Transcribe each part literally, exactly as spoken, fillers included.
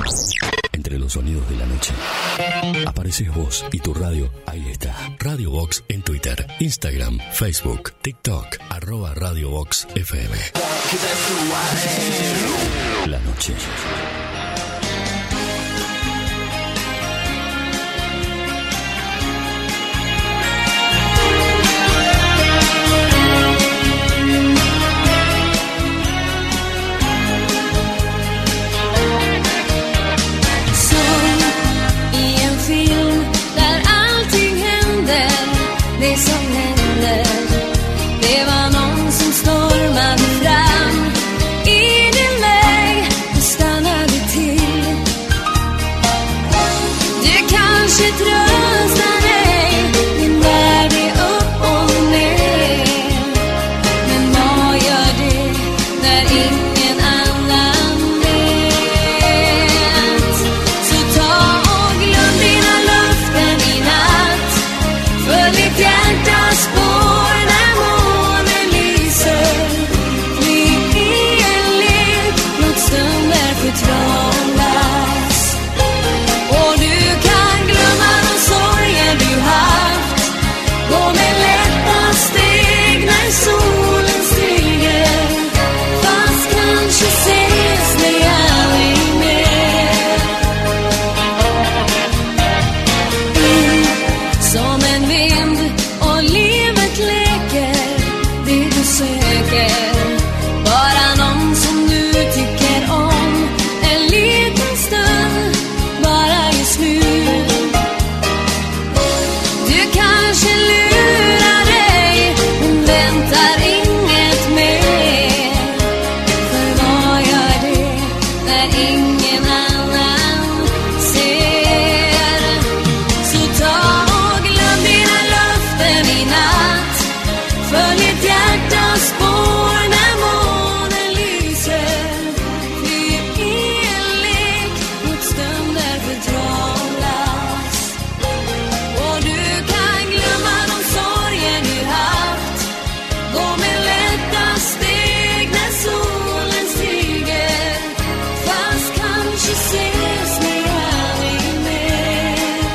Entre los sonidos de la noche apareces vos y tu radio. Ahí está. Radio Box en Twitter, Instagram, Facebook, TikTok, arroba Radio Box F M. La noche. Det som hände, det var någon som stormade fram in i mig och stannade till. Du kanske tröstar dig, din värld är upp och ner. Men vad gör det när ingen annan vet? Så ta och glöm dina löften i natt. Följ ditt hjärtas spår när månen lyser. Flyg i en lek, låt stunder förtrollas. Och du kan glömma de sorger du haft. Gå med lätta steg när solen stiger. Fast kanske ses ni aldrig mer. In som en vind och livet leker det du söker. Bara någon som du tycker om. En liten stund, bara just nu. Du kanske lurar dig, men väntar inget mer. För vad gör det när ingen annan ser? Så ta och glöm dina löften i natt. Följ ditt hjärtas spår när månen lyser. Flyg i en lek, mot stunder förtrollas. Och du kan glömma de sorger du haft. Gå med lätta steg när solen stiger. Fast kanske ses ni aldrig mer.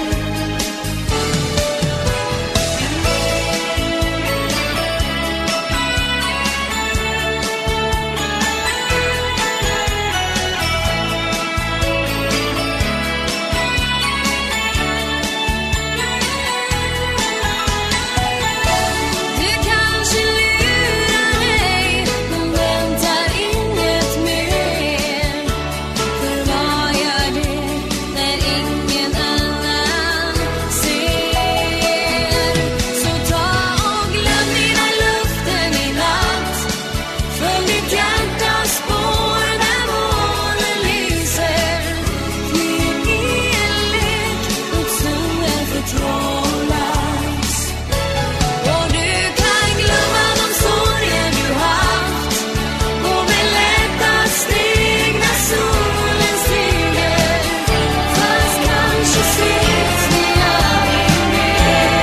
Du kanske lurar dig, men väntar inget mer. För vad gör det när ingen annan ser? Så ta och glöm dina löften i natt. Följ ditt hjärtas spår när månen lyser. Flyg i en lek, låt stunder förtrollas. Och du kan glömma de sorger du haft. Gå med lätta steg när solen stiger. Fast kanske ses ni aldrig mer.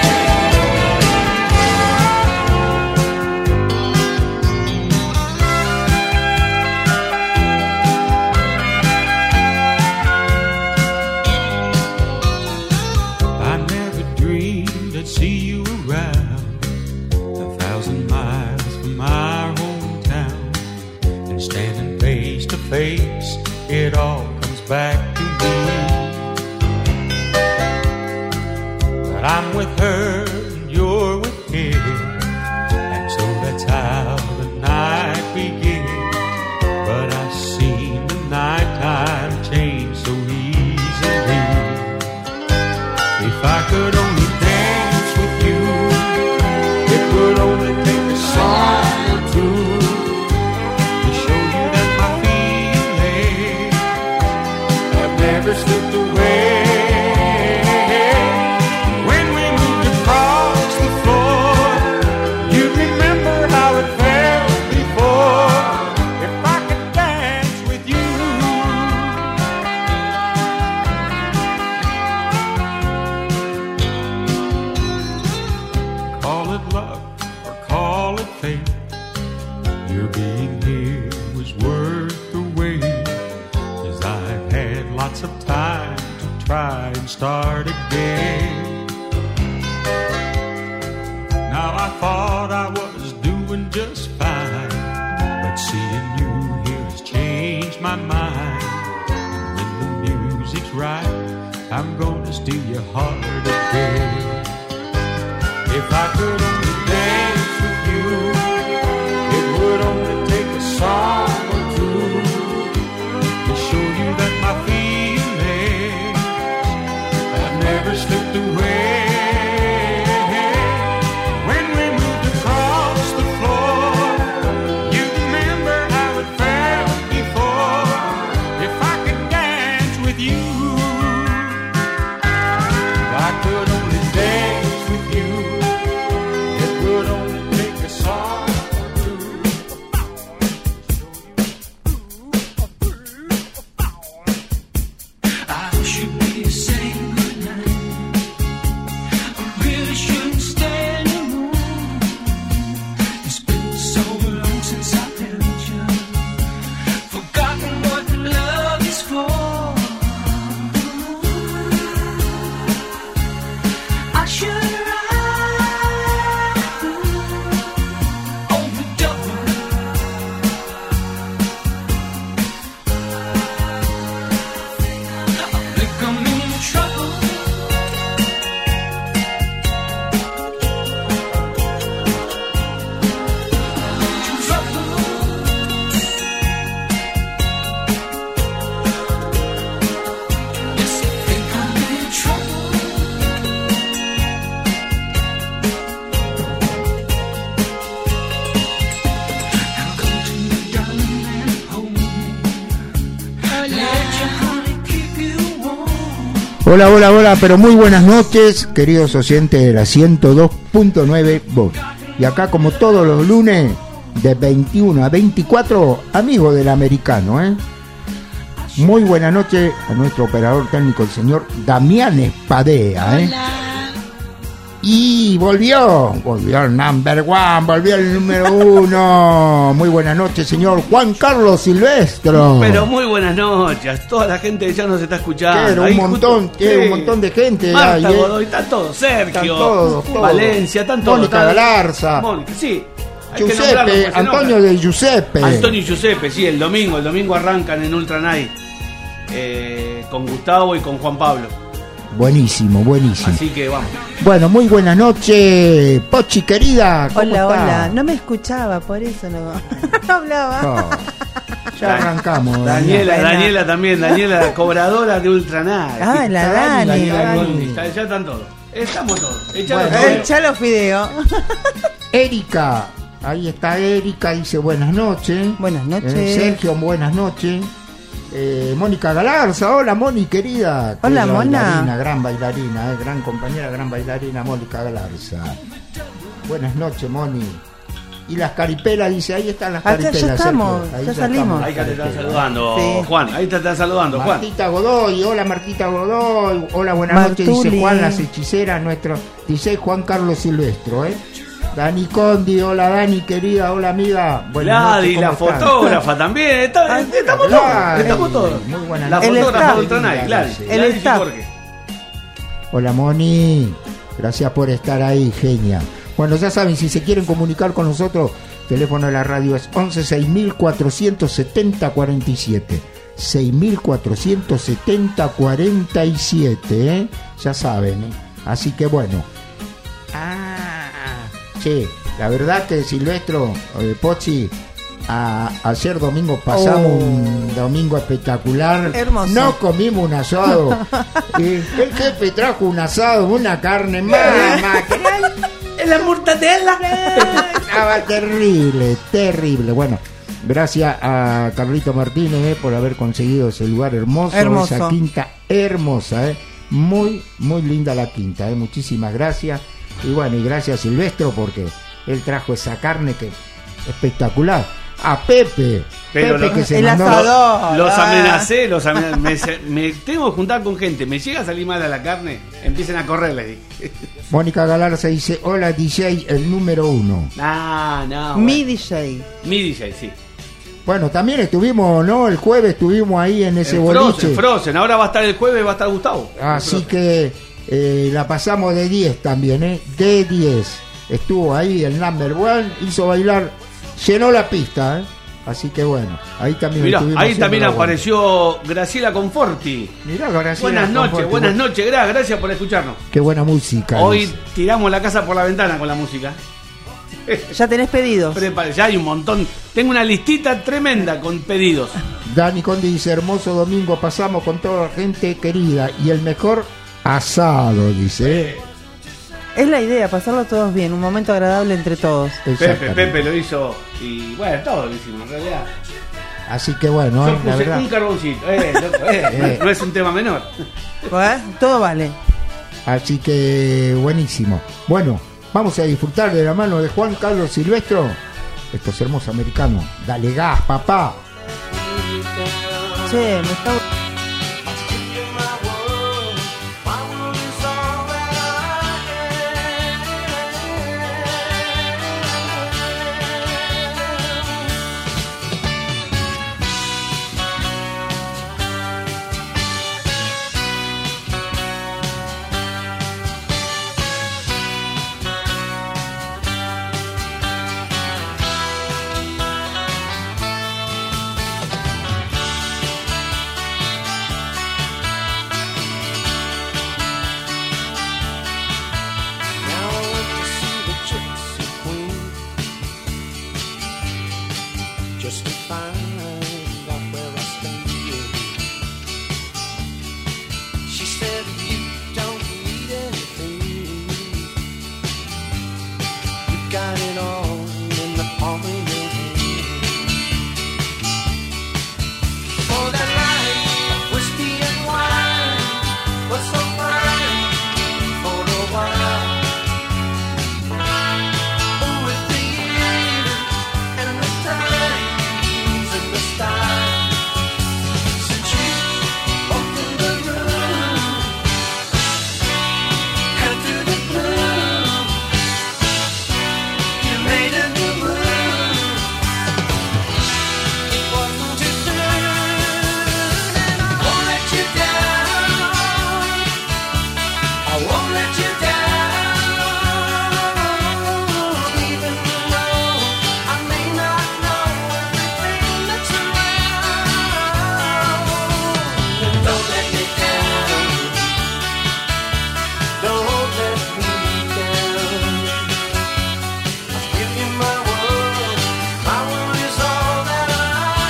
I never dreamed I'd see you around a thousand miles from our hometown. And standing face to face, it all comes back to me. But I'm with her and you're with him. And so that's how the night begins. But I've seen the nighttime change so easily. If I could only dance with you, it would only take a song or two to show you that my feelings have never slipped away. When we moved across the floor, you remember how it felt before. If I could dance with you, call it love or call it fate. Your being here was worth the wait. 'Cause I've had lots of time to try and start again. Now I thought I was doing just fine, but seeing you here has changed my mind. And when the music's right, I'm gonna steal your heart again. If I could only dance with you, it would only take a song or two to show you that my feelings have never slipped away. When we moved across the floor, you remember how it felt before. If I could dance with you, if I could only dance with you, it would only take a song or two. I should be saying goodnight. I really shouldn't stay anymore. It's been so long since I've held you, forgotten what love is for. I should ride over Dublin. I think I'm in trouble. Yes, I think I'm in trouble. Now come to me, darling, and hold me. Let your honey keep you warm. Hola, hola, hola, pero muy buenas noches, queridos oyentes de la ciento dos punto nueve Vox. Y acá, como todos los lunes, de veintiuno a veinticuatro, amigo del americano, ¿eh? Muy buena noche a nuestro operador técnico, el señor Damián Espadea, ¿eh? Y volvió, volvió el number one, volvió el número uno. Muy buenas noches, señor Juan Carlos Silvestro. Pero muy buenas noches, toda la gente ya nos está escuchando. Quiero, un Ahí montón, justo- quiero un sí. montón de gente. Marta ahí, ¿eh? Godoy, están todos, Sergio, Están todos, todos. Valencia, están todos. Mónica están- Galarza. Mónica, sí. hay que nombrarlos Giuseppe, porque se Antonio enojan. de Giuseppe. Antonio y Giuseppe, sí, el domingo, el domingo arrancan en Ultra Night eh, con Gustavo y con Juan Pablo. Buenísimo, buenísimo. Así que vamos. Bueno, muy buena noche, Pochi querida. ¿Cómo Hola, está? hola. No me escuchaba, por eso no, no hablaba. Oh, ya arrancamos. Daniela, Bueno. Daniela también, Daniela, la cobradora de Ultra Night. Ah, la Dani, Dani. Daniela Dani. Gondi, está- ya están todos. Estamos todos. Echalo Bueno, todo. Eh, ya los videos. Erika, ahí está Erika, dice buenas noches. Buenas noches. Eh, Sergio, buenas noches. Eh, Mónica Galarza, hola Moni querida. Hola, Qué Mona. bailarina, gran bailarina, eh, gran compañera, gran bailarina Mónica Galarza. Buenas noches, Moni. Y las caripelas, dice, ahí están las Ah, ya- ya caripelas. estamos, Sergio. Ahí ya salimos. Ahí ya te están saludando, Sí. Juan. Ahí te están saludando, Juan. Martita Godoy, hola Martita Godoy, hola buenas noches, Martuli. dice Juan, las hechiceras, nuestro, dice Juan Carlos Silvestro, ¿eh? Dani Condi, hola Dani querida, hola amiga. Buenas Ladi, noches, la ¿cómo están? fotógrafa también. Está- Ah, estamos Ladi, todos. Estamos todos. muy buena La noche. El fotógrafa staff. de Ultra Night, Gladys. Sí. El Gladys y staff. Jorge. Hola Moni, gracias por estar ahí, genia. Bueno, ya saben, si se quieren comunicar con nosotros, teléfono de la radio es once seis mil cuatrocientos setenta cuarenta y siete. seis mil cuatrocientos setenta cuarenta y siete, ¿eh? Ya saben, ¿eh? Así que bueno. Ah, che, la verdad que Silvestro, eh, Pochi, a- ayer domingo pasamos Oh. un domingo espectacular. Hermoso. No comimos un asado. Eh, el jefe trajo un asado, una carne, mamá. ¡Es la mortadela! Estaba terrible, terrible. Bueno, gracias a Carlito Martínez eh, por haber conseguido ese lugar hermoso, Hermoso. esa quinta hermosa, eh. Muy, muy linda la quinta, eh. Muchísimas gracias. Y bueno, y gracias a Silvestro porque él trajo esa carne que espectacular. A Pepe, Pero Pepe lo- que se el mandó. asador. Los Ah. amenacé, los amenacé. Me, se- me tengo que juntar con gente. Me llega a salir mal a la carne, empiecen a correr, le dije. Mónica Galarza dice, hola D J, el número uno. Ah, no. Mi bueno. D J. Mi D J, sí. Bueno, también estuvimos, ¿no? El jueves estuvimos ahí en ese En boliche. Frozen, Frozen. Ahora va a estar el jueves, va a estar Gustavo. Así que eh, la pasamos de diez también, ¿eh? De diez. Estuvo ahí el number one, hizo bailar, llenó la pista, ¿eh? Así que bueno, ahí también Mirá, estuvimos ahí haciendo también la apareció Graciela Conforti. Mirá, Graciela Buenas noches, Conforti. buenas noches, gra- gracias por escucharnos. Qué buena música. Hoy dice. tiramos la casa por la ventana con la música. Ya tenés pedidos. Prepare- ya hay un montón. Tengo una listita tremenda con pedidos. Dani Conde dice, hermoso domingo pasamos con toda la gente querida y el mejor asado, dice. ¿eh? Es la idea, pasarlo todos bien, un momento agradable entre todos. Pepe, Exactamente. Pepe lo hizo y bueno, todo lo hicimos en realidad. Así que bueno, Yo ¿eh? la puse verdad. un carboncito, eh, loco, eh, Eh. no es un tema menor. ¿Eh? Todo vale. Así que buenísimo. Bueno, vamos a disfrutar de la mano de Juan Carlos Silvestro. Estos hermosos americanos. Dale gas, papá. Che, me está... Just to find out where I stand. She said you don't need anything. You got it all in the palm of your hand. For that night of whiskey and wine was so fine for a while. Oh, with the years and the time and the style. Since you walked in the room, cut through the gloom, you made a new move. It wasn't too soon, and I won't let you down. I won't let you down, even though I may not know everything that's around. And don't let me down. Don't let me down. I'll give you my word. My word is all that I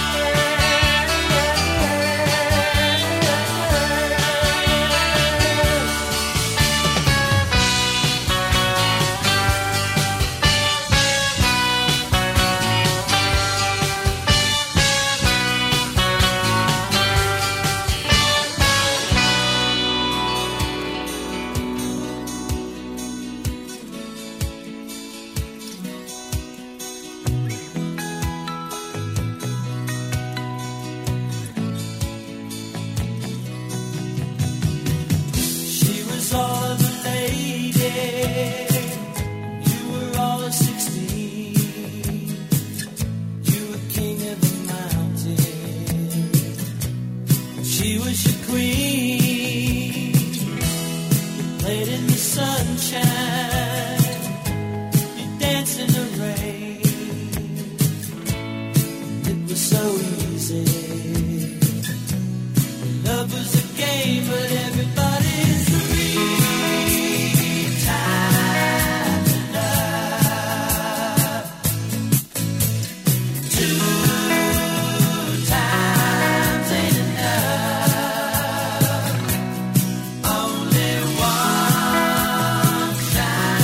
She was all of a lady. You were all of sixteen. You were king of the mountain. She was your queen. You played in the sunshine. You danced in the rain. It was so easy. Love was a game, but everybody's free. Time to love. Two times ain't enough. Only one shot.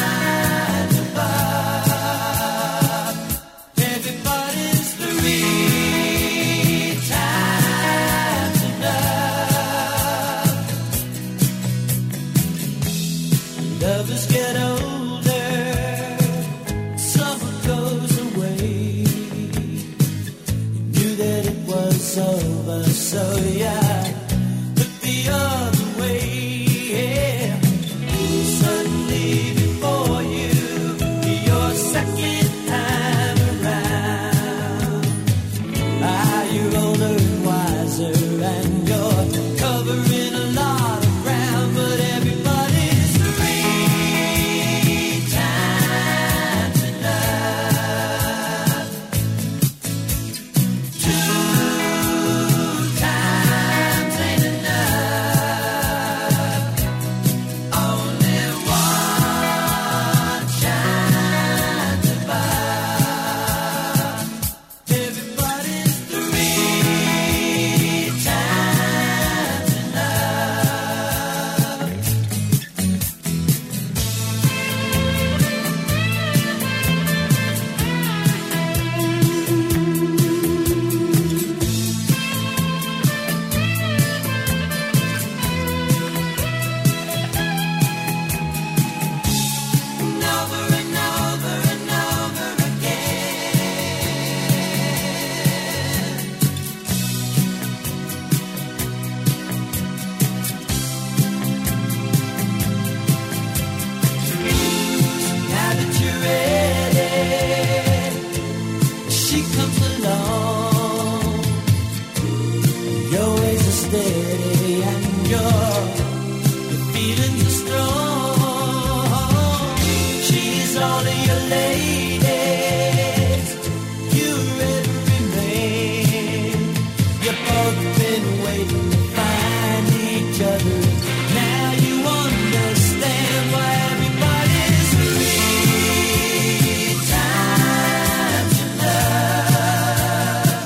sure the feelings are strong. She's all of your ladies, you're every man. You've both been waiting to find each other. Now you understand why everybody's three times in love.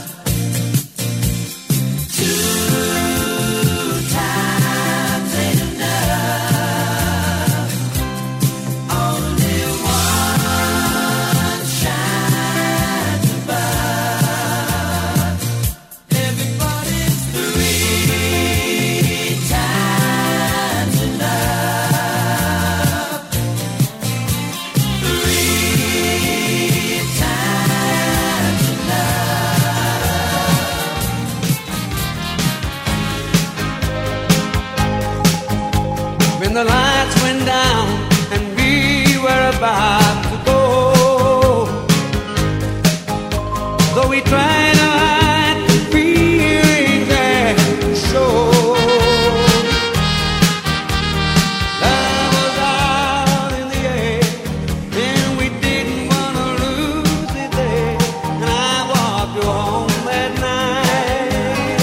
Two times ain't enough. Only one shines above. Everybody's three times in love. Three times in love. When the lights went down and we were about to go, though we tried to hide the feelings that show, love was out in the air and we didn't want to lose it there. And I walked you home that night.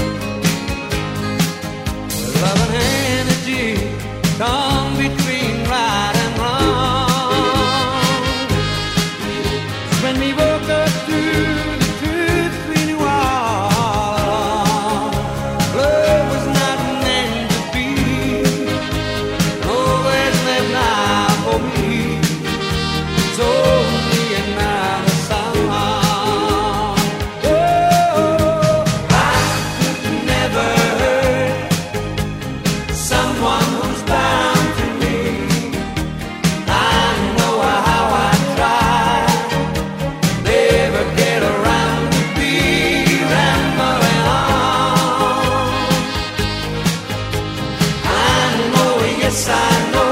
Love and energy come between right and wrong. When we woke up to the truth we knew all along, love was not meant to be. Always left now for me. It's only another song. Oh, I could never hurt someone who's bound to me. I know how I try, never get around to be rambling on. I know, yes I know,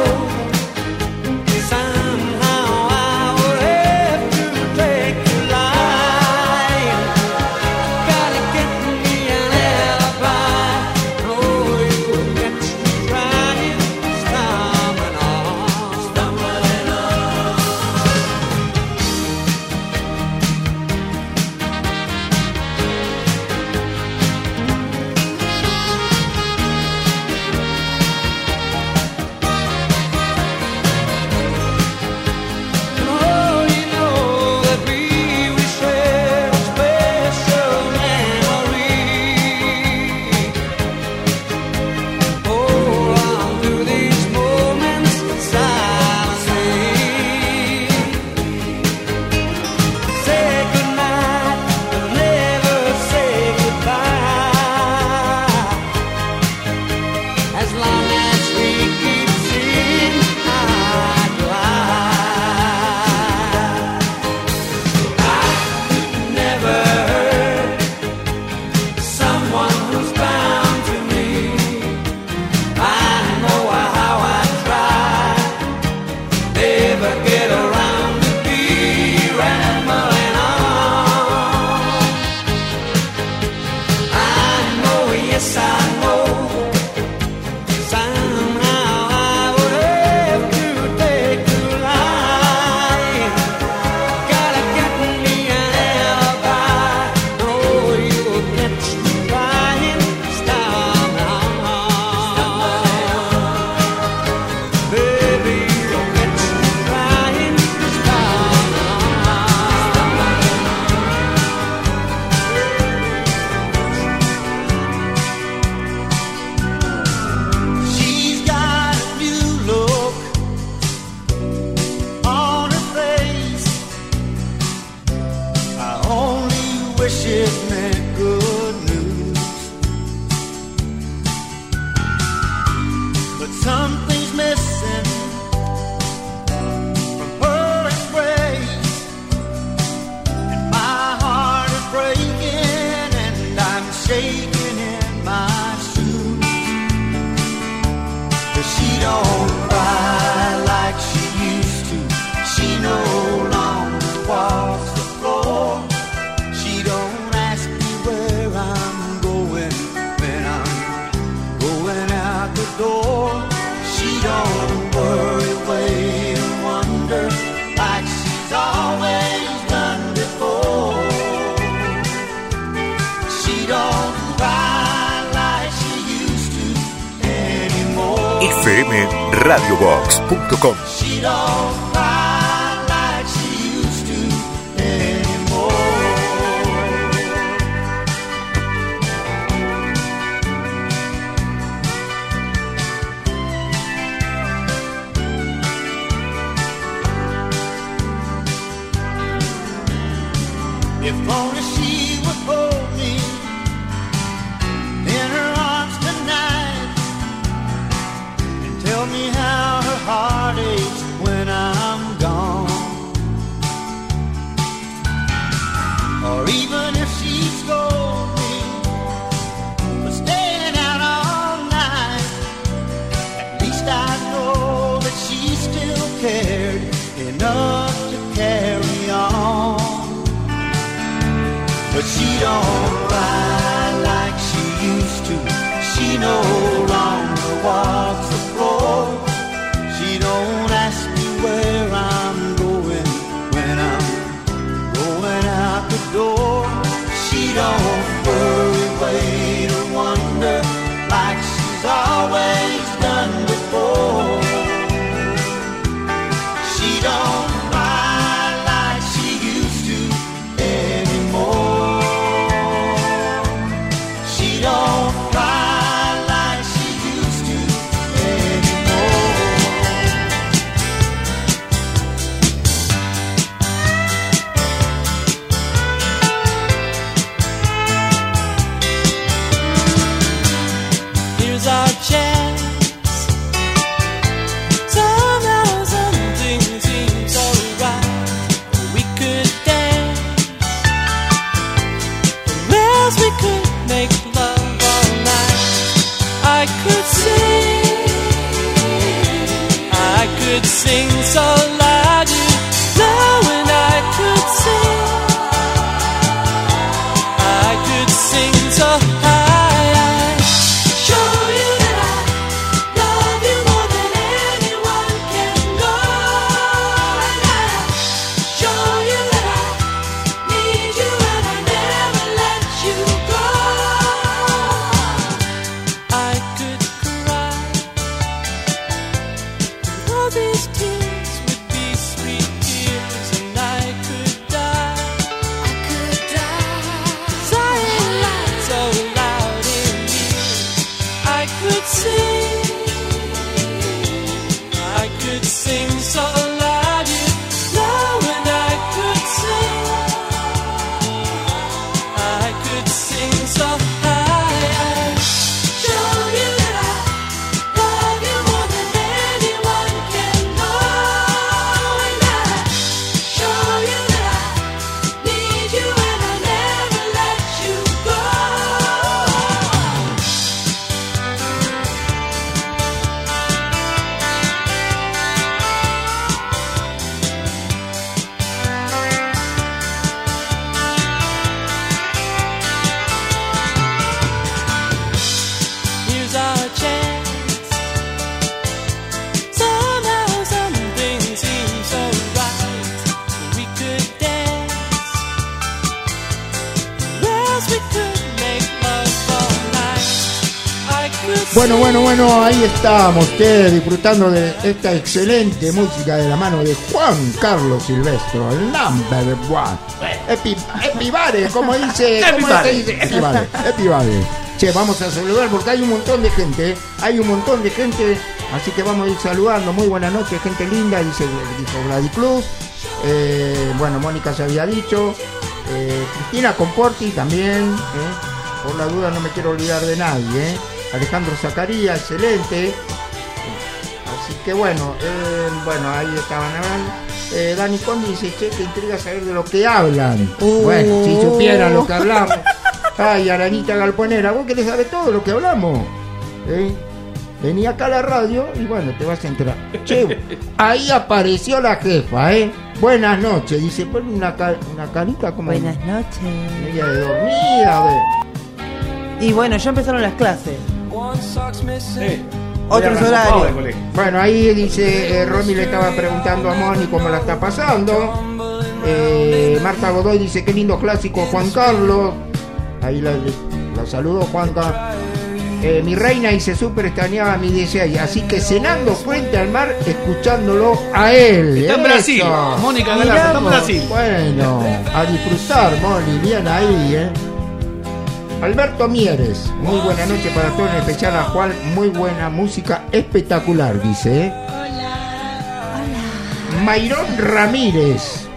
somehow I will have to take the line. Gotta get me an alibi. Oh, you get trying, stumbling on, stumbling on. Oh, you know that we will share a special memory. Hold on to these moments silently. Say goodnight, but never say goodbye. As long as we keep seeing eye to eye, I could never hurt someone who's bound to me. I know how I try, never get around to be rambling on. I know, yes I know, somehow I would have to take the line. Gotta get me an alibi. Oh, you'll get trying, stumbling on. Baby, you'll get trying, stumbling on. She's got a new look on her face. I only wish it meant good news, but something's missing from her embrace, and my heart is breaking and I'm shaking in my shoes. But she don't cry like she used to. She no longer walks the floor. She don't ask me where I'm going when I'm going out. F M radio box punto com. She don't cry like she used to anymore. If only she would hold me in her arms tonight and tell me how her heart aches when I'm gone. Or even if she scold me for staying out all night, at least I know that she still cared enough to carry on. But she don't cry like she used to. She no longer walks the floor. She don't ask me where I'm going when I'm going out the door. She don't worry, wait or wonder like she's always done before. She don't cry like she used to anymore. She don't cry like she used to anymore. Here's our chance. Somehow something seems alright. We could dance, or else we could make love all night. I could sing, I could sing so loud you know, and I could sing, I could sing so high. Show you that I love you more than anyone can know, and I show you that I need you and I never let you go. I could cry, and all these tears would be sweet tears, and I could die, I could die, 'cause I ain't so loud in here. I could sing, I could sing so loud you know, and I could sing, I could sing so high. Show you that I love you more than anyone can know, and I show you that I need you and I never let you go. Here's our chance. Somehow something seems so right. We could dance, or else we could make love all night. I could Bueno, bueno, bueno, ahí estamos, ustedes disfrutando de esta excelente música de la mano de Juan Carlos Silvestro, el number one. Epi, Epivare, como dice, ¿cómo Epivare. se dice? Epivare, Epivare. Che, vamos a saludar porque hay un montón de gente, ¿eh? Hay un montón de gente, así que vamos a ir saludando. Muy buenas noches, gente linda, dice, dijo Vladicruz. Eh, bueno, Mónica se había dicho. Eh, Cristina Comporti también, ¿eh? Por la duda no me quiero olvidar de nadie, ¿eh? Alejandro Zacarías, excelente. Así que bueno, eh, bueno, ahí estaban hablando. Eh, Dani Condi dice, che, que intriga saber de lo que hablan. Uh. Bueno, si supieran lo que hablamos. Ay, Aranita Galponera, vos querés saber todo lo que hablamos. ¿Eh? Vení acá a la radio y bueno, te vas a enterar. Che, ahí apareció la jefa, ¿eh? Buenas noches, dice, pon una, ca- una carita como Buenas noches. media de dormida, de... Y bueno, ya empezaron las clases. Sí. Otros Hoy arrancó horarios. Pau del colegio. Bueno, ahí dice, eh, Romy le estaba preguntando a Moni cómo la está pasando. Eh, Marta Godoy dice, qué lindo clásico, Juan Carlos. Ahí la, la saludo, Juanca. Eh, mi reina y se súper extrañaba a mi dieciséis, así que cenando frente al mar, escuchándolo a él. Está en Eso. Brasil, Mónica Galazo, está en Miramos. Brasil. Bueno, a disfrutar, Moni, bien ahí, ¿eh? Alberto Mieres, muy buena noche para todos, en especial a Juan, muy buena música, espectacular, dice, ¿eh? Mayron Ramírez.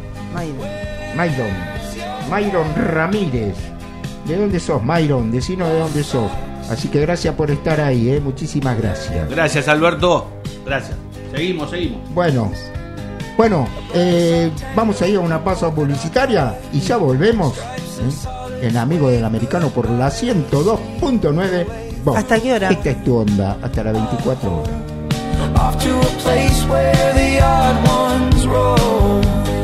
Mayron. Mayron Ramírez. ¿De dónde sos, Mayron? Decinos de dónde sos. Así que gracias por estar ahí, ¿eh? Muchísimas gracias. Gracias, Alberto. Gracias. Seguimos, seguimos. Bueno, bueno, eh, vamos a ir a una pausa publicitaria y ya volvemos, ¿eh? En Amigo del Americano por la ciento dos punto nueve. Bon, ¿Hasta qué hora? Esta es tu onda, hasta las veinticuatro horas. Off to a place where the odd ones roll.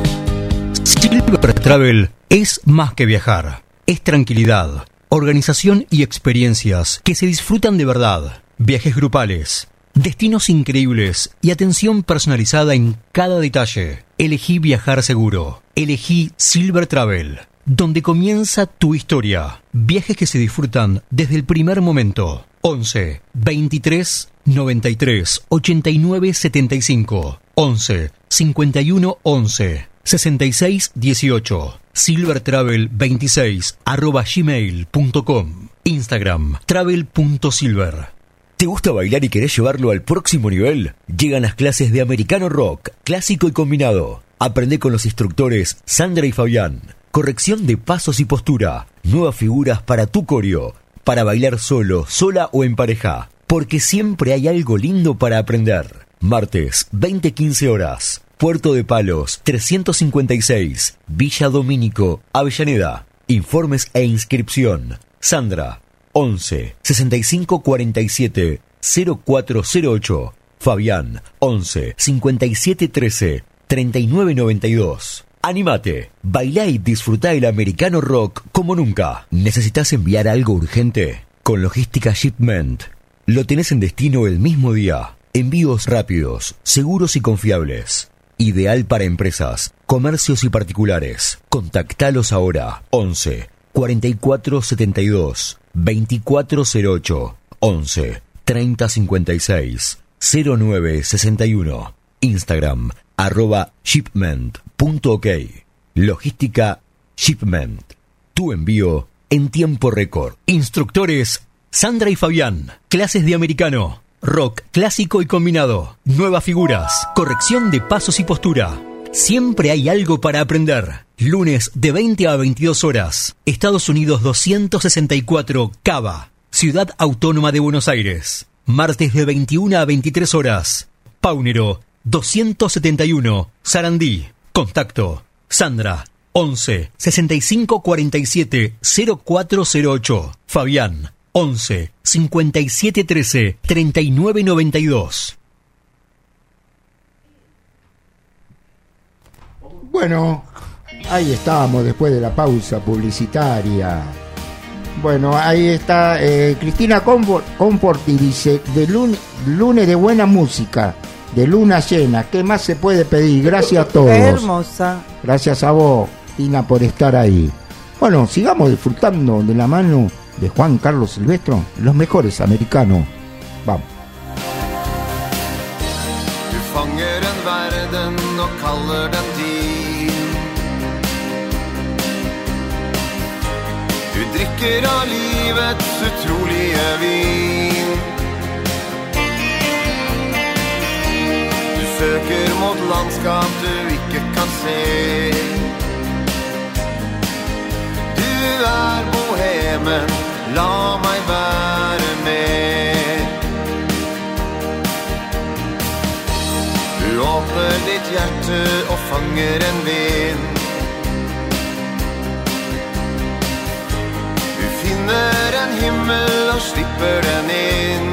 Silver Travel es más que viajar, es tranquilidad, organización y experiencias que se disfrutan de verdad. Viajes grupales, destinos increíbles y atención personalizada en cada detalle. Elegí viajar seguro. Elegí Silver Travel, donde comienza tu historia. Viajes que se disfrutan desde el primer momento. once, veintitrés, noventa y tres, ochenta y nueve, setenta y cinco. once, cincuenta y uno, once, sesenta y seis, dieciocho. silvertravel veintiséis arroba gmail punto com. Instagram travel punto silver. ¿Te gusta bailar y querés llevarlo al próximo nivel? Llegan las clases de Americano Rock, clásico y combinado. Aprende con los instructores Sandra y Fabián. Corrección de pasos y postura. Nuevas figuras para tu coreo. Para bailar solo, sola o en pareja. Porque siempre hay algo lindo para aprender. Martes, veinte quince horas. Puerto de Palos, trescientos cincuenta y seis. Villa Domínico, Avellaneda. Informes e inscripción. Sandra, once, sesenta y cinco cuarenta y siete, cero cuatro cero ocho. Fabián, once, cincuenta y siete trece, treinta y nueve noventa y dos. Anímate, bailá y disfrutá el Americano Rock como nunca. ¿Necesitas enviar algo urgente? Con Logística Shipment. Lo tenés en destino el mismo día. Envíos rápidos, seguros y confiables. Ideal para empresas, comercios y particulares. Contactalos ahora. once, cuarenta y cuatro setenta y dos, veinticuatro cero ocho. once, treinta cincuenta y seis, cero nueve sesenta y uno. Instagram, arroba shipment.ok. Logística Shipment. Tu envío en tiempo récord. Instructores Sandra y Fabián. Clases de americano, rock clásico y combinado. Nuevas figuras, corrección de pasos y postura. Siempre hay algo para aprender. Lunes de veinte a veintidós horas. Estados Unidos doscientos sesenta y cuatro, Cava, Ciudad Autónoma de Buenos Aires. Martes de veintiuna a veintitrés horas. Paunero doscientos setenta y uno, Sarandí. Contacto Sandra, once, sesenta y cinco cuarenta y siete, cero cuatro cero ocho. Fabián, once, cincuenta y siete trece, treinta y nueve noventa y dos. Bueno, ahí estábamos después de la pausa publicitaria. Bueno, ahí está eh, Cristina Comfort, Comfort y dice, de lunes, lunes de buena música, de luna llena, ¿qué más se puede pedir? Gracias a todos. Qué hermosa. Gracias a vos, Tina, por estar ahí. Bueno, sigamos disfrutando de la mano de Juan Carlos Silvestro, los mejores americanos. Vamos. Du fanger en verden og kaller den din. Du drikker av livets utrolige vin. Du søker mot landskap du ikke kan se. Du er bohemen, la meg være med. Du åpner ditt hjerte og fanger en vind. Du finner en himmel og slipper den inn.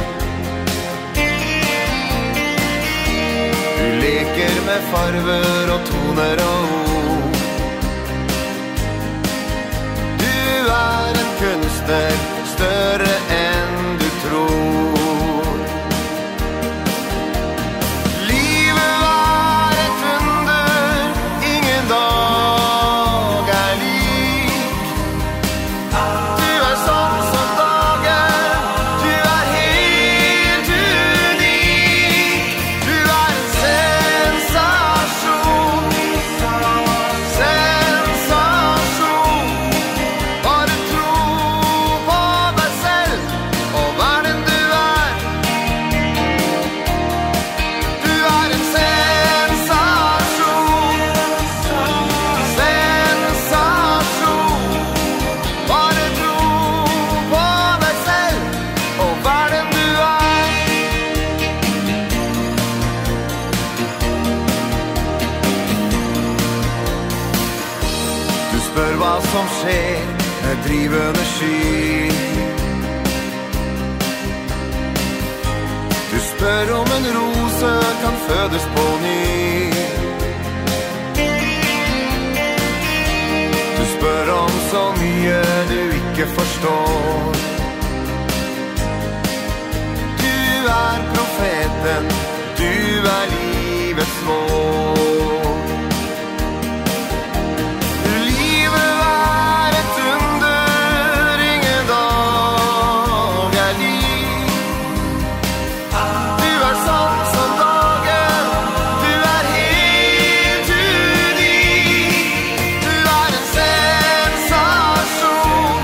Du leker med farver og toner og ord. Du er en kunstner, større enn du tror. Livet var et under, ingen dag er lik. Du er sånn som dagen, som skjer med drivende sky. Du spør om en rose kan fødes på ny. Du spør om så mye du ikke forstår. Du er profeten, du er livets mål. Livet er et under, ingen dag er lik. Du er sann som dagen, du er helt unik. Du er en sensasjon,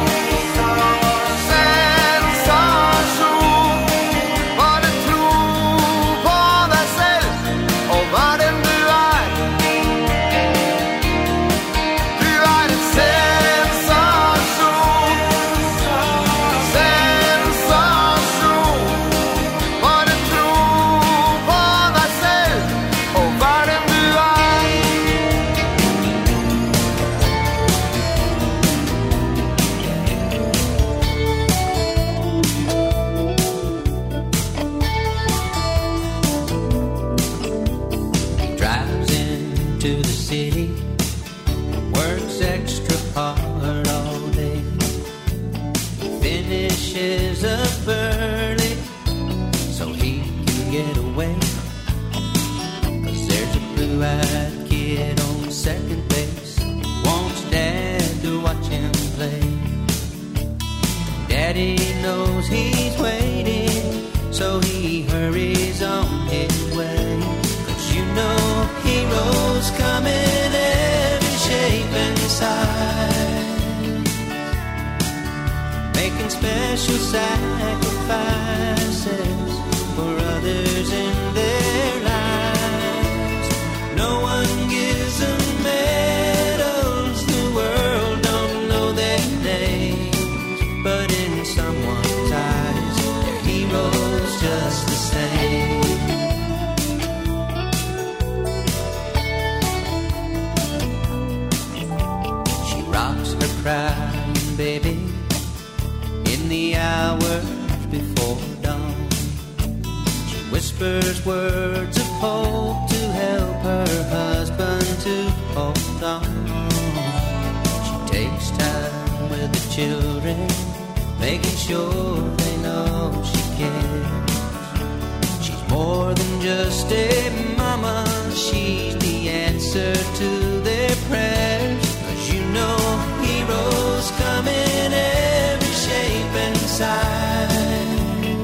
sensasjon. Bare tro på deg selv og vær den du er. Du er en sensasjon, sensasjon. Bare tro på deg selv og vær den du er. Drives into the city, works extra hard all day, finishes up early so he can get away. 'Cause there's a blue-eyed kid on second base, wants dad to watch him play. Daddy knows he's waiting, so he hurries on his way. 'Cause you know heroes come in every shape and size, making special sacrifices for others in their lives. No one gives them medals, the world don't know their names, but in someone's eyes, they're heroes just the same. She rocks her crying baby in the hours before dawn. She whispers words of hope to help her husband to hold on. She takes time with the children, making sure they know she cares. She's more than just a mama, she's the answer to their prayers. 'Cause you know heroes come in every shape and size,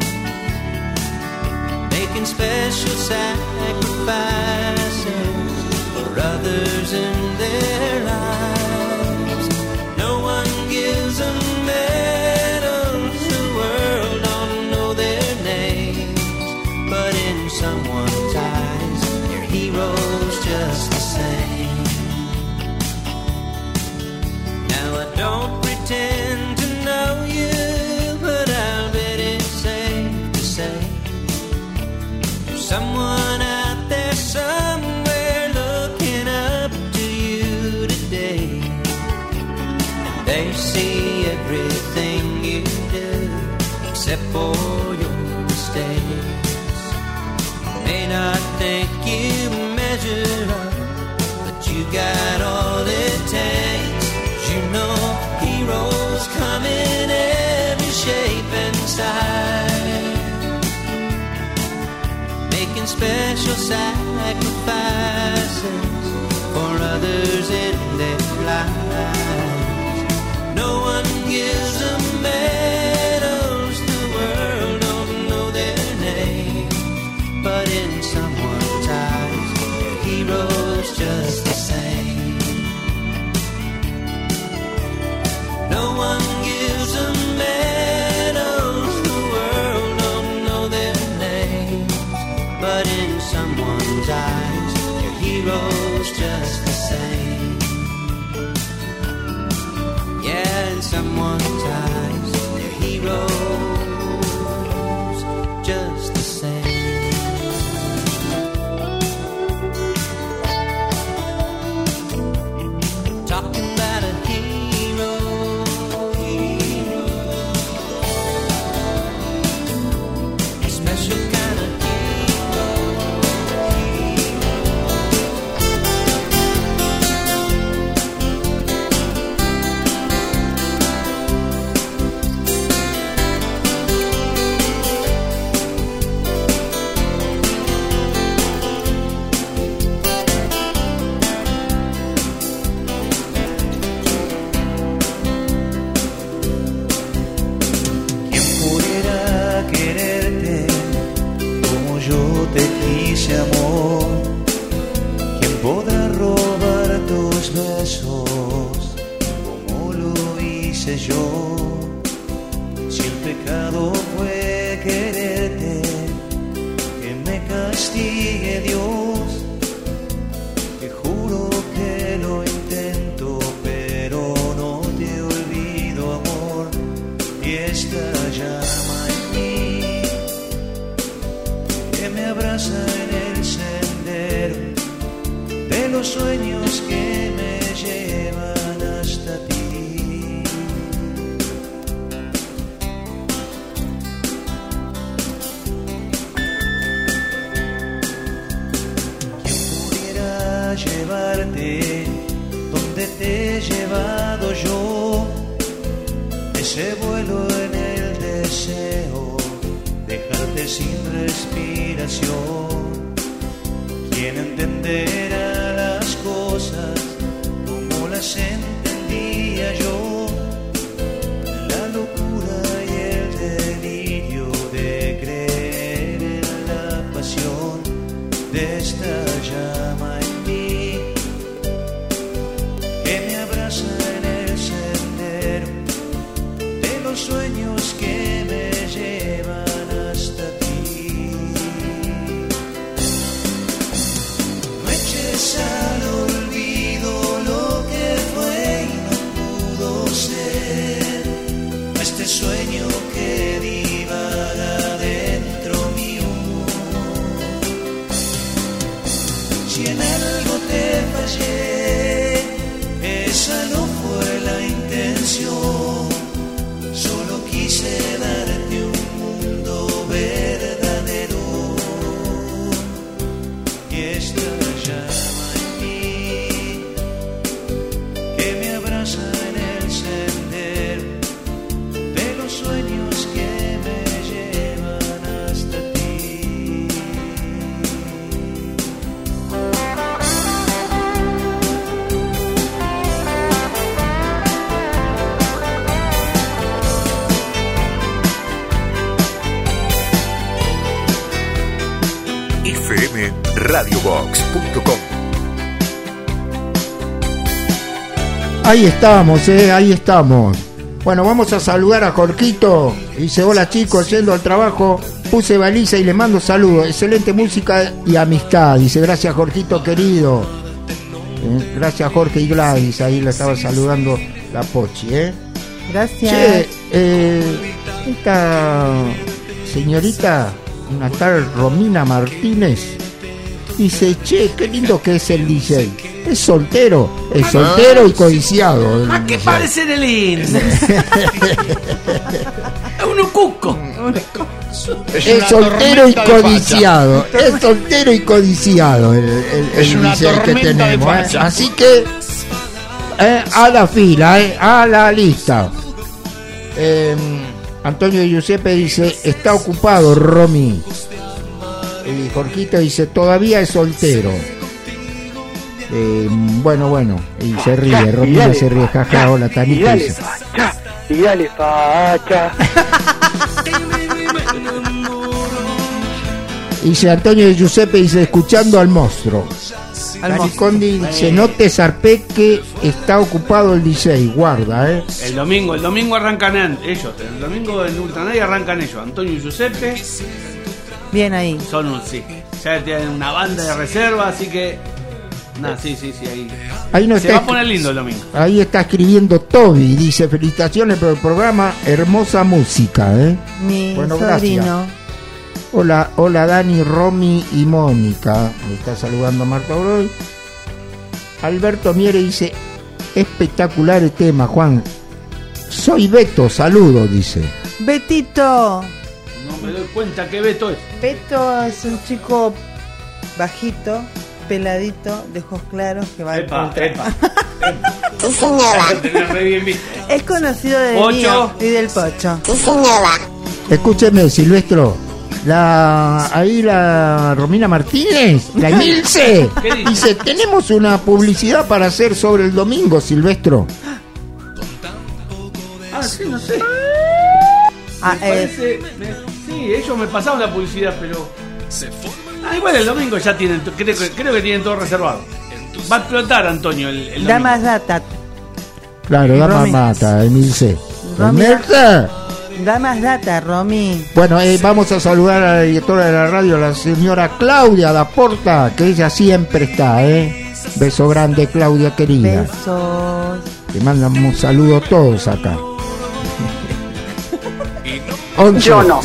making special sacrifices for others in their lives. No one gives them medals, the world don't know their names, but in someone's eyes, they're heroes just the same. Now I don't pretend to know you, but I'll bet it's safe to say there's someone out there somewhere looking up to you today. And they see everything you do, except for your mistakes. May not think you measure up, but you got all it takes. You know heroes come in every shape and size, making special sacrifices for others in their lives. No one gives them medals, the world don't know their names, but in someone's eyes, they're heroes just the same. No one gives them medals, the world don't know their names, but in someone's eyes, they're heroes just the same. Yeah, in someone's eyes, they're heroes just the same. Talking about a hero ese amor. ¿Quién podrá robar tus besos como lo hice yo? Si el pecado fue quererte, que me castigue Dios. Te juro que lo intento, pero no te olvido, amor. Y esta llama en mí, que me abraza en el sendero de los sueños que me llevan hasta ti. Llevarte donde te he llevado yo, ese vuelo en el deseo, dejarte sin respiración. ¿Quién entenderá las cosas como las entendía yo? La locura y el delirio de creer en la pasión de esta llama en mí, que me abraza en el sendero de los sueños que me llevan hasta ti. No eches al olvido lo que fue y no pudo ser, este sueño que divaga dentro mío. Si en algo te fallé, esa no fue la intención. Solo quise darte un mundo verdadero. Y esta llama en mí, que me abraza en el sendero de los sueños que me llevan hasta ti. F M Radio Box punto com. Ahí estamos, eh, ahí estamos. Bueno, vamos a saludar a Jorquito. Dice, hola chicos, yendo al trabajo, puse baliza y le mando saludos. Excelente música y amistad. Dice, gracias Jorquito querido. Eh, gracias Jorge y Gladys. Ahí la estaba saludando la Pochi, ¿eh? Gracias. Che, eh, esta señorita, una tal Romina Martínez, dice, che, qué lindo que es el D J. Es soltero, es soltero y codiciado. Más que parecer el lindo. Es un cuco. Es soltero y codiciado. Es soltero y codiciado el, el, Es el una D J que tormenta de tenemos, ¿eh? facha. Así que eh, a la fila, eh, a la lista. Eh, Antonio Giuseppe dice, está ocupado Romy. Y Jorquito dice, todavía es soltero. Eh, bueno, bueno, y se ríe, Romina se ríe, jaja, hola Tanito. Y dale dice. facha, y dale facha. Dice Antonio Giuseppe, dice, escuchando al monstruo. Al Dani monstruo. Condi dice, no te zarpé que está ocupado el D J, guarda, eh. El domingo, el domingo arrancan en- ellos. El domingo en Ultranay arrancan ellos. Antonio y Giuseppe Bien ahí. son un sí. Ya tienen una banda de reserva, así que. Nada, sí, sí, sí, ahí. Ahí no Se está va a poner lindo el domingo. Ahí está escribiendo Toby, dice, felicitaciones por el programa, hermosa música, eh. Mi Bueno, sobrino. Hola, hola Dani, Romy y Mónica. Me está saludando Marta Broy. Alberto Miere dice, espectacular el tema, Juan. Soy Beto, saludo, dice. Betito. No me doy cuenta que Beto es. Beto es un chico bajito, peladito, de ojos claros que va al Epa, contra. epa. Lo tenés re bien visto. Es conocido del Pocho. mío y del Pocho. Escúcheme, Silvestro. La, ahí la Romina Martínez, la Emilce, ¿Qué dice? dice, tenemos una publicidad para hacer sobre el domingo, Silvestro. Ah, sí, no sé. Ah, Me eh, parece- me- sí, ellos me pasaron la publicidad, pero. Ah, igual el domingo ya tienen, creo, que- creo que tienen todo reservado. Va a explotar Antonio el, el domingo. Damas Data. Claro, Damas Romy. Mata, Emilce. Romy. Emilce. Damas Data, Romy. Bueno, eh, vamos a saludar a la directora de la radio, la señora Claudia Daporta, que ella siempre está, ¿eh? Beso grande, Claudia querida. Besos. Te mandamos saludos todos acá. once. Yo no.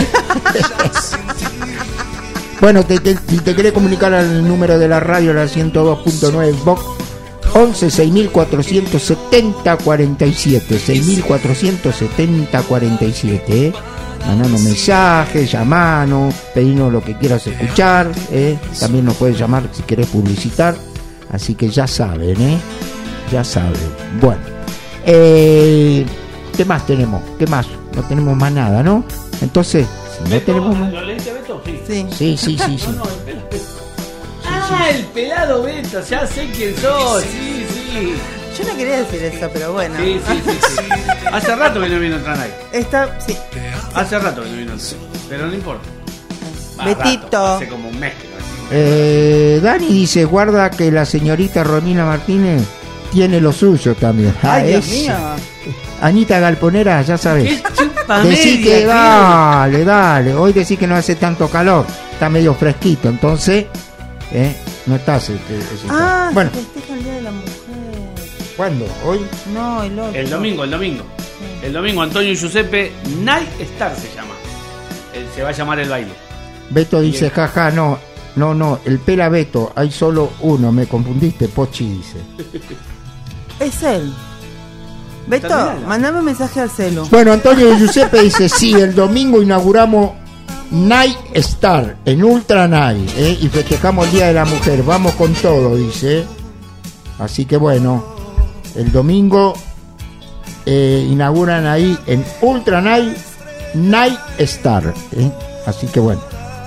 Bueno, te, te- si te querés comunicar al número de la radio, la ciento dos punto nueve Vox, once seis mil cuatrocientos setenta cuarenta y siete, seis mil cuatrocientos setenta cuarenta y siete, ¿eh? Mandanos mensajes, llamanos, pedinos lo que quieras escuchar, ¿eh? También nos puedes llamar si querés publicitar, así que ya saben, ¿eh? Ya saben. Bueno, eh, ¿qué más tenemos? ¿Qué más? No tenemos más nada, ¿no? Entonces, si no Beto, tenemos más... ¿Lo leíste, Beto? Sí. Sí. Sí, sí, sí, sí. No, no, el pelado. Ah, el pelado Beto, ya sé quién sos. Sí, sí. Yo no quería decir eso, pero bueno. Sí, sí, sí, sí. Hace rato que no vino Tranay. Está, sí. Hace rato que no vino Tranay. Pero no importa. Va, Betito. rato, hace como un mes que no vino. Eh, Dani dice, guarda que la señorita Romina Martínez tiene lo suyo también. Ah, Ay, Dios es- mío. Anita Galponera, ya sabes. ¡Qué chupa Decí media, que tío! dale, dale. Hoy decí que no hace tanto calor. Está medio fresquito, entonces, ¿eh? No estás. Este, ese- Ah, bueno, se festeja el Día de la Mujer. ¿cuándo? ¿Hoy? No, el otro. El domingo, el domingo. El domingo, Antonio y Giuseppe Night Star se llama. Eh, Se va a llamar el baile. Beto dice, jaja, no, no, no, el pela Beto, hay solo uno, me confundiste, Pochi dice. Es él. Beto, Terminala. mandame un mensaje al celu. Bueno, Antonio Giuseppe dice, sí, el domingo inauguramos Night Star en Ultra Night, ¿eh? Y festejamos el Día de la Mujer, vamos con todo, dice. Así que bueno, el domingo eh, inauguran ahí en Ultra Night Night Star, ¿eh? Así que bueno.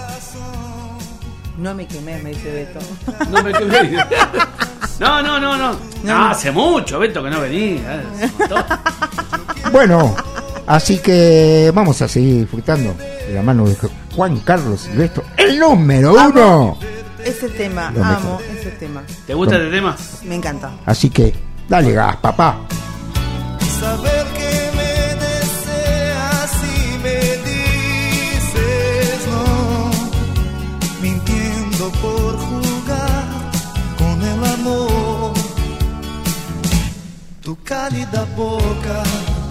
No me quemé, me dice Beto. No me quemé. No, no, no, no. No, hace mucho, Beto, que no venía. eh, un montón. Bueno, así que vamos a seguir disfrutando de la mano de Juan Carlos Silvestre, el número uno. Ese tema, Lo mejor. amo ese tema. ¿Te gusta este tema? Me encanta. Así que dale gas, papá. Saber que me deseas y me dices no, mintiendo por jugar con el amor. Tu cálida boca,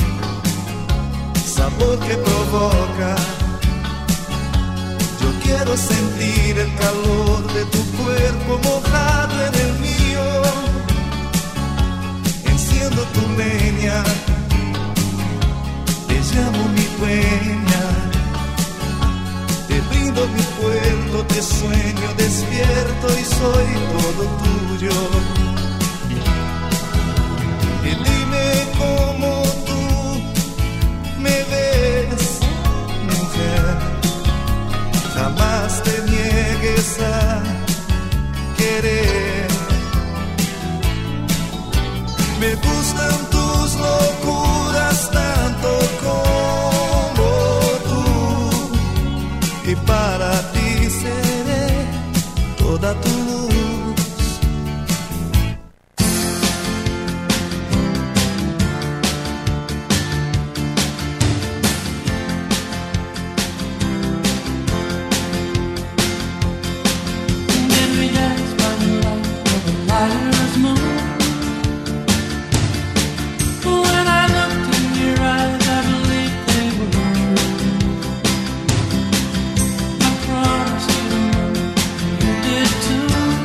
sabor que provoca. Yo quiero sentir el calor de tu cuerpo mojado en el mío. Enciendo tu leña, te llamo mi dueña, te brindo mi cuerpo, te sueño despierto y soy todo tuyo. Y dime cómo tú me ves, mujer, jamás te niegues a querer. Me gustan tus locuras tanto como tú, y para ti seré toda tu luz. Promise you, you did too.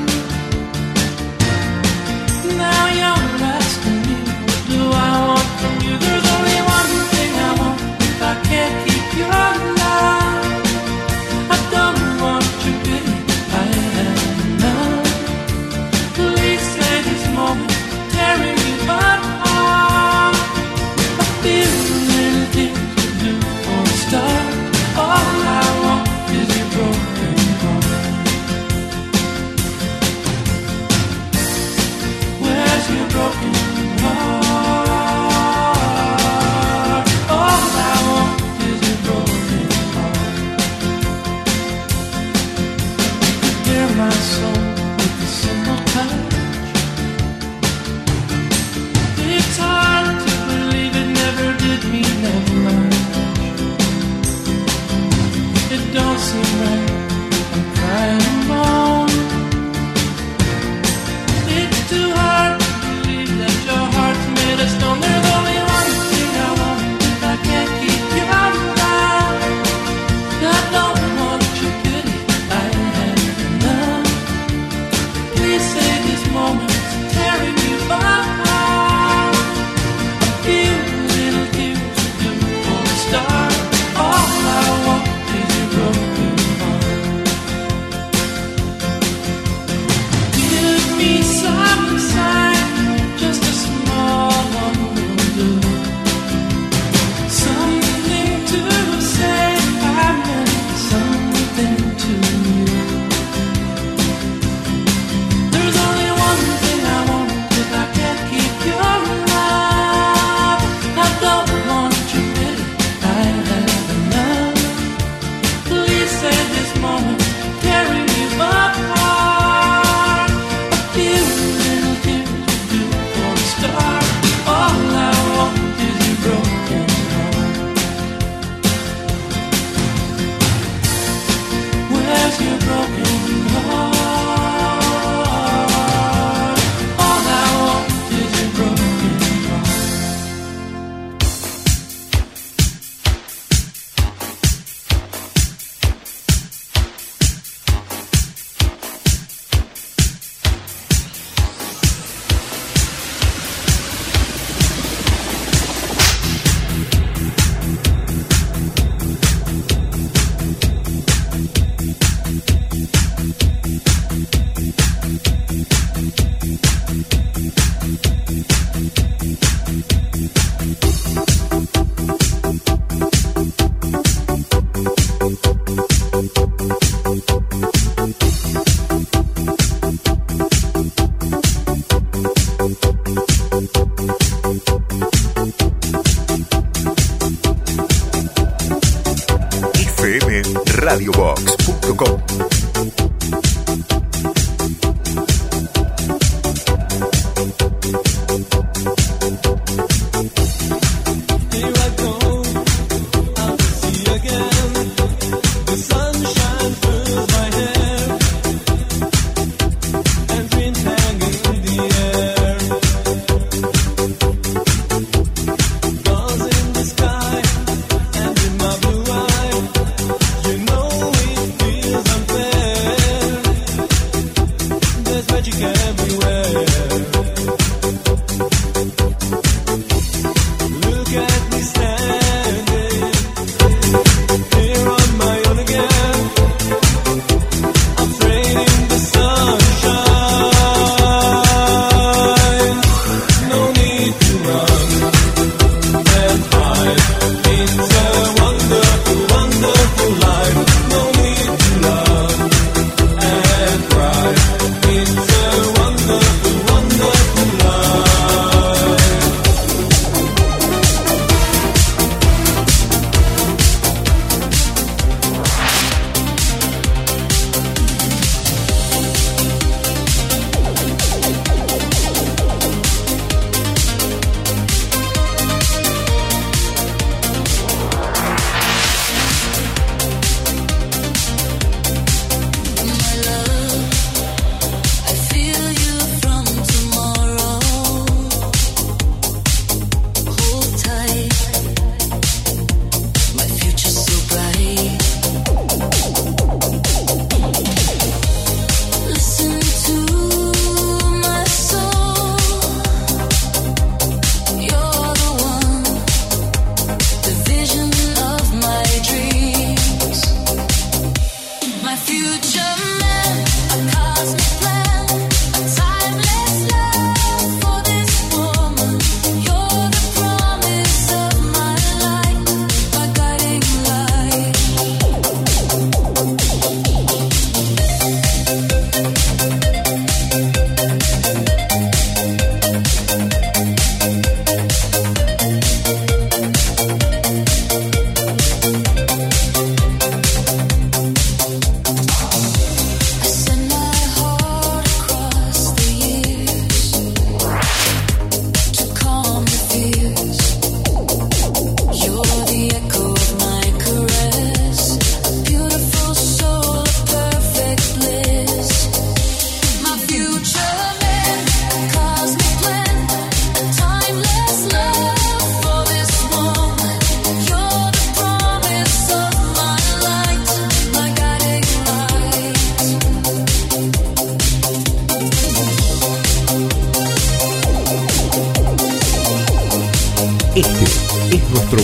lying alone. It's too hard to believe that your heart's made of stone. There's only one thing I want if I can't keep you alive. I don't want your pity, I have enough. Please save this moment, it's tearing you apart. A few little tears will do for a start. All I want is your broken heart. Give me some sign, just a small one will do. Something to say, I meant something to you. There's only one thing I want if I can't keep your love. I don't want your pity, I have enough. Please save this moment, tearing you apart. A few little tears will do for a start. All I want is your broken heart. Where's your broken heart? All I want is your broken heart. f m radio box punto com. Here I go, out to sea again. The sunshine fills my hair, and dreams hang in the air. Stars in the sky, and in my blue eye, you know it feels unfair.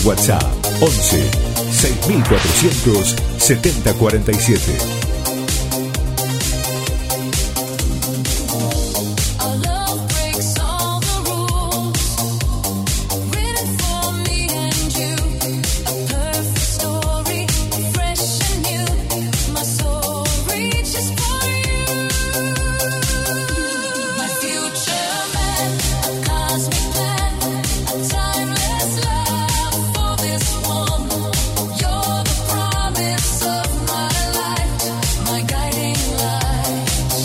WhatsApp once seis mil cuatrocientos setenta cuarenta y siete. Our love breaks all the rules, written for me and you. A perfect story, fresh and new. My soul reaches for you. My future man, a cosmic plan, a timeless love for this one. You're the promise of my life, my guiding light.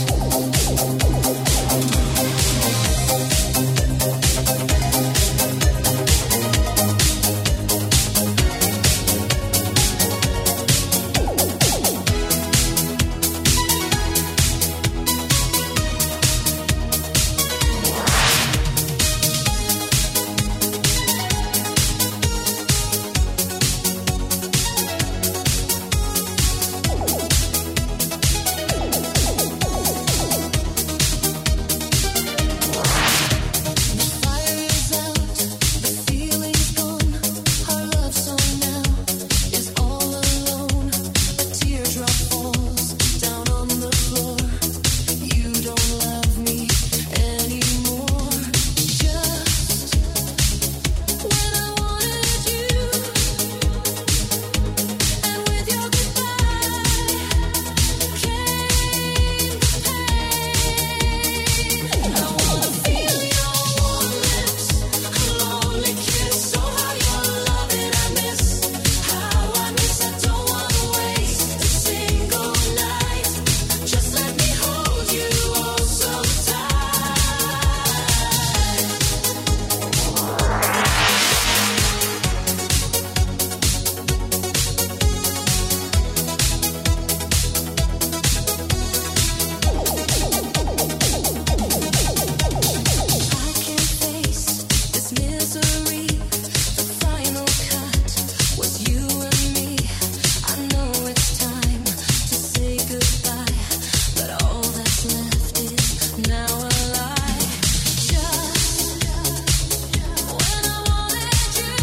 Fire is out, the feeling's gone. Our love song now is all alone. A teardrop falls down on the floor. You don't love me anymore. Just when I wanted you, and with your goodbye came the pain. I wanna feel your warm lips, a lonely kiss. Oh, how your loving I miss, how I miss. I don't wanna waste a single night. Just let me hold you oh so I can't face this misery. The final cut was you and me. I know it's time to say goodbye, but all that's left is now a lie. Just when I wanted you,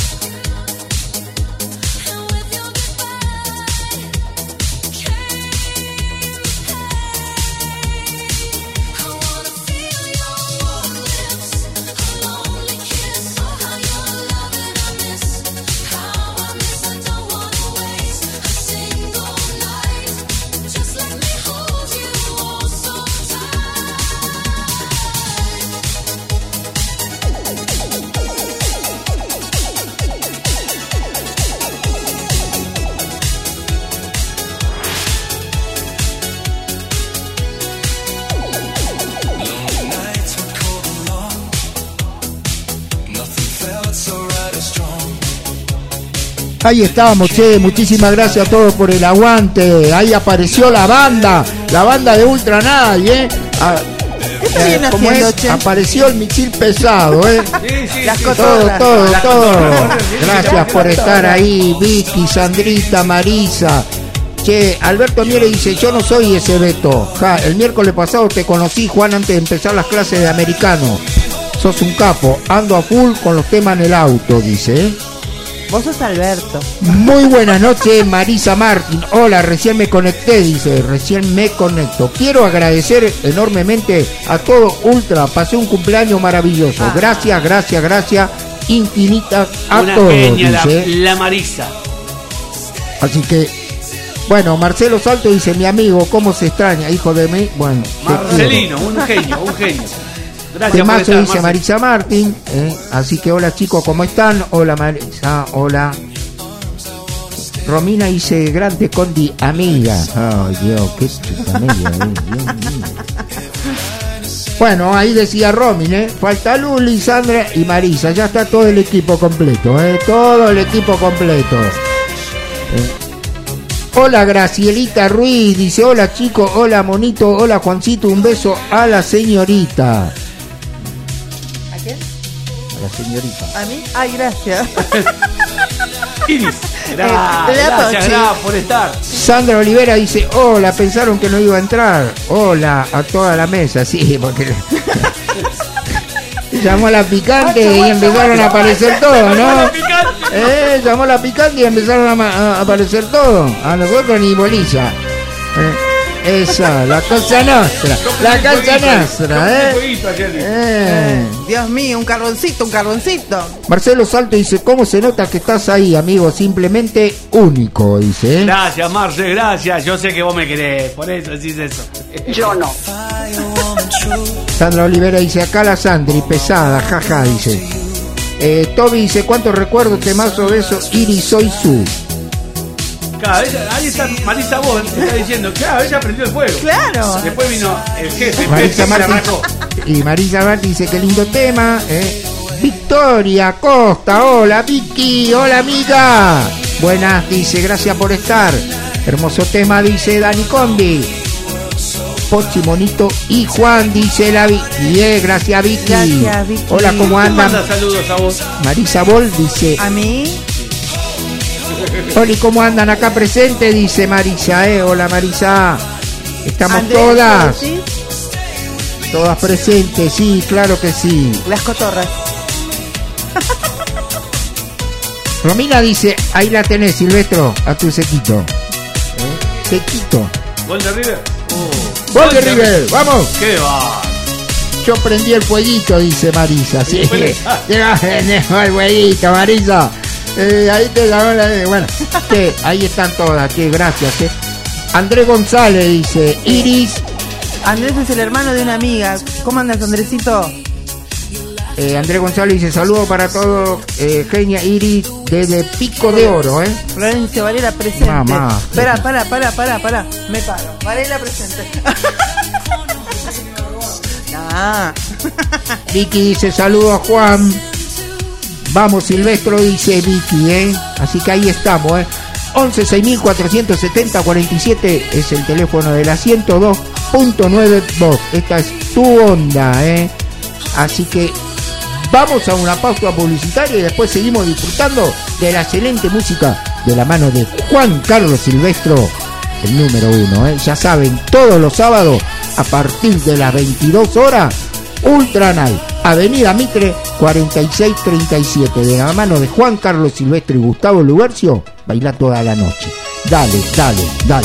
and with your goodbye came I wanna feel your warm lips, a lonely kiss. Oh, how your loving I miss, how I miss. I don't wanna waste a single night. Just let me hold you oh so Lonely nights were cold and long. Nothing felt so right or strong. Ahí estábamos, che, muchísimas gracias a todos por el aguante. Ahí apareció la banda, la banda de Ultra Night, ¿eh? Ah, ¿Qué viene ¿cómo haciendo, es? che? Apareció el misil pesado, ¿eh? Sí, sí, Las sí. cosas- Todo, Cotorras. todo, Las todo. cotorras. Gracias por estar ahí, Vicky, Sandrita, Marisa. Che, Alberto Miere dice, yo no soy ese Beto. Ja, el miércoles pasado te conocí, Juan, antes de empezar las clases de americano. Sos un capo, ando a full con los temas en el auto, dice, ¿eh? Vos sos Alberto. Muy buenas noches, Marisa Martín. Hola, recién me conecté, dice, recién me conecto. Quiero agradecer enormemente a todo Ultra, pasé un cumpleaños maravilloso. Ah. Gracias, gracias, gracias, infinitas a Una todos, genia, la, dice. la Marisa. Así que, bueno, Marcelo Salto dice, mi amigo, ¿cómo se extraña, hijo de mí? Bueno, te Marcelino, un genio, un genio. Gracias por Temazo estar, dice Marce. Marisa Martín, ¿eh? Así que hola chicos, ¿cómo están? Hola Marisa, hola. Romina dice, grande Condi, amiga. Ay Dios, qué chuta media, eh, Dios mío. Bueno, ahí decía Romin, ¿eh? Falta Luli, Sandra y Marisa. Ya está todo el equipo completo, ¿eh? Todo el equipo completo. ¿Eh? Hola Gracielita Ruiz, dice, hola chicos, hola Monito, hola Juancito, un beso a la señorita. ¿A quién? A la señorita. ¿A mí? Ay, gracias. Iris, Eh, gracias, Leato, gracias, sí. gracias por estar. Sandra Olivera dice, hola, pensaron que no iba a entrar. Hola, a toda la mesa, sí, porque... llamó a la picante y empezaron a aparecer todos, ¿no? Eh, llamó a la picante y empezaron a, ma- a aparecer todos. A nosotros ni bolilla. Eh, esa, la cosa nuestra. La cosa nuestra, ¿eh? Eh. Dios mío, un carboncito, un carboncito. Marcelo Salto dice, ¿cómo se nota que estás ahí, amigo? Simplemente único, dice. ¿eh? Gracias, Marce, gracias. Yo sé que vos me querés, por eso decís eso. Yo no. Sandra Olivera dice, acá la Sandri, pesada, jaja, dice. Eh, Toby dice, ¿cuántos recuerdos temazo de eso? Iris soy su. Claro, ella- ahí está Marisa Boll, está diciendo, claro, ella prendió el fuego. Claro. Después vino el jefe, Marisa el jefe Martín. arrancó. Y Marisa Martín dice, qué lindo tema. eh. Victoria Costa, hola Vicky, hola amiga. Buenas, dice, gracias por estar. Hermoso tema, dice Dani Condi. Pochi, Monito y Juan, dice la Vicky. Bien, gracias Vicky. Gracias, Vicky. Hola, ¿cómo ¿Quién andan? manda saludos a vos? Marisa Bol dice, A mí, hola, ¿cómo andan acá presentes? Dice Marisa, eh. Hola Marisa. Estamos Andrés, todas, ¿sí? todas presentes, sí, claro que sí. Las cotorras. Romina dice, ahí la tenés, Silvestro, a tu sequito. ¿Eh? Sequito. ¿Gol de River? Oh. ¡Gol de River! ¡Vamos! ¿Qué va? Yo prendí el fueguito, dice Marisa. Sí, después le- llegó el fueguito, Marisa. Eh, ahí te llamó la... Bueno, que ahí están todas, que gracias. Eh. Andrés González dice, Iris... Andrés es el hermano de una amiga. ¿Cómo andas, Andresito? Eh, Andrés González dice, saludos para todos, eh, Genia Iris, desde Pico de Oro, ¿eh? Florencia Varela presente. Mamá. Espera, para, para, para, para. Me paro. Varela presente. Ah. Vicky dice, saludos a Juan. Vamos, Silvestro, dice Vicky, ¿eh? Así que ahí estamos, ¿eh? once seis mil cuatrocientos setenta cuarenta y siete es el teléfono de la ciento dos punto nueve voz. Esta es tu onda, ¿eh? Así que vamos a una pausa publicitaria y después seguimos disfrutando de la excelente música de la mano de Juan Carlos Silvestro, el número uno, ¿eh? Ya saben, todos los sábados a partir de las veintidós horas, Ultra Night, Avenida Mitre cuarenta y seis treinta y siete, de la mano de Juan Carlos Silvestro y Gustavo Lubercio, baila toda la noche. Dale, dale, dale.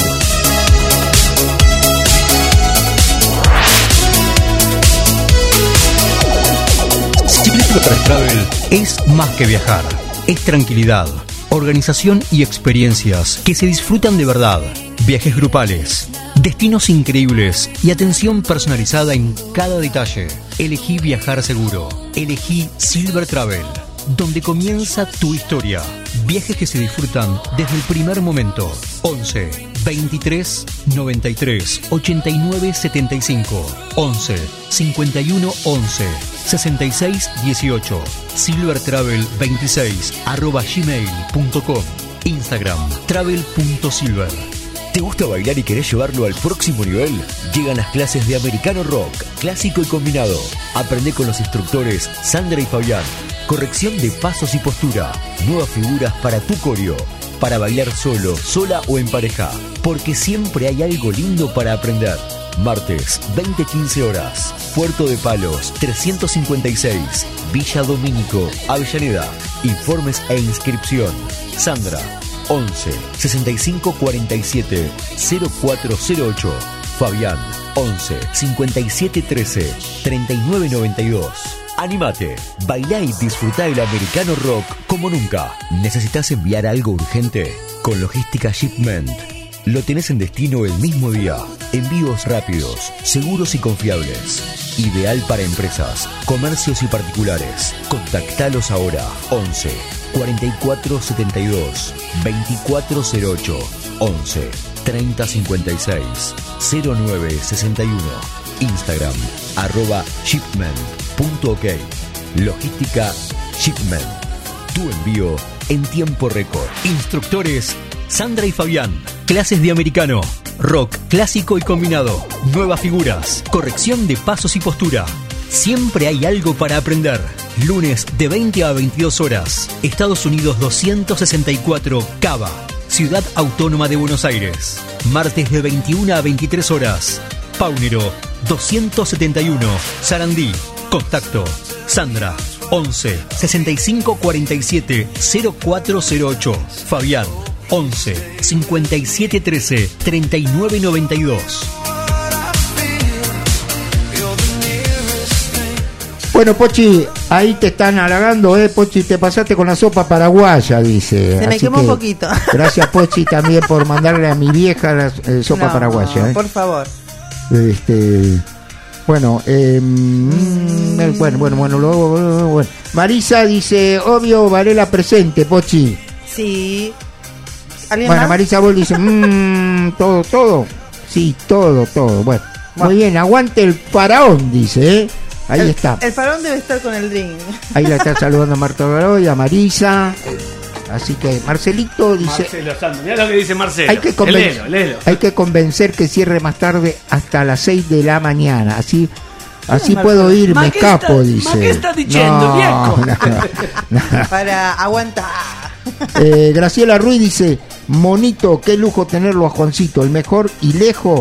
Silver Travel es más que viajar, es tranquilidad, organización y experiencias que se disfrutan de verdad. Viajes grupales, destinos increíbles y atención personalizada en cada detalle. Elegí viajar seguro. Elegí Silver Travel, donde comienza tu historia. Viajes que se disfrutan desde el primer momento. once, veintitrés, noventa y tres, ochenta y nueve, setenta y cinco. once, cincuenta y uno, once, sesenta y seis, dieciocho. silvertravel veintiséis arroba gmail punto com. Instagram travel punto silver. ¿Te gusta bailar y querés llevarlo al próximo nivel? Llegan las clases de Americano Rock, clásico y combinado. Aprende con los instructores Sandra y Fabián. Corrección de pasos y postura. Nuevas figuras para tu coreo. Para bailar solo, sola o en pareja. Porque siempre hay algo lindo para aprender. Martes, veinte a quince horas. Puerto de Palos, trescientos cincuenta y seis. Villa Domínico, Avellaneda. Informes e inscripción. Sandra, once, sesenta y cinco, cuarenta y siete, cero cuatro cero ocho. Fabián, once, cincuenta y siete, trece, treinta y nueve, noventa y dos. Animate, bailá y disfrutá el Americano Rock como nunca. ¿Necesitas enviar algo urgente? Con Logística Shipment. Lo tenés en destino el mismo día. Envíos rápidos, seguros y confiables. Ideal para empresas, comercios y particulares. Contactalos ahora. once, cuarenta y cuatro, setenta y dos, veinticuatro cero ocho. once, treinta, cincuenta y seis, cero nueve, sesenta y uno. Instagram, arroba shipment.ok. Logística Shipment. Tu envío en tiempo récord. Instructores Sandra y Fabián. Clases de americano, rock clásico y combinado. Nuevas figuras, corrección de pasos y postura. Siempre hay algo para aprender. Lunes de veinte a veintidós horas. Estados Unidos doscientos sesenta y cuatro, Cava, Ciudad Autónoma de Buenos Aires. Martes de veintiuna a veintitrés horas. Paunero doscientos setenta y uno, Sarandí. Contacto Sandra once sesenta y cinco cuarenta y siete cero cuatro cero ocho. Fabián once cincuenta y siete trece treinta y nueve noventa y dos. Bueno, Pochi, ahí te están halagando, ¿eh? Pochi, te pasaste con la sopa paraguaya, dice. Se me Así quemó que un poquito. Gracias, Pochi, también por mandarle a mi vieja la eh, sopa No, paraguaya. ¿eh? por favor. Este, bueno, eh, mm, bueno, bueno, bueno, luego, bueno. Marisa dice, obvio, Varela presente, Pochi. Sí. ¿Alguien Bueno, más? Marisa Bol dice, mmm, todo, todo. Sí, todo, todo. Bueno, Bueno. muy bien, aguante el faraón, dice, ¿eh? Ahí el, está. El farón debe estar con el drink. Ahí la está saludando Marta Garoy, a Marisa. Así que Marcelito dice, Marcelo Santos, mirá lo que dice Marcelo. hay que, conven- Léelo, léelo. hay que convencer que cierre más tarde hasta las seis de la mañana. Así así Marcelo? puedo ir, Ma, me ¿qué escapo, está- dice. ma, ¿qué está diciendo, viejo? no, no. Para aguantar. Eh, Graciela Ruiz dice, Monito, qué lujo tenerlo a Juancito, el mejor y lejos.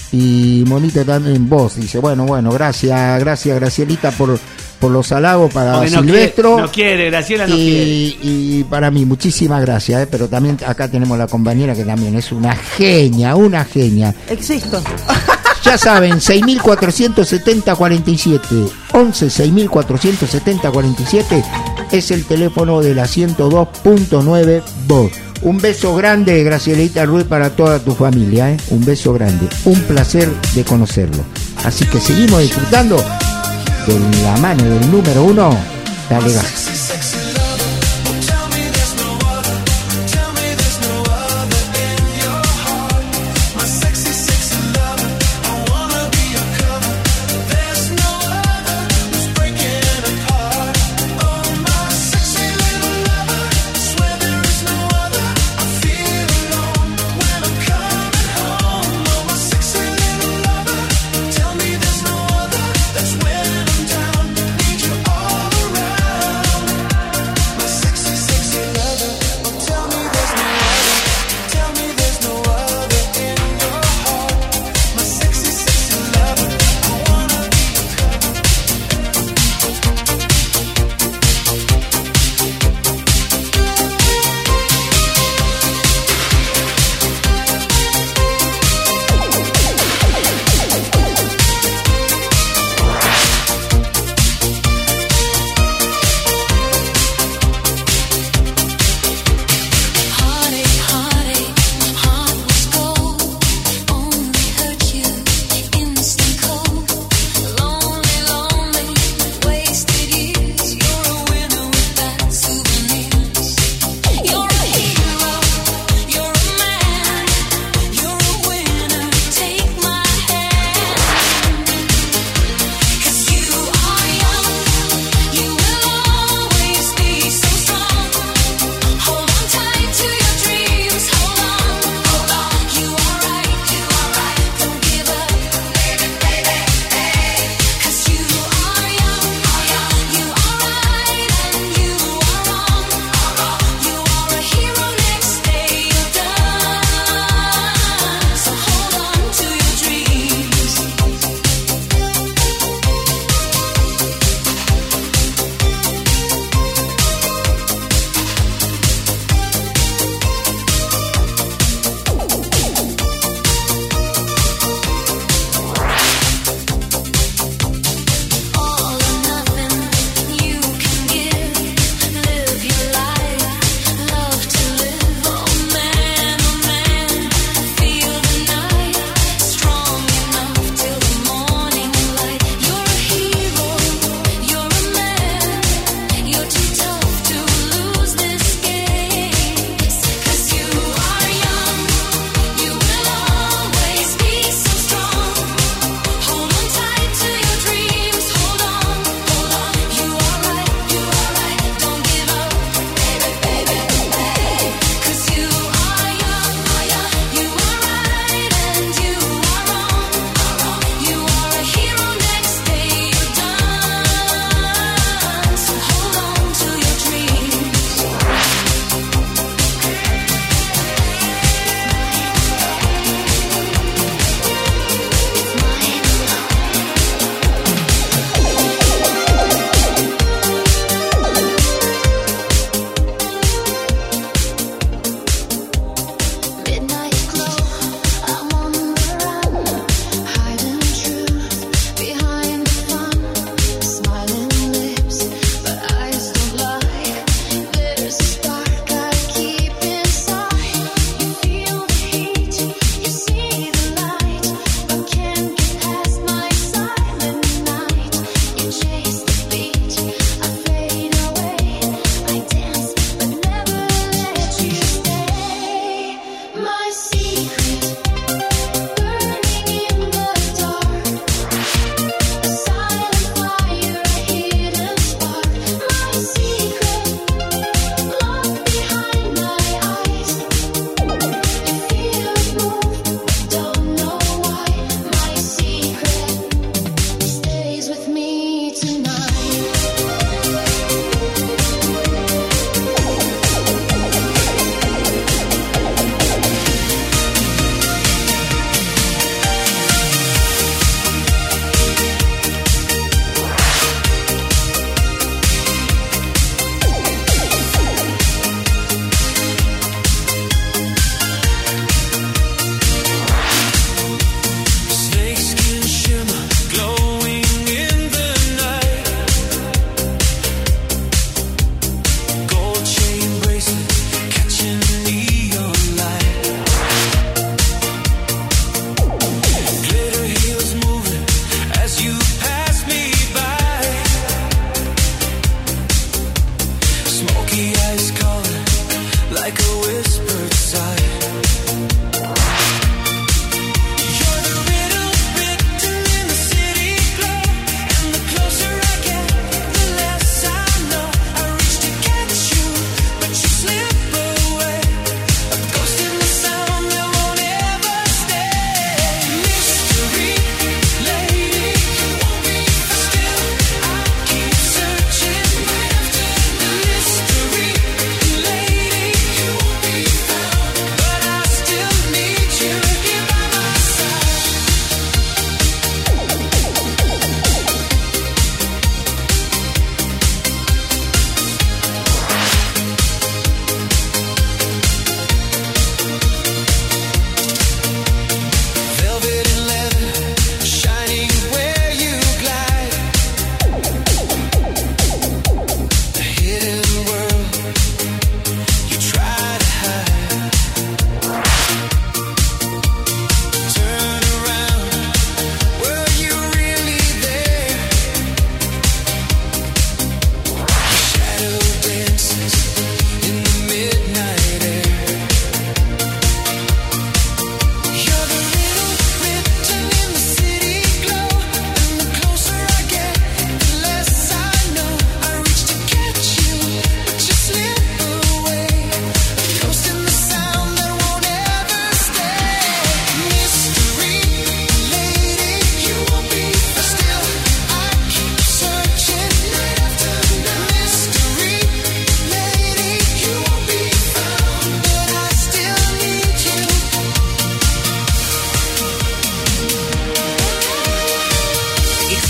Y Monito también vos, dice, bueno, bueno, gracias, gracias Gracielita por, por los halagos para Porque no Silvestro. quiere, no quiere, Graciela no quiere. y, y para mí, muchísimas gracias, eh, pero también acá tenemos la compañera que también es una genia, una genia. Existo. Ya saben, seis mil cuatrocientos setenta cuarenta y siete, once seis mil cuatrocientos setenta cuarenta y siete es el teléfono de la ciento dos punto nueve Voz. Un beso grande, Gracielita Ruiz, para toda tu familia, ¿eh? Un beso grande. Un placer de conocerlo. Así que seguimos disfrutando de la mano del número uno, Dale Gas. That's when I'm down, need you all around.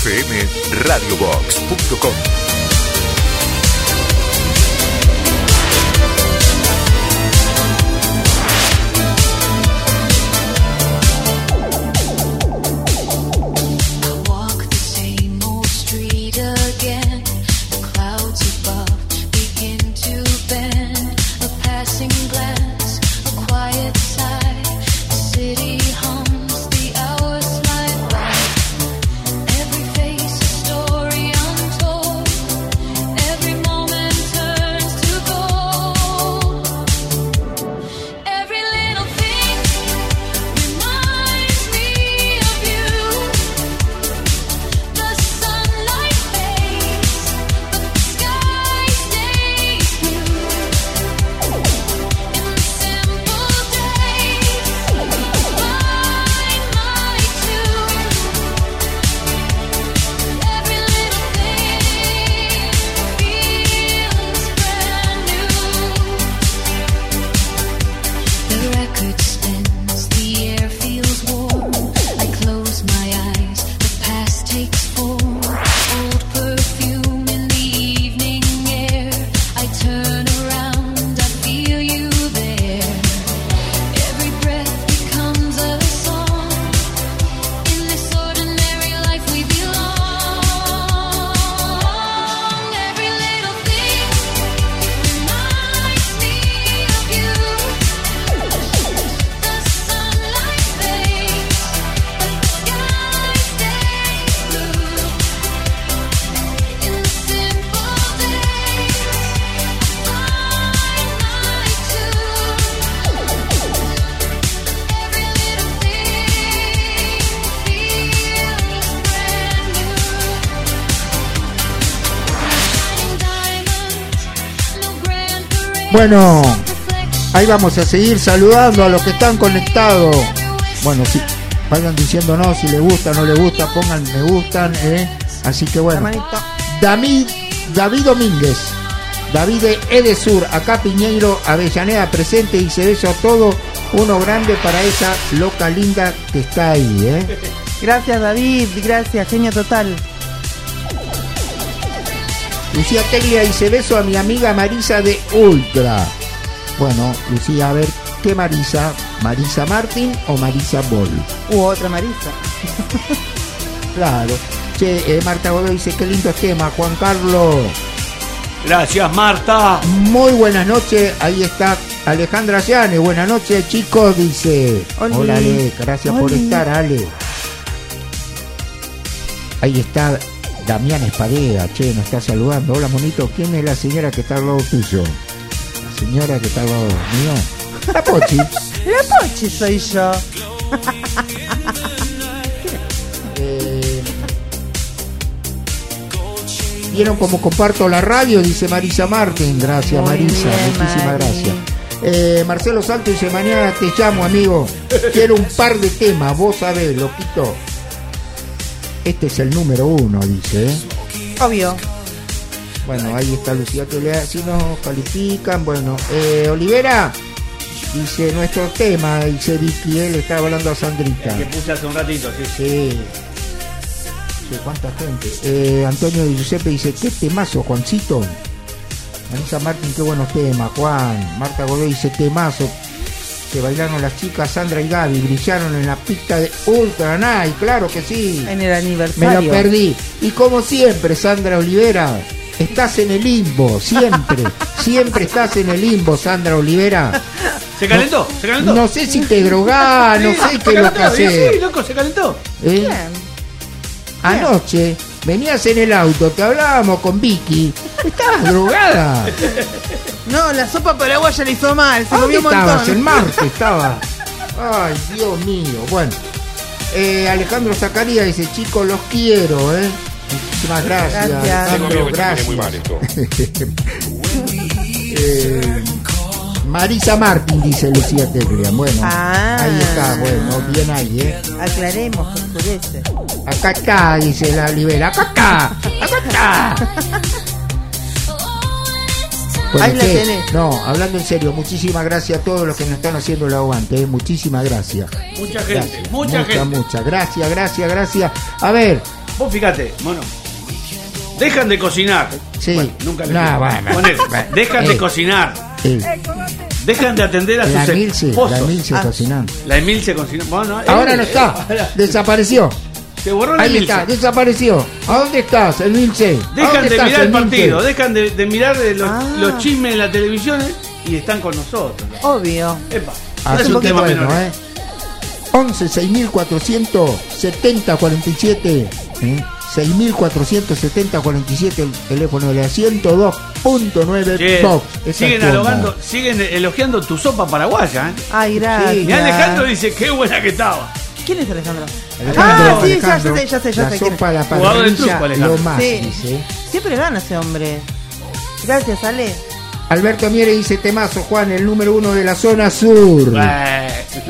F M radio box punto com. Bueno, ahí vamos a seguir saludando a los que están conectados. Bueno, sí, vayan diciéndonos si les gusta, no les gusta, pongan me gustan, ¿eh? Así que bueno, David, David Domínguez, David de Edesur, acá Piñeiro, Avellaneda presente, y se beso a todo, uno grande para esa loca linda que está ahí, ¿eh? Gracias David, gracias, genio total. Lucía Teglia dice beso a mi amiga Marisa de Ultra. Bueno, Lucía, a ver, ¿qué Marisa? ¿Marisa Martín o Marisa Bol? U otra Marisa. Claro. Che, eh, Marta Godoy dice qué lindo tema, Juan Carlos. Gracias, Marta. Muy buenas noches, ahí está Alejandra Llanes. Buenas noches, chicos, dice. Oli. Hola, Ale, gracias Oli. por estar, Ale. Ahí está Damián Espadera, che, nos está saludando. Hola, monito, ¿quién es la señora que está al lado tuyo? La señora que está al lado mío. La Pochi. La Pochi soy yo. eh, ¿Vieron cómo comparto la radio? Dice Marisa Martín. Gracias, Muy Marisa, bien, muchísimas Mari. gracias. Eh, Marcelo Salto dice, mañana te llamo, amigo. Quiero un par de temas, vos sabés, loquito. Este es el número uno, dice, ¿eh? Obvio. Bueno, ahí está Lucía Telea. Si nos califican, bueno. Eh, Olivera dice nuestro tema, dice Vicky, él estaba hablando a Sandrita. El que puse hace un ratito, sí. Sí. Sí, cuánta gente. Eh, Antonio Di Giuseppe dice, qué temazo, Juancito. Marisa Martín, qué buenos temas, Juan. Marta Godoy dice, temazo. Que bailaron las chicas Sandra y Gaby, brillaron en la pista de Ultra Night, claro que sí. En el aniversario. Me lo perdí. Y como siempre, Sandra Olivera, estás en el limbo, siempre, siempre estás en el limbo, Sandra Olivera. ¿Se calentó? ¿Se calentó? No sé si te drogás, no Sí, sé se qué es lo que calentó, sí, haces. Sí, loco, se calentó. ¿Eh? Anoche venías en el auto, te hablábamos con Vicky, estabas drogada. No, la sopa paraguaya le hizo mal, se ¿A comió dónde un montón. estabas? En Marte estaba. Ay, Dios mío. Bueno, eh, Alejandro Zacarías dice, chicos, los quiero, ¿eh? Muchísimas gracias, Gracias. Alejandro, gracias. eh, Marisa Martín, dice Lucía Teglia. Bueno, Ah. ahí está, bueno, bien ahí, ¿eh? Aclaremos, que oscurece. Acá está, dice la Olivera, acá está, acá está. Bueno, Ahí la che, tenés. no, hablando en serio, muchísimas gracias a todos los que nos están haciendo el aguante, ¿eh? Muchísimas gracias. Mucha gente, Gracias, mucha gente. Muchas, gracias, gracias, gracias. A ver, Vos fíjate, mono. Dejan de cocinar. Sí. Bueno, nunca le No, digo. bueno, Ponele, bueno. dejan de Eh. cocinar. Sí. Dejan de atender a La sus Emilce, esposos. la Emilce Ah, cocinando. La Emilce cocinando. Bueno, Ahora eh, no eh, está, ahora- desapareció. Se borró la Ahí Emilce. está, desapareció. ¿A dónde estás, Emilce? ¿A Dejan dónde de estás, mirar el Emilce? partido, dejan de, de mirar eh, los, Ah. los chismes en la televisión eh, y están con nosotros. Obvio. Epa, Así es un que tema bueno, menor. ¿eh? once seis mil cuatrocientos setenta cuarenta y siete, ¿eh? seis mil cuatrocientos setenta cuarenta y siete, el teléfono de la ciento dos punto nueve Che, Box. Esa siguen es tu alogando, onda. siguen elogiando tu sopa paraguaya, ¿eh? Ay, gracias. Y Alejandro dice, qué buena que estaba. ¿Quién es Alejandro? Alejandro, ah, sí, ya, Alejandro, ya sé, ya sé, ya la sé. quién sopa, es. la Jugador del parrilla, truco, Alejandro. lo más, Sí. dice. Siempre gana ese hombre. Gracias, Ale. Alberto Miere dice, temazo, Juan, el número uno de la zona sur. Eh,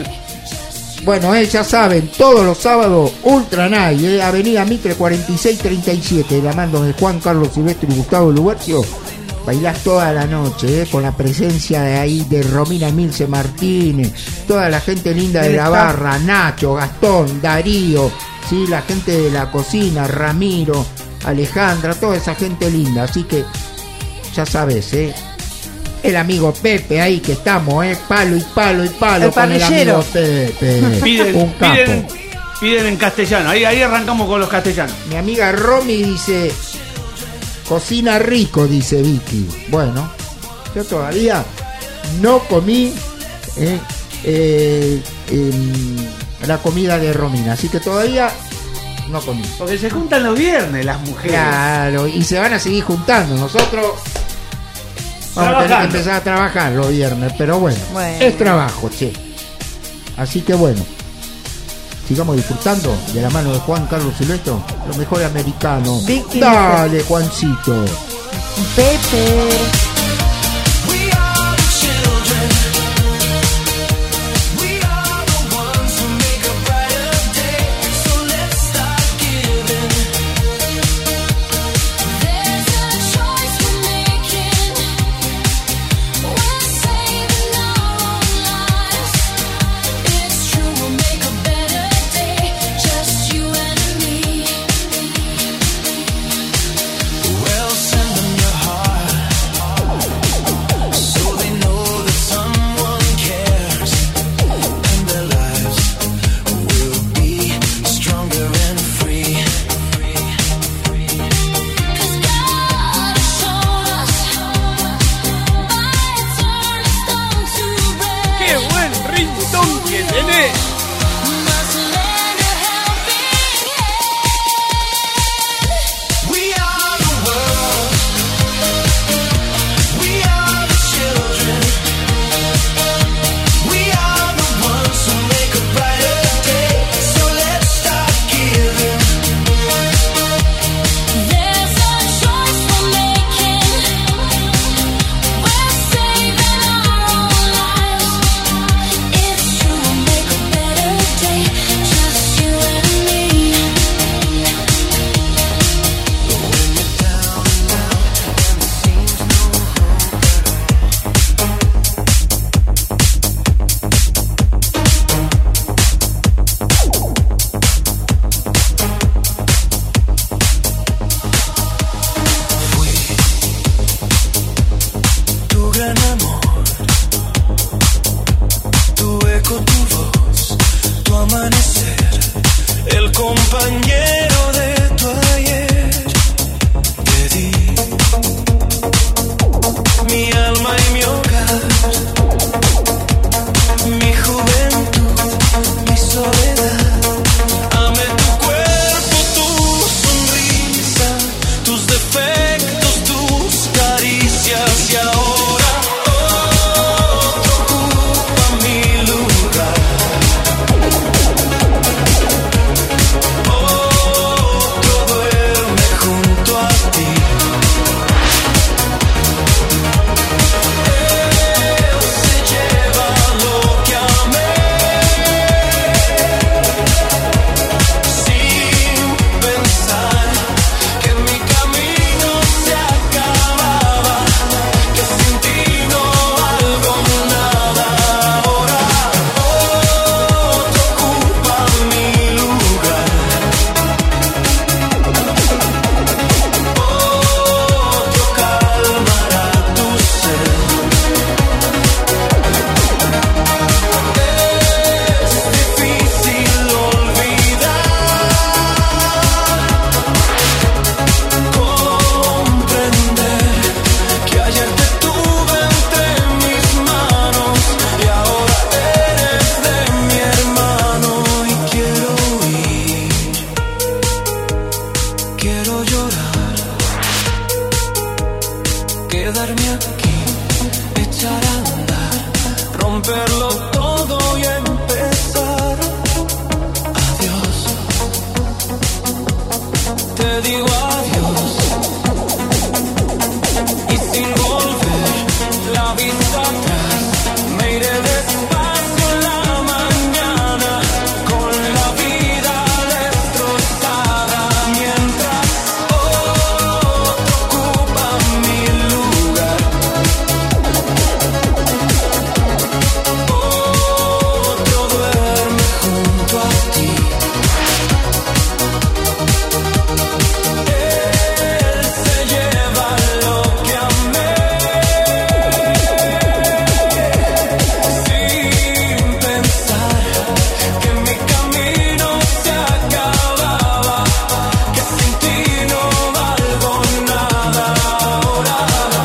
Bueno, eh, ya saben, todos los sábados, Ultra Night, eh, Avenida Mitre cuarenta y seis treinta y siete, de la mano de Juan Carlos Silvestre y Gustavo Lubercio. Bailás toda la noche, eh, con la presencia de ahí de Romina Emilce Martínez, toda la gente linda de El la staff. barra, Nacho, Gastón, Darío, sí, la gente de la cocina, Ramiro, Alejandra, toda esa gente linda. Así que, ya sabes, eh. El amigo Pepe ahí que estamos, eh, palo y palo y palo El con el parrillero. amigo Pepe. piden, Un capo. piden, piden en castellano. Ahí, ahí arrancamos con los castellanos. Mi amiga Romy dice, cocina rico, dice Vicky. Bueno, yo todavía no comí eh, eh, em, la comida de Romina, así que todavía no comí. Porque se juntan los viernes las mujeres. Claro, y se van a seguir juntando. Nosotros vamos a tener que Trabajando. empezar a trabajar los viernes, pero bueno, Bueno. es trabajo, che. Así que bueno, sigamos disfrutando de la mano de Juan Carlos Silvestre, lo mejor americano. Vicky Dale, Juancito. Pepe. We are the children. We are the ones who make a brighter day. So let's start giving. There's a choice we're making. We're saving our own lives. It's true, we'll make a better day. Just you and me. Well, send them your heart, so they know that someone cares, and their lives will be stronger and free. Cause God has shown us by turning stone to bread. ¡Qué buen ringtone que tenés! Must lend a helping hand. We are the world. We are the children. We are the ones who make a brighter day. So let's start giving. There's a choice we're making. We're saving our own lives. It's true, we'll make a better day. Just you and me. Tu gran amor, tu eco, tu voz, tu amanecer, el compañero de tu ayer. Te di mi alma y mi hogar, mi juventud, mi soledad. Amé tu cuerpo, tu sonrisa, tus defectos, tus caricias y ahora otro ocupa mi lugar. te digo adiós. Y sin volver la vista atrás, me iré despacio en la mañana con la vida destrozada, mientras otro ocupa mi lugar. Otro duerme junto a ti. Él se lleva lo que amé, sin pensar que mi camino se acababa, que sin ti no valgo nada ahora.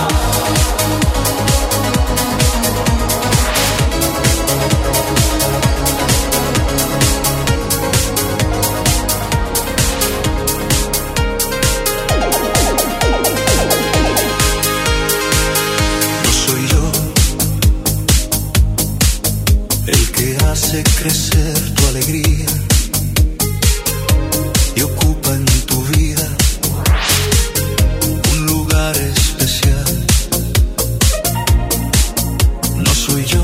No soy yo el que hace crecer tu alegría y ocupa en tu vida un lugar especial. No soy yo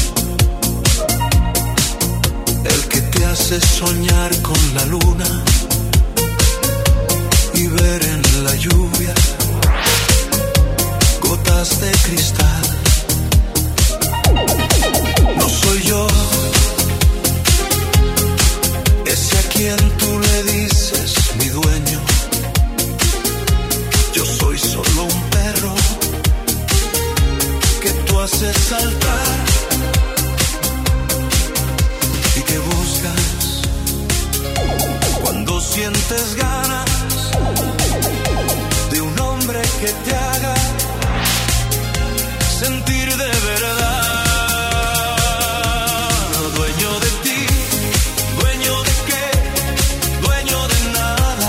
el que te hace soñar con la luna y ver en la lluvia gotas de cristal. No soy yo ese a quien tú le dices mi dueño. Yo soy solo un perro que tú haces saltar y que buscas cuando sientes ganas de un hombre que te haga sentir de verdad. Dueño de ti, dueño de qué, dueño de nada.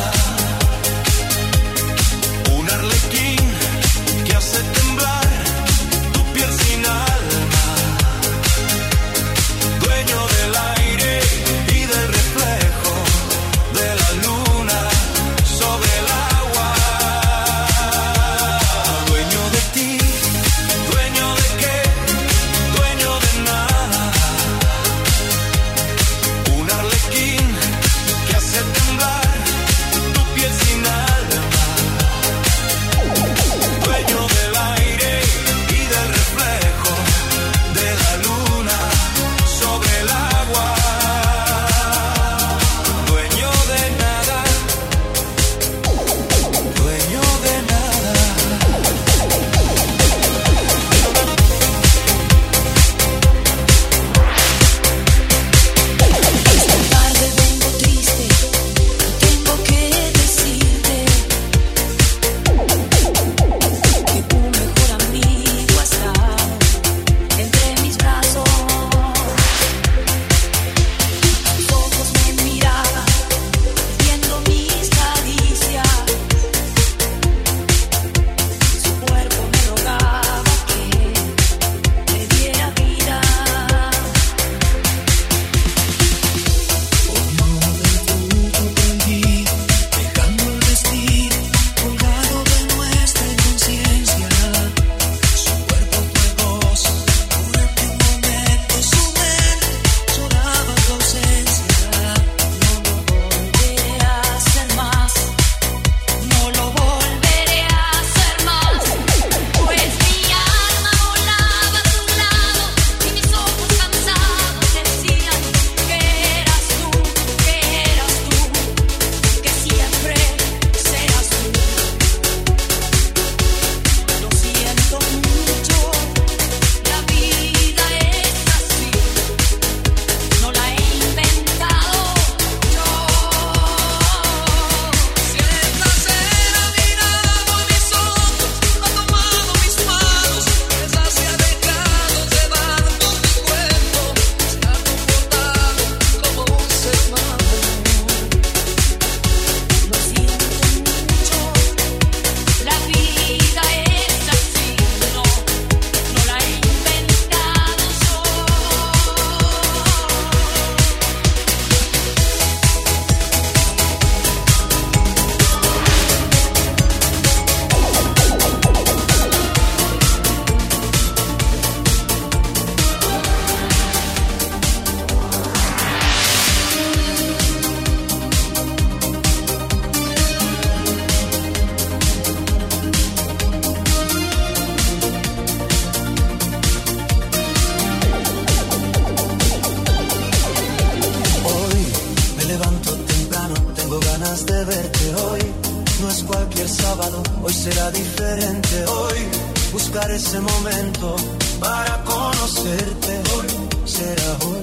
Un arlequín que hace temblar tu piel sin alma. Dueño del aire y del reflejo de la luna sobre el agua. Dueño de ti, dueño de qué, levanto temprano, tengo ganas de verte hoy. No es cualquier sábado, hoy será diferente. Hoy buscar ese momento para conocerte. Hoy será hoy.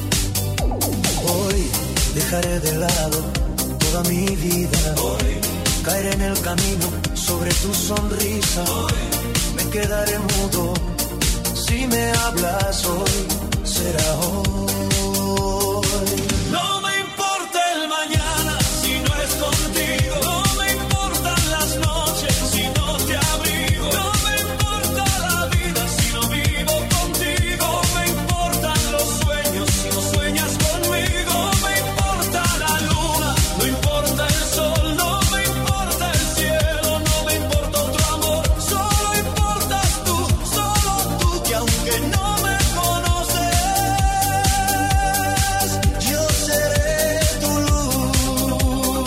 Hoy dejaré de lado toda mi vida. Hoy caeré en el camino sobre tu sonrisa. Hoy me quedaré mudo si me hablas. Hoy será hoy. No me importa el mañana si no es contigo. No me importan las noches si no te abrigo. No me importa la vida si no vivo contigo. Me importan los sueños si no sueñas conmigo. Me importa la luna, no importa el sol. No me importa el cielo, no me importa otro amor. Solo importas tú, solo tú, que aunque no me conoces, yo seré tu luz.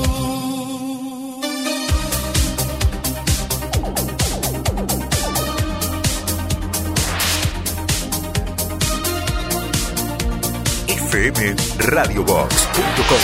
F M Radio Box punto com.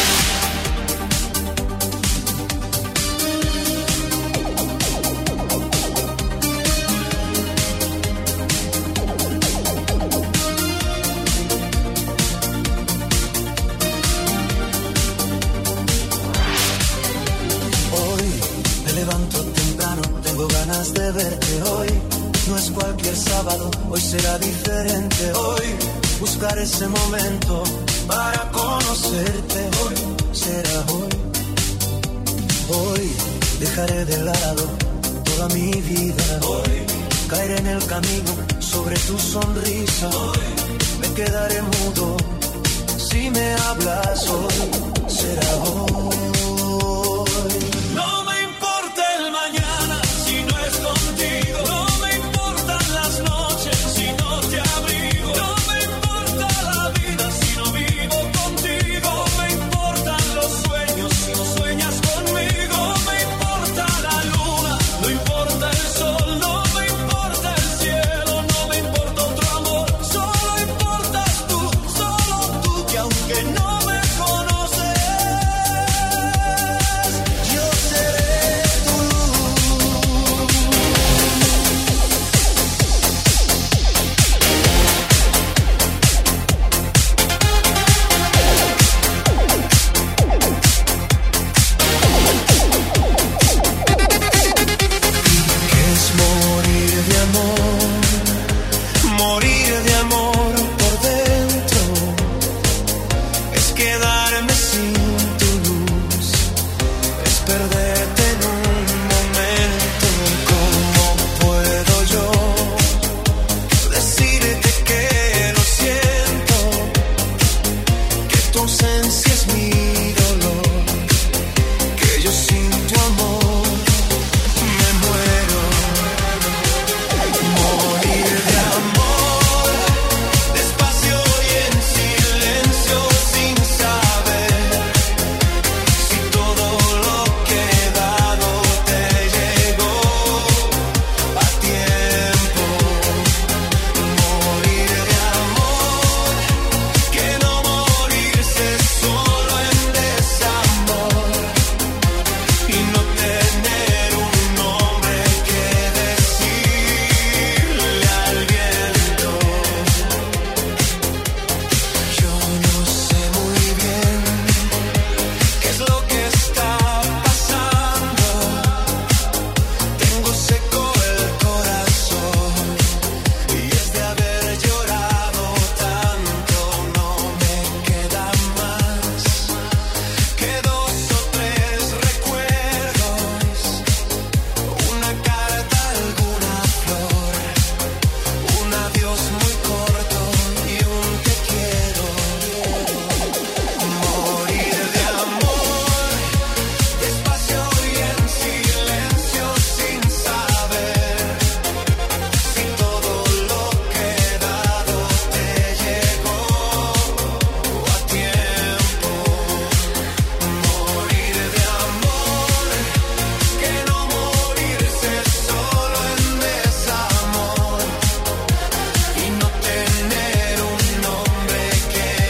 Hoy me levanto temprano, tengo ganas de verte hoy. No es cualquier sábado, hoy será diferente. Hoy buscar ese momento para conocerte. Hoy será hoy. Hoy dejaré de lado toda mi vida. Hoy caeré en el camino sobre tu sonrisa. Hoy me quedaré mudo si me hablas. Hoy será hoy. No me importa el mañana si no es contigo. No me importan las noches si no te abrigo. No me importa la vida si no vivo contigo. Me importan los sueños si no sueñas conmigo. Me importa la luna, no importa el sol. No me importa el cielo, no me importa otro amor. Solo importas tú, solo tú, que aunque no me conoces,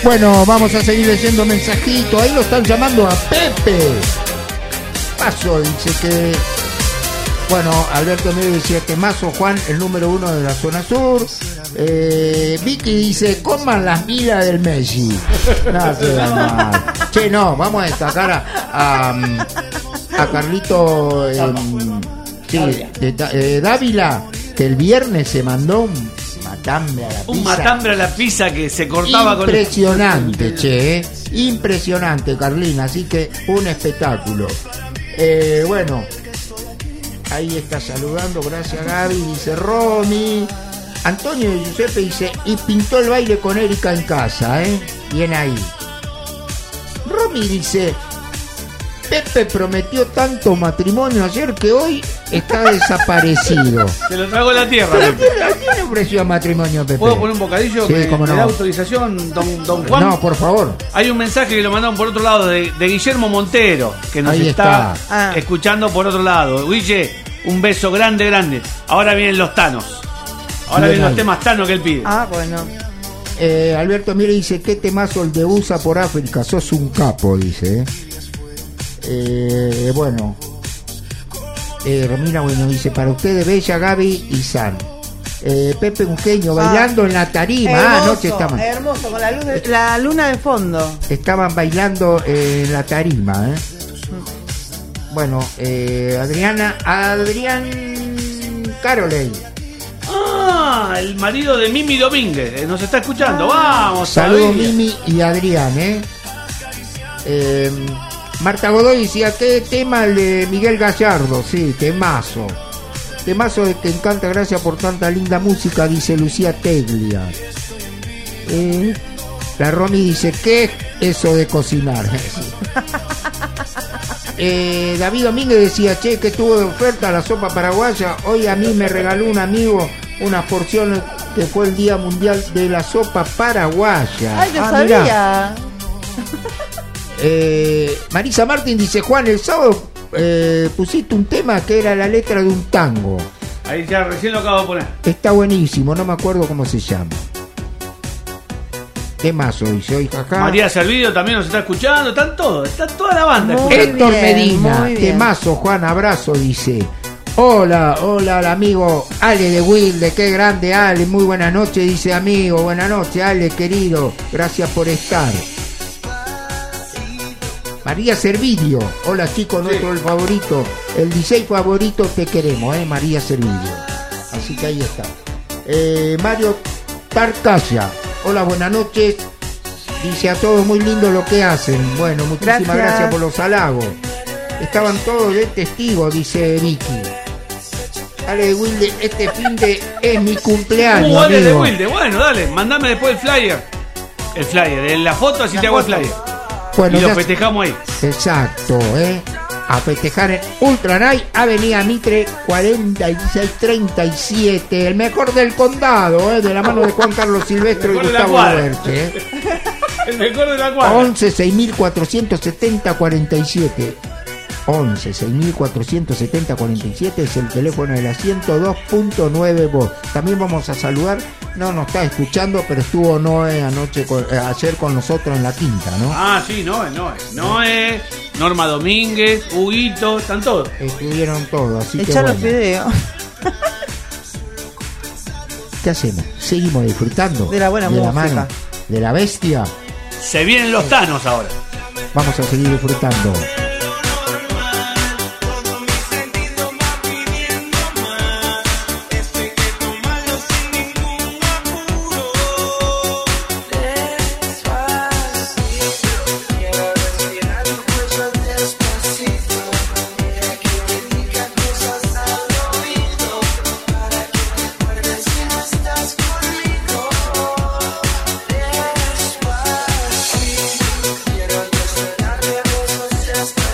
Bueno, vamos a seguir leyendo mensajitos. Ahí lo están llamando a Pepe. Paso, dice que... Bueno, Alberto Miguel decía temazo, Juan, el número uno de la zona sur. Eh, Vicky dice, coman las milas del Messi. No, se da mal. Che, no, vamos a destacar a, a, a Carlito eh, sí, de, eh, Dávila, que el viernes se mandó un matambre a la pizza. Un matambre a la pizza que se cortaba con... Impresionante, che, eh. Impresionante, Carlina, así que un espectáculo. Eh, bueno, ahí está saludando, gracias Gaby, dice Romy. Antonio de Giuseppe dice, y pintó el baile con Erika en casa, ¿eh? Bien ahí. Romy dice, Pepe prometió tanto matrimonio ayer que hoy está desaparecido. Se lo tragó la tierra. ¿Pero ¿a quién le ofreció matrimonio, Pepe? ¿Puedo poner un bocadillo? Sí, ¿Me, cómo me no. da autorización, don, don Juan? No, por favor. Hay un mensaje que lo mandaron por otro lado de, de Guillermo Montero, que nos Ahí está, está. Ah. escuchando por otro lado. Guille, un beso grande, grande. Ahora vienen los tanos. Ahora Bien vienen los ahí. temas tanos que él pide. Ah, bueno. Eh, Alberto Mire dice, qué temazo el de U S A por África, sos un capo, dice. Eh, eh bueno. Eh, Romina, bueno, dice, para ustedes, Bella, Gaby y San. Eh, Pepe un genio, Ah. bailando en la tarima. Ah, Hermoso, anoche estaban, hermoso, con la, luz de- la luna de fondo. estaban bailando eh, en la tarima. Eh. Bueno, eh, Adriana, Adrián Caroley. Ah, el marido de Mimi Domínguez. eh, Nos está escuchando. Vamos, Saludos Sabina. Mimi y Adrián, ¿eh? Eh, Marta Godoy decía, ¿qué tema el de Miguel Gallardo? Sí, temazo. Temazo de que encanta, gracias por tanta linda música, dice Lucía Teglia. Eh, la Romy dice, ¿qué es eso de cocinar? eh, David Domínguez decía, che, que tuvo de oferta la sopa paraguaya. Hoy a mí me regaló un amigo unas porciones que fue el Día Mundial de la Sopa Paraguaya. Ay, no Ah, mirá. sabía. Eh, Marisa Martín dice, Juan, el sábado eh, pusiste un tema que era la letra de un tango. Ahí ya recién lo acabo de poner. Está buenísimo, no me acuerdo cómo se llama. Temazo, dice hoy, jaja. María Servidio también nos está escuchando. Están todos, está toda la banda Muy escuchando. Héctor bien, Medina, muy bien. temazo, Juan, abrazo, dice. Hola, hola al amigo Ale de Wilde, qué grande Ale, muy buenas noches, dice amigo, buenas noches Ale, querido, gracias por estar. María Servidio, hola chicos, Sí. nuestro el favorito, el D J favorito, te queremos, eh, María Servidio. Así que ahí está. Eh, Mario Tarcaya, hola, buenas noches. Dice a todos muy lindo lo que hacen. Bueno, muchísimas gracias, Gracias. por los halagos. Estaban todos de testigos, dice Vicky. Ale de Wilde, este fin de es mi cumpleaños. Uh, Ale de amigo. Wilde. Bueno, dale, mandame después el flyer. El flyer, en la foto así La te hago el foto. flyer. Bueno, y lo ya- festejamos ahí. Exacto, ¿eh? A festejar en Ultra Night, Avenida Mitre cuarenta y seis treinta y siete, el mejor del condado, ¿eh? De la mano de Juan Carlos Silvestre y El mejor de la Gustavo cuadra. Duerche, ¿eh? El mejor de la cuadra. once seis mil cuatrocientos setenta cuarenta y siete. once seis mil cuatrocientos setenta cuarenta y siete es el teléfono de la ciento dos punto nueve voz. También vamos a saludar, no nos está escuchando, pero estuvo Noé anoche con- eh, ayer con nosotros en la quinta, ¿no? Ah, sí, Noé, Noé. Noé, Norma Domínguez, Huguito, están todos. Estuvieron todos, así que Echar los bueno. fideos. ¿Qué hacemos? Seguimos disfrutando De la buena de la música. mano de la bestia. Se vienen los tanos ahora. Vamos a seguir disfrutando. Quiero despertar de besos despacito.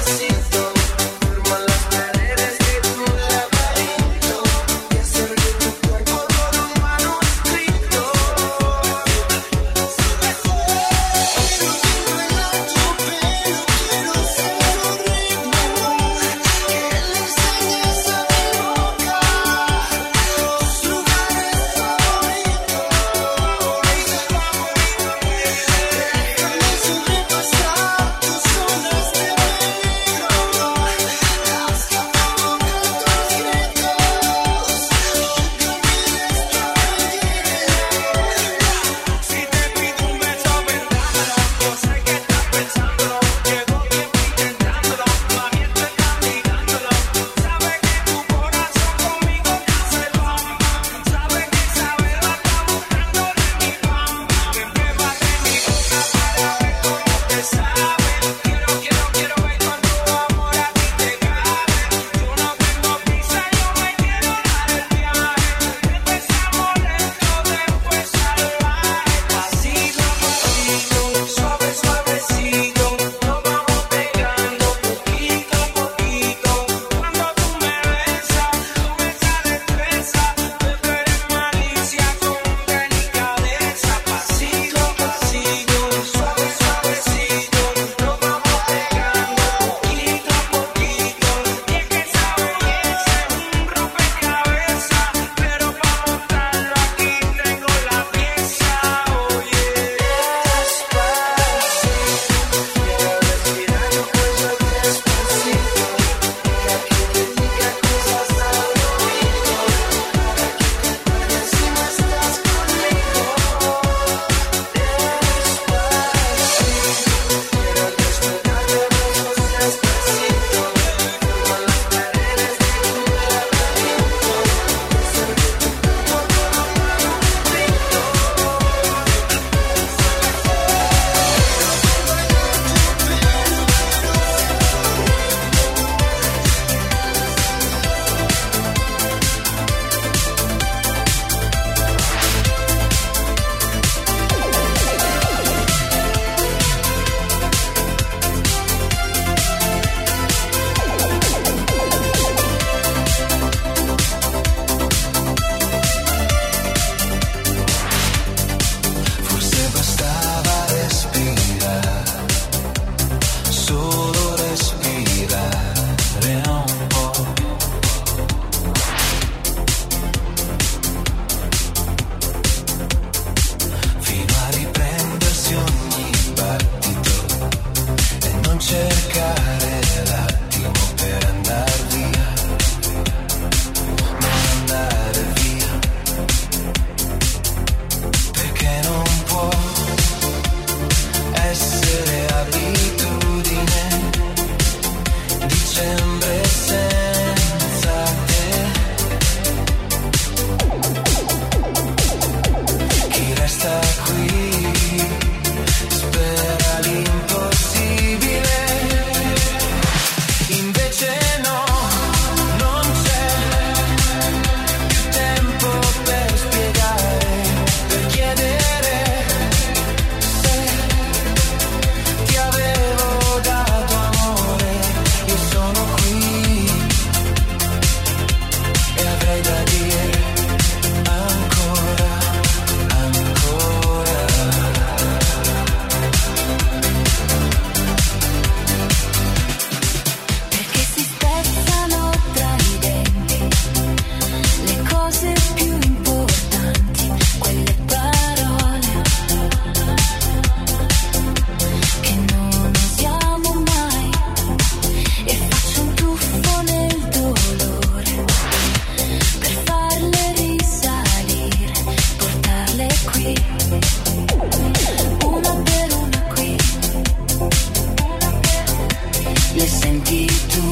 manchi tu,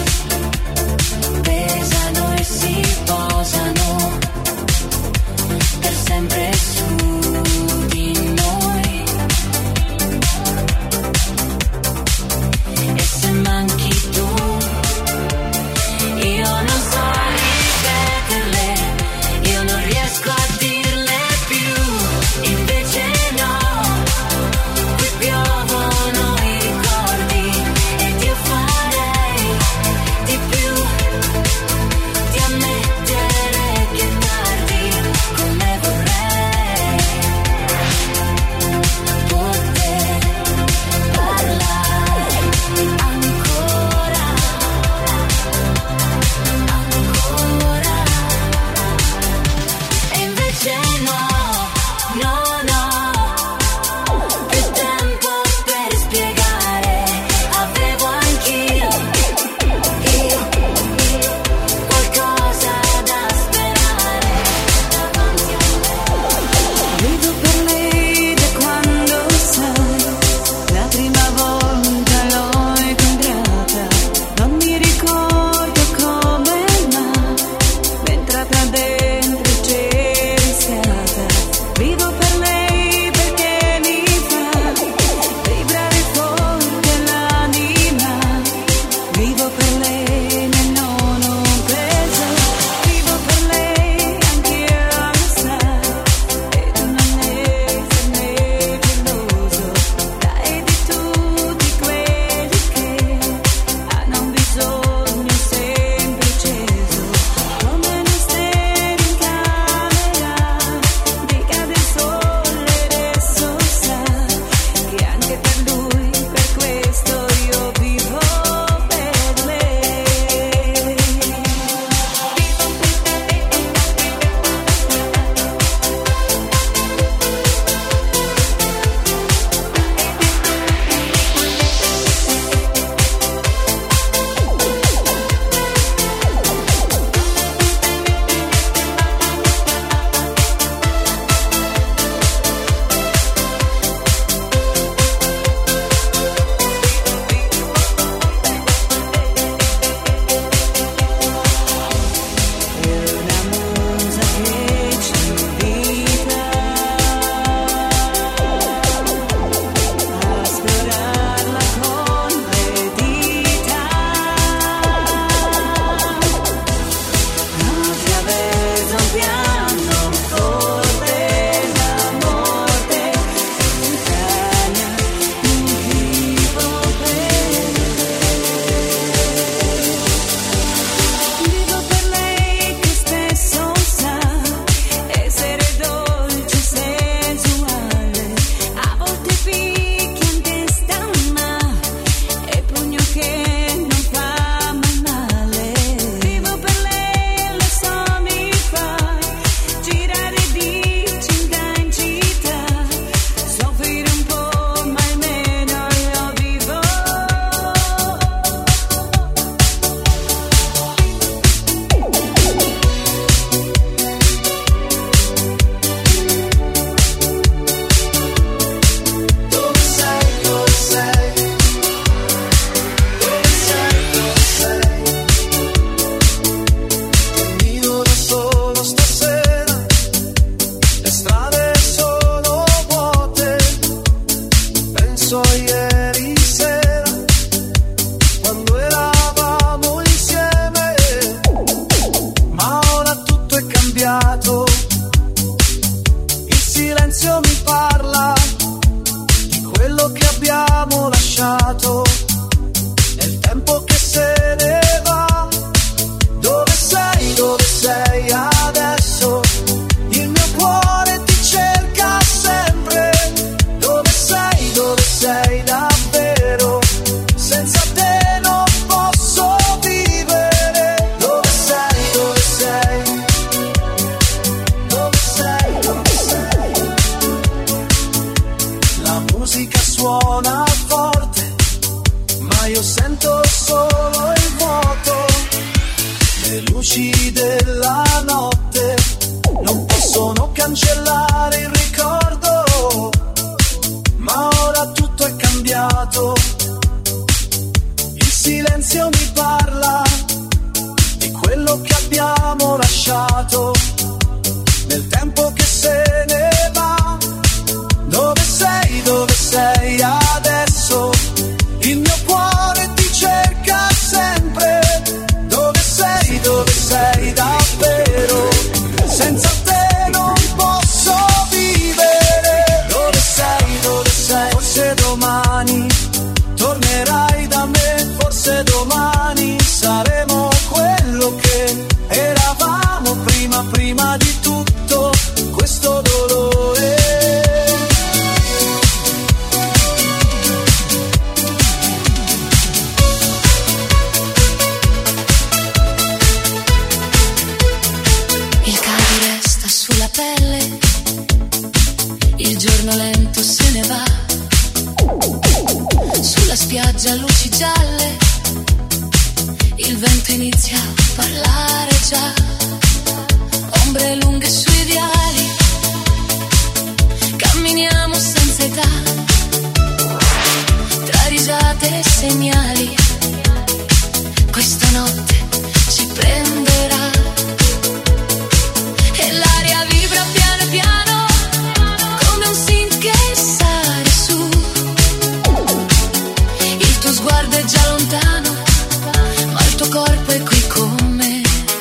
pesano e si posano per sempre su di noi. E se manchi tu, io non so ripeterle, io non riesco a dirle più, invece no, qui piovono i ricordi ed io farei di più, di ammettere che è tardi, come vorrei poter parlare ancora, ancora, e invece no, no, no, più tempo per spiegare, avevo anch'io, io, qualcosa da sperare davanti a me. Vivo per lei da quando sai, la prima volta l'ho incontrata, non mi ricordo come ma, mentre tra dentro c'eri stata. Vivo per lei perché mi fa vibrare forte l'anima, vivo per lei nel non ho preso, vivo per lei anch'io lo sai, e tu non esserne geloso, dai di tutti quelli che hanno un bisogno sempre acceso, come una stella in camera, dica del sole adesso sa, che anche per lui, per questo io vivo per lei. Una musa che ci invita a esplorarla con le dita, attraverso un piano forte, la morte lontana, non vivo per vivo per lei che spesso sa essere dolce e sensuale, a volte picchia in testa ma è pugno che non fa mai male. Vivo per lei, lo so mi fa girare di città in città, soffrire un po' ma almeno io vivo. Dove sei, dove sei? Dove sei, dove sei? Cammino da solo stasera, le strade sono vuote, penso a ieri sera, quando eravamo insieme, ma ora tutto è cambiato, il silenzio mi parla di quello che abbiamo lasciato, è il tempo che se ne va. Dove sei, dove sei adesso? Il mio cuore ti cerca sempre. Dove sei, dove sei davvero? Senza te non posso vivere. Dove sei, dove sei? Dove sei, dove sei? La musica suona forte, ma io sento solo il vuoto, le luci della notte non possono cancellare il ricordo, ma ora tutto è cambiato, il silenzio mi parla di quello che abbiamo lasciato nel tempo che se ne va. Dove sei, dove sei adesso? Il mio cuore ti cerca sempre. Dove sei, dove sei davvero? Senza te non posso vivere. Dove sei, dove sei? Forse domani tornerai da me, forse domani saremo quello che eravamo prima, prima di tutto questo dolore. Il caldo resta sulla pelle, il giorno lento se ne va, sulla spiaggia luci gialle, il vento inizia a parlare già, ombre lunghe sui viali, camminiamo senza età, tra risate e segnali, questa notte ci prenderà e l'aria vibra piano piano come un synth che sale su, il tuo sguardo è già lontano ma il tuo corpo è qui con me.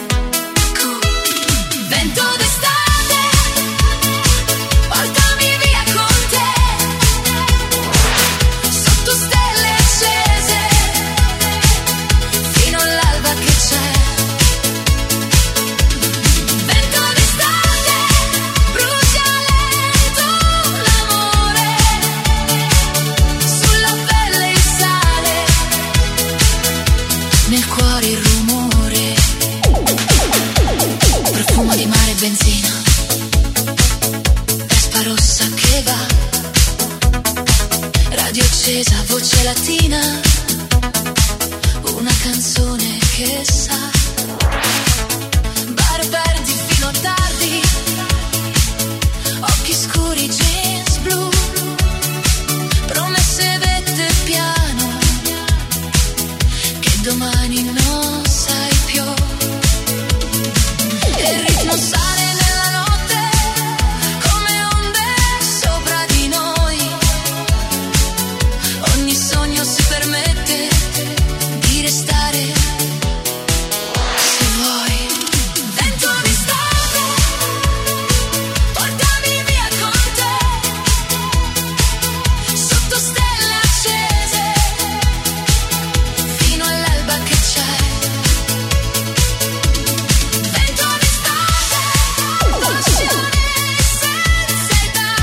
Vento d'estate, portami via con te, sotto stelle accese, fino all'alba che c'è. Vento d'estate, brucia lento l'amore, sulla pelle il sale, nel cuore il rumore, profumo di mare e benzina, vespa rossa che va, radio accesa, voce latina, una canzone che sa, bar aperti fino a tardi, occhi scuri, jeans blu, promesse dette piano, che domani non sai più, e il ritmo sale nella notte come onde sopra di noi, ogni sogno si permette di restare se vuoi. Vento d'estate, portami via con te, sotto stelle accese, fino all'alba che c'è. Vento d'estate, passione senza età,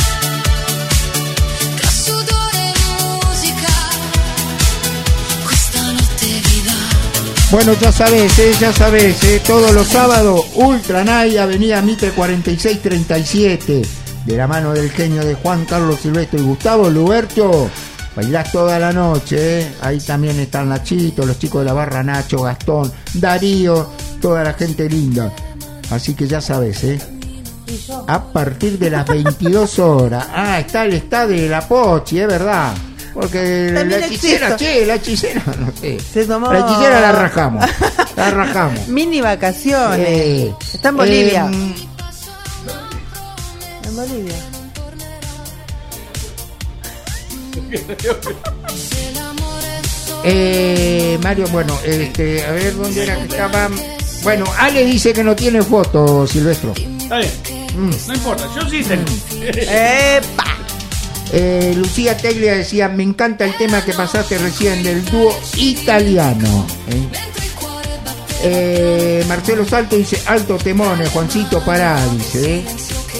tra sudore e musica, questa notte viva. Bueno, ya sabés, eh, ya sabés, eh, todos los sábados, Ultra Night, Avenida Mitre cuarenta y seis treinta y siete, de la mano del genio de Juan Carlos Silvestre y Gustavo Luberto, bailás toda la noche, eh. Ahí también están Nachito, los chicos de la barra, Nacho, Gastón, Darío, toda la gente linda. Así que ya sabés, eh. A partir de las veintidós horas. Ah, está el estadio de la Pochi, es verdad. Porque También la hechicera, existo. che, la hechicera, no sé. Se tomó... La hechicera la rajamos. La rajamos. Mini vacaciones. Eh, Está en Bolivia. eh, En Bolivia. Eh, Mario, bueno, este, a ver dónde era que estaba. Bueno, Ale dice que no tiene foto, Silvestro. Está bien. Mm. No importa, yo sí tengo. ¡Epa! Eh, Lucía Teglia decía, me encanta el tema que pasaste recién del dúo italiano. ¿eh? Eh, Marcelo Salto dice, alto temones, Juancito Pará, dice. ¿eh?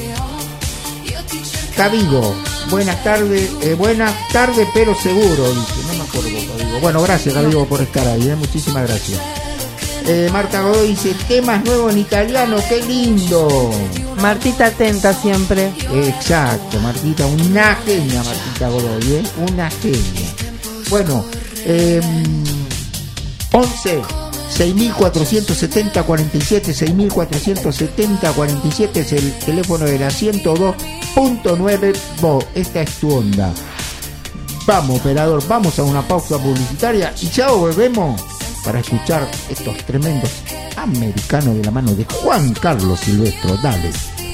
Cabigo, buenas tardes, eh, buenas tardes, pero seguro, dice. No me acuerdo, Cabigo. Bueno, gracias, Cabigo, por estar ahí, ¿eh? Muchísimas gracias. Eh, Marta Godoy dice, temas nuevos en italiano, qué lindo. Martita atenta siempre. Exacto, Martita, una genia, Martita Godoy, ¿eh? Una genia. Bueno, eh, once seis mil cuatrocientos setenta cuarenta y siete, seis mil cuatrocientos setenta cuarenta y siete es el teléfono de la ciento dos punto nueve. Vos, esta es tu onda. Vamos, operador, vamos a una pausa publicitaria y ya volvemos para escuchar estos tremendos americanos de la mano de Juan Carlos Silvestro. Dale.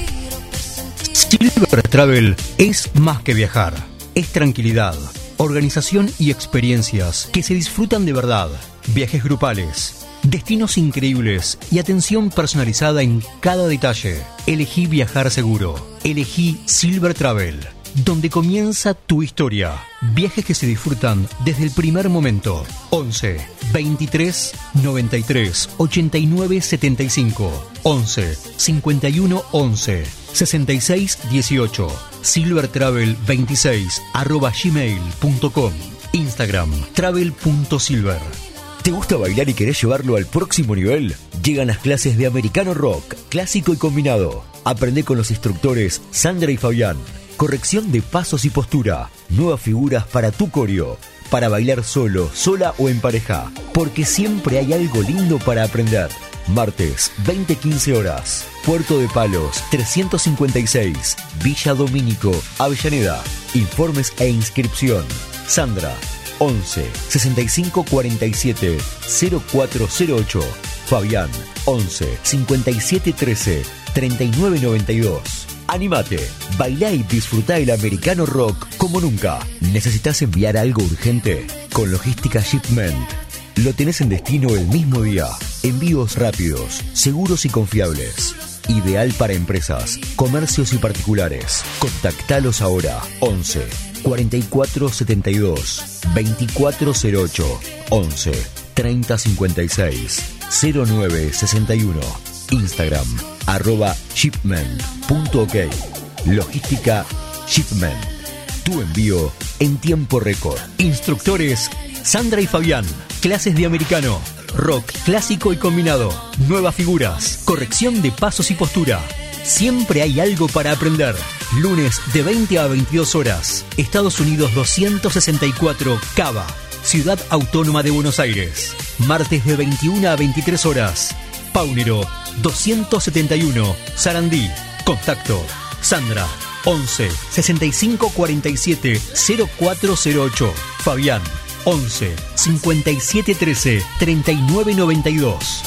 Silver Travel es más que viajar, es tranquilidad, organización y experiencias que se disfrutan de verdad. Viajes grupales, destinos increíbles y atención personalizada en cada detalle. Elegí viajar seguro. Elegí Silver Travel, donde comienza tu historia. Viajes que se disfrutan desde el primer momento. once, veintitrés, noventa y tres, ochenta y nueve, setenta y cinco. once, cincuenta y uno, once, sesenta y seis, dieciocho. silvertravel veintiséis arroba gmail punto com. Instagram travel punto silver. ¿Te gusta bailar y querés llevarlo al próximo nivel? Llegan las clases de Americano Rock, clásico y combinado. Aprende con los instructores Sandra y Fabián. Corrección de pasos y postura. Nuevas figuras para tu coreo. Para bailar solo, sola o en pareja. Porque siempre hay algo lindo para aprender. Martes, veinte quince horas. Puerto de Palos, trescientos cincuenta y seis. Villa Domínico, Avellaneda. Informes e inscripción. Sandra, once, sesenta y cinco cuarenta y siete, cero cuatro cero ocho. Fabián, once, cincuenta y siete trece, treinta y nueve noventa y dos. Animate, bailá y disfrutá el americano rock como nunca. ¿Necesitas enviar algo urgente? Con Logística Shipment. Lo tenés en destino el mismo día. Envíos rápidos, seguros y confiables. Ideal para empresas, comercios y particulares. Contactalos ahora. once, cuarenta y cuatro setenta y dos, veinticuatro cero ocho. once, treinta cincuenta y seis, cero nueve sesenta y uno. Instagram, arroba shipment.ok. Logística Shipment. Tu envío en tiempo récord. Instructores Sandra y Fabián. Clases de americano, rock clásico y combinado. Nuevas figuras, corrección de pasos y postura. Siempre hay algo para aprender. Lunes de veinte a veintidós horas. Estados Unidos doscientos sesenta y cuatro, Cava, Ciudad Autónoma de Buenos Aires. Martes de veintiuna a veintitrés horas. Paunero doscientos setenta y uno, Sarandí. Contacto Sandra, once, sesenta y cinco cuarenta y siete, cero cuatro cero ocho. Fabián, once, cincuenta y siete trece, treinta y nueve noventa y dos.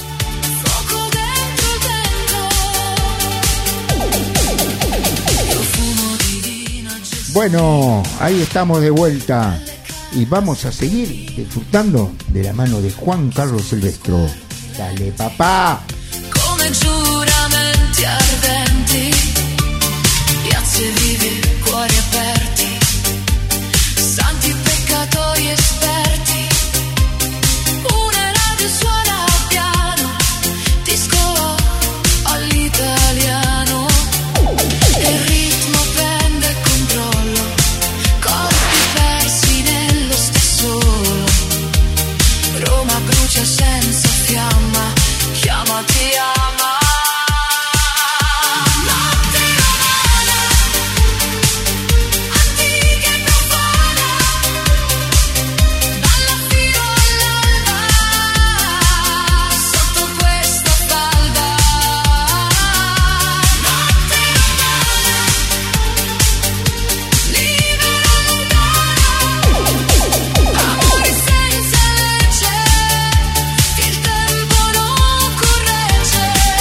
Bueno, ahí estamos de vuelta y vamos a seguir disfrutando de la mano de Juan Carlos Silvestro. Dale, papá. Come giuramenti ardenti, piazze vive, cuori aperti, santi peccatori esperti, una radio suona piano, disco all'italiano, e il ritmo prende controllo, corpi persi nello stesso, Roma brucia senza fiamma, chiamati ama. Notte romana, antica e profana, dalla fino all'alba, sotto questa falda. Notte romana, libera lontana, amore senza legge, il tempo non corregge.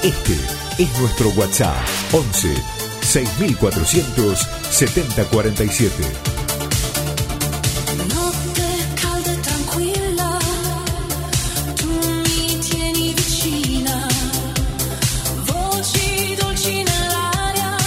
Este es nuestro WhatsApp once seis mil cuatrocientos setenta cuarenta y siete. Notte calda e tranquilla, tu mi tieni vicina, voci dolci nell'aria,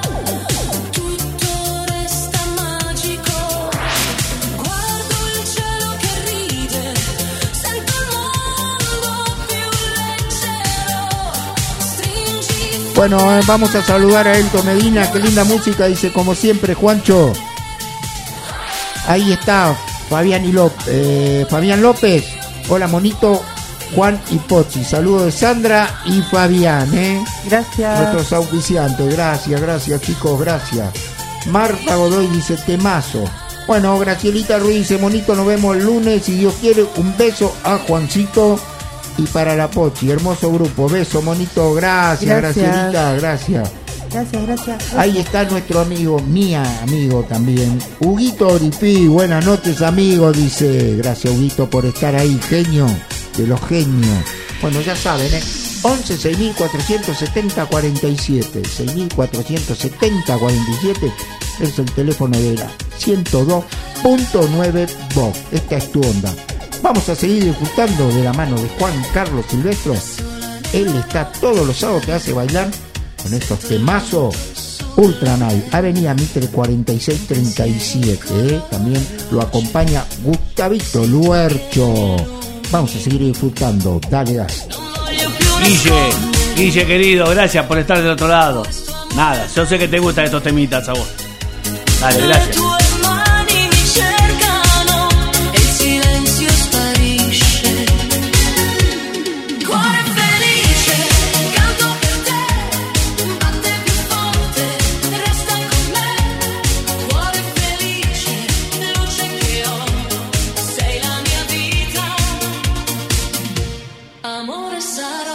tutto resta magico, guardo il cielo che ride, sento il mondo più leggero, stringi. Bueno, eh, vamos a saludar a Elton Medina, qué linda música, dice como siempre Juancho. Ahí está Fabián, y López, eh, Fabián López. Hola Monito, Juan y Pochi. Saludos de Sandra y Fabián, ¿eh? Gracias. Nuestros auspiciantes, gracias, gracias chicos, gracias. Marta Godoy dice temazo. Bueno, Gracielita Ruiz dice Monito, nos vemos el lunes, si Dios quiere. Un beso a Juancito y para la Pochi, hermoso grupo. Beso Monito, gracias, Gracias. Gracielita, gracias. Gracias, gracias. Ahí está nuestro amigo, mía amigo también, Huguito Oripí. Buenas noches amigo, dice. Gracias Huguito por estar ahí, genio de los genios. Bueno, ya saben, ¿eh? once seis mil cuatrocientos setenta cuarenta y siete, seis mil cuatrocientos setenta cuarenta y siete es el teléfono de la ciento dos punto nueve Vox. Esta es tu onda. Vamos a seguir disfrutando de la mano de Juan Carlos Silvestro. Él está todos los sábados, te hace bailar con estos temazos. Ultra Night, Avenida Mitre cuarenta y seis treinta y siete, ¿eh? También lo acompaña Gustavito Luercho. Vamos a seguir disfrutando, dale gas. Guille, Guille querido, gracias por estar del otro lado. Nada, yo sé que te gustan estos temitas a vos. Dale, gracias. Tue mani mi cercano e il silenzio sparisce. Cuore felice, canto per te, batte più forte, resta con me. Cuore felice, luce che ho, sei la mia vita. Amore sarò.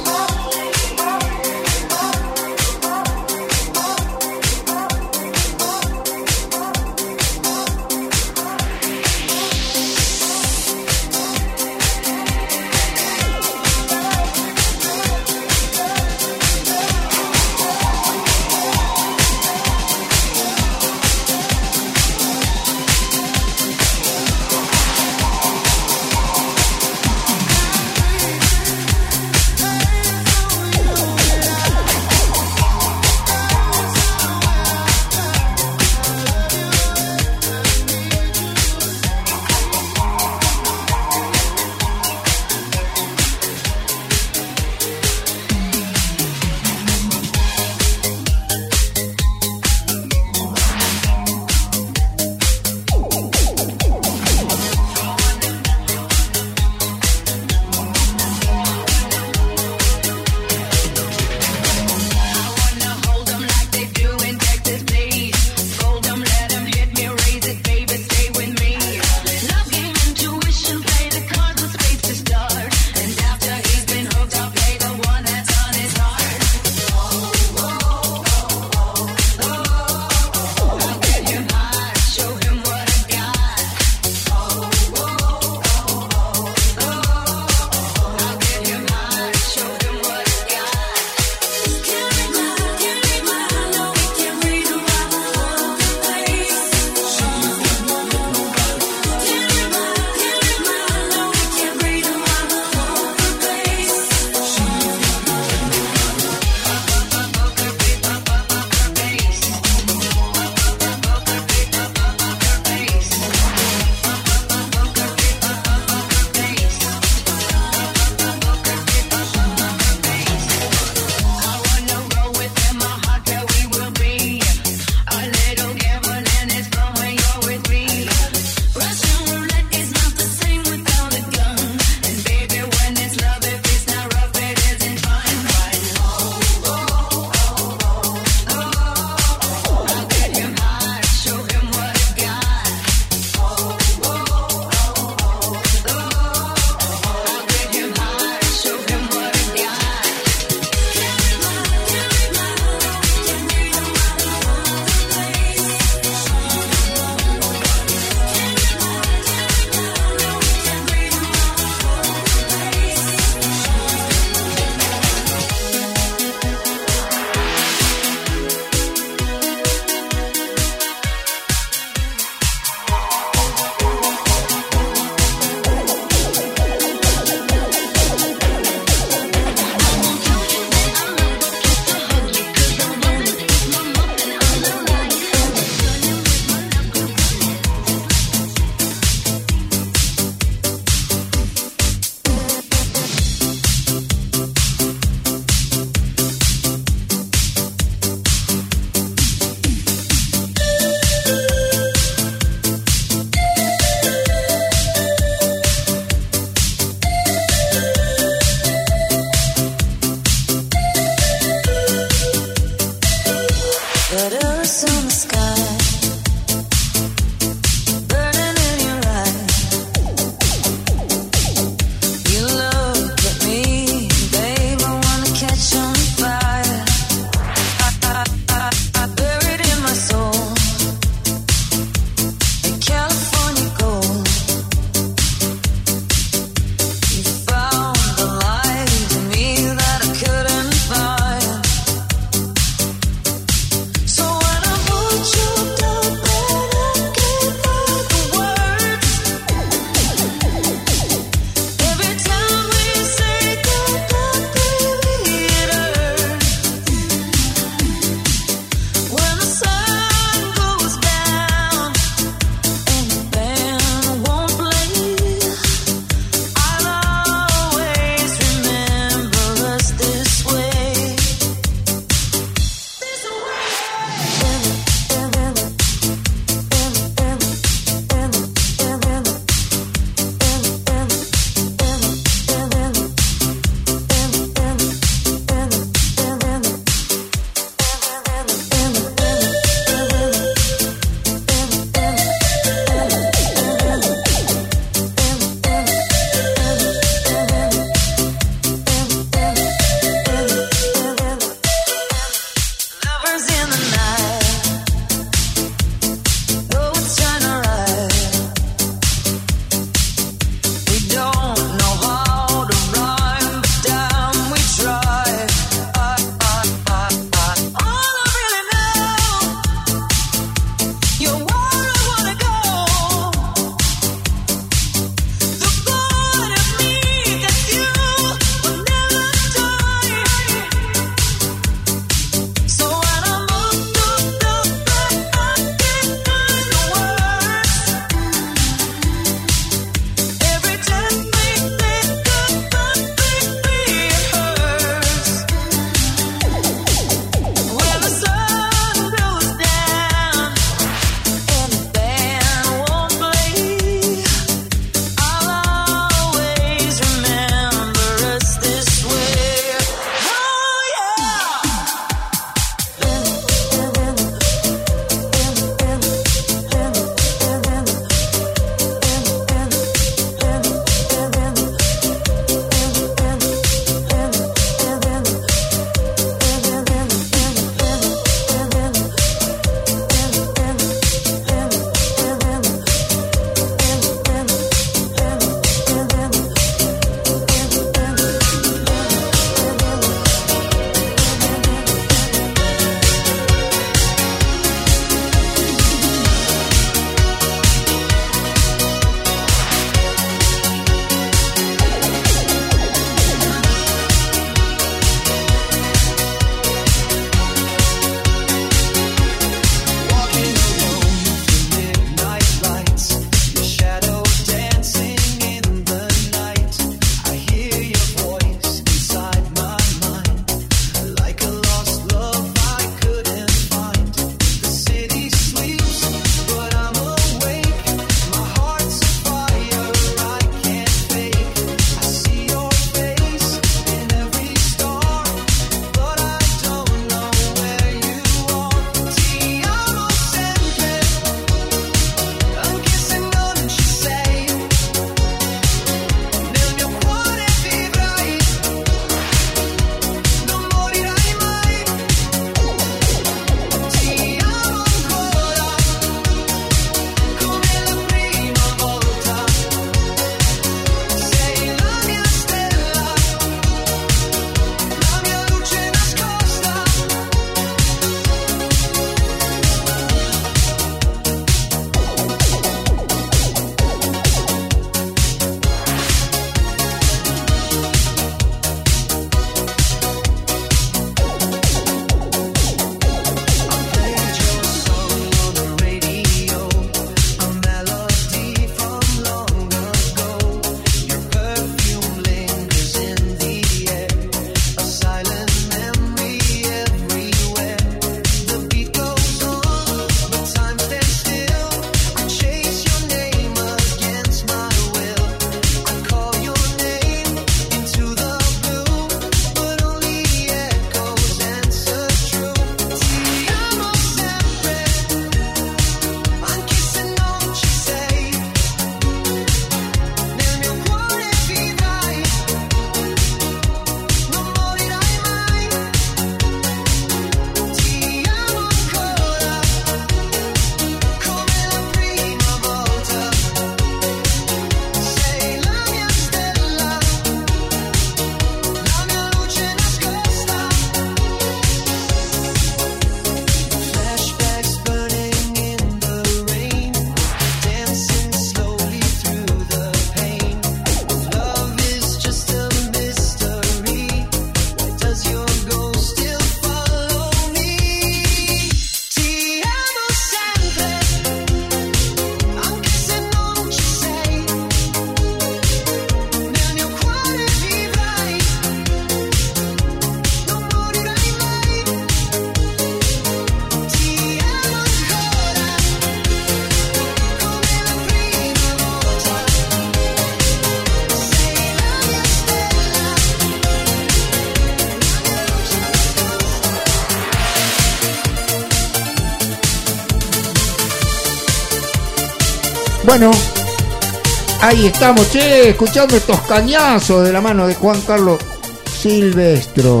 Bueno, ahí estamos, che, escuchando estos cañazos de la mano de Juan Carlos Silvestro.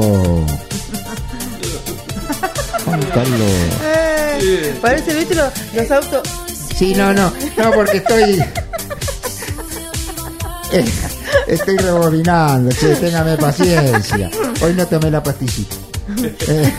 Juan Carlos. Eh, parece, viste, los, los autos. Sí, no, no, no, porque estoy. eh, estoy rebobinando, che, téngame paciencia. Hoy no tomé la pastillita. Eh,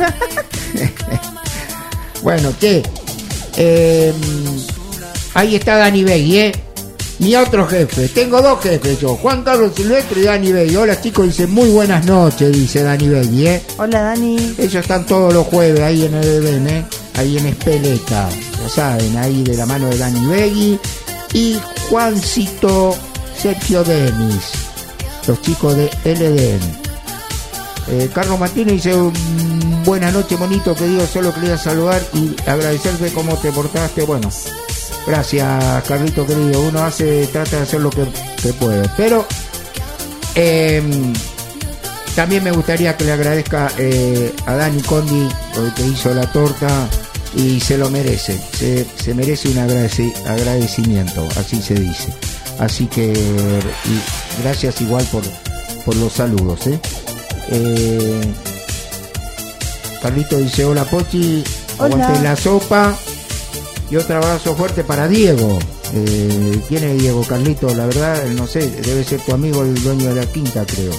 bueno, ¿qué? Eh, ahí está Dani Begui, ¿eh? Mi otro jefe. Tengo dos jefes yo, Juan Carlos Silvestre y Dani Begui. Hola chicos, dice muy buenas noches, dice Dani Begui, ¿eh? Hola Dani. Ellos están todos los jueves ahí en el Edén, ¿eh? Ahí en Espeleta, lo saben, ahí de la mano de Dani Begui y Juancito Sergio Denis, los chicos de El Edén. Eh, Carlos Martínez dice mm, buenas noches, bonito, querido, solo quería saludar y agradecerte cómo te portaste. Bueno, gracias Carlito querido, uno hace, trata de hacer lo que, que puede, pero eh, también me gustaría que le agradezca eh, a Dani Condi porque hizo la torta y se lo merece, se, se merece un agradeci- agradecimiento, así se dice. Así que y gracias igual por, por los saludos, ¿eh? Eh, Carlito dice hola Pochi, aguante la sopa y otro abrazo fuerte para Diego. Eh, ¿Quién es Diego, Carlito? La verdad no sé, debe ser tu amigo el dueño de la quinta, creo.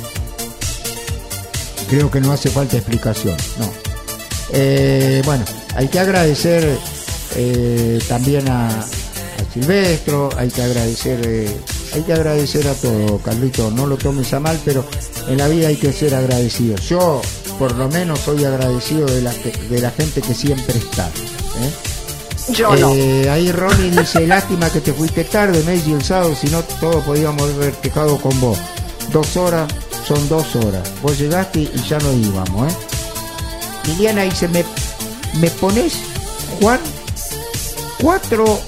Creo que no hace falta explicación, no. Eh, bueno, hay que agradecer eh, también a, a Silvestro, hay que agradecer eh, hay que agradecer a todo, Carlito, no lo tomes a mal, pero en la vida hay que ser agradecido. Yo, por lo menos, soy agradecido de la, de la gente que siempre está, ¿eh? Yo no. Eh, ahí Ronnie dice, lástima que te fuiste tarde, Messi, el sábado, si no todos podíamos haber quejado con vos. Dos horas son dos horas. Vos llegaste y ya no íbamos, ¿eh? Liliana dice, ¿me, me pones, Juan, cuatro?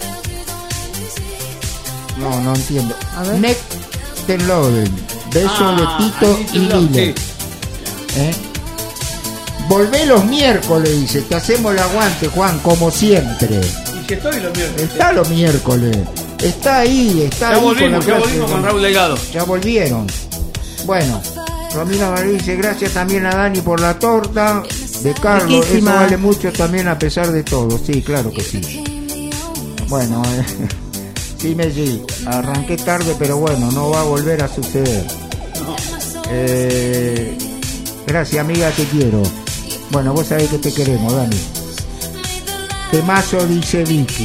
No, no entiendo. Neck the Loden. Beso Ah, de Tito y Lile. ¿Eh? Volvé los miércoles, dice. Te hacemos el aguante, Juan, como siempre. Y que estoy los miércoles. Está los miércoles. Está ahí, está Ya ahí. volvimos, con la ya clase volvimos de- con Raúl Delgado. Ya volvieron. Bueno, Romina María dice, gracias también a Dani por la torta de Carlos. Riquísima. Eso vale mucho también a pesar de todo. Sí, claro que sí. Bueno, eh, sí, Messi, arranqué tarde, pero bueno, no va a volver a suceder. Eh, gracias, amiga, te quiero. Bueno, vos sabés que te queremos, Dani. Temazo, dice Vicky.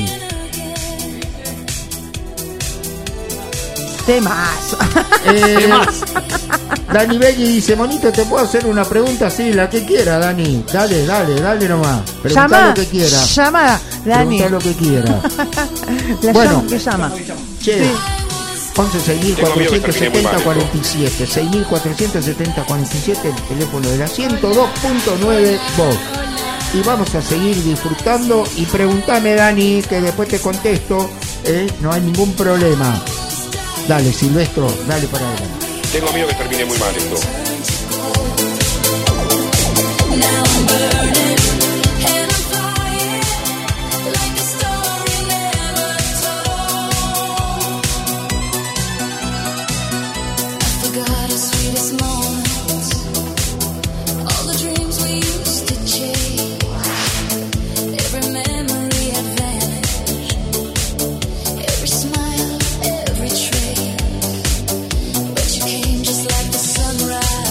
Temas. Eh, Dani Begui dice, monito, ¿te puedo hacer una pregunta? Sí, la que quiera, Dani. Dale, dale, dale nomás. Pregunta Llama, lo que quiera. llama, Dani. Pregunta lo que quiera. La Bueno. llama, ¿qué llama? Che, Sí. once seis mil Tengo miedo que cuatrocientos termine muy setenta mal cuarenta y siete, seis mil cuatrocientos setenta cuarenta y siete, el teléfono de la ciento dos punto nueve voz. Y vamos a seguir disfrutando y preguntame, Dani, que después te contesto, ¿eh? No hay ningún problema. Dale, Silvestro, dale para adelante. Tengo miedo que termine muy mal esto. Every smile, every trace, but you came just like the sunrise.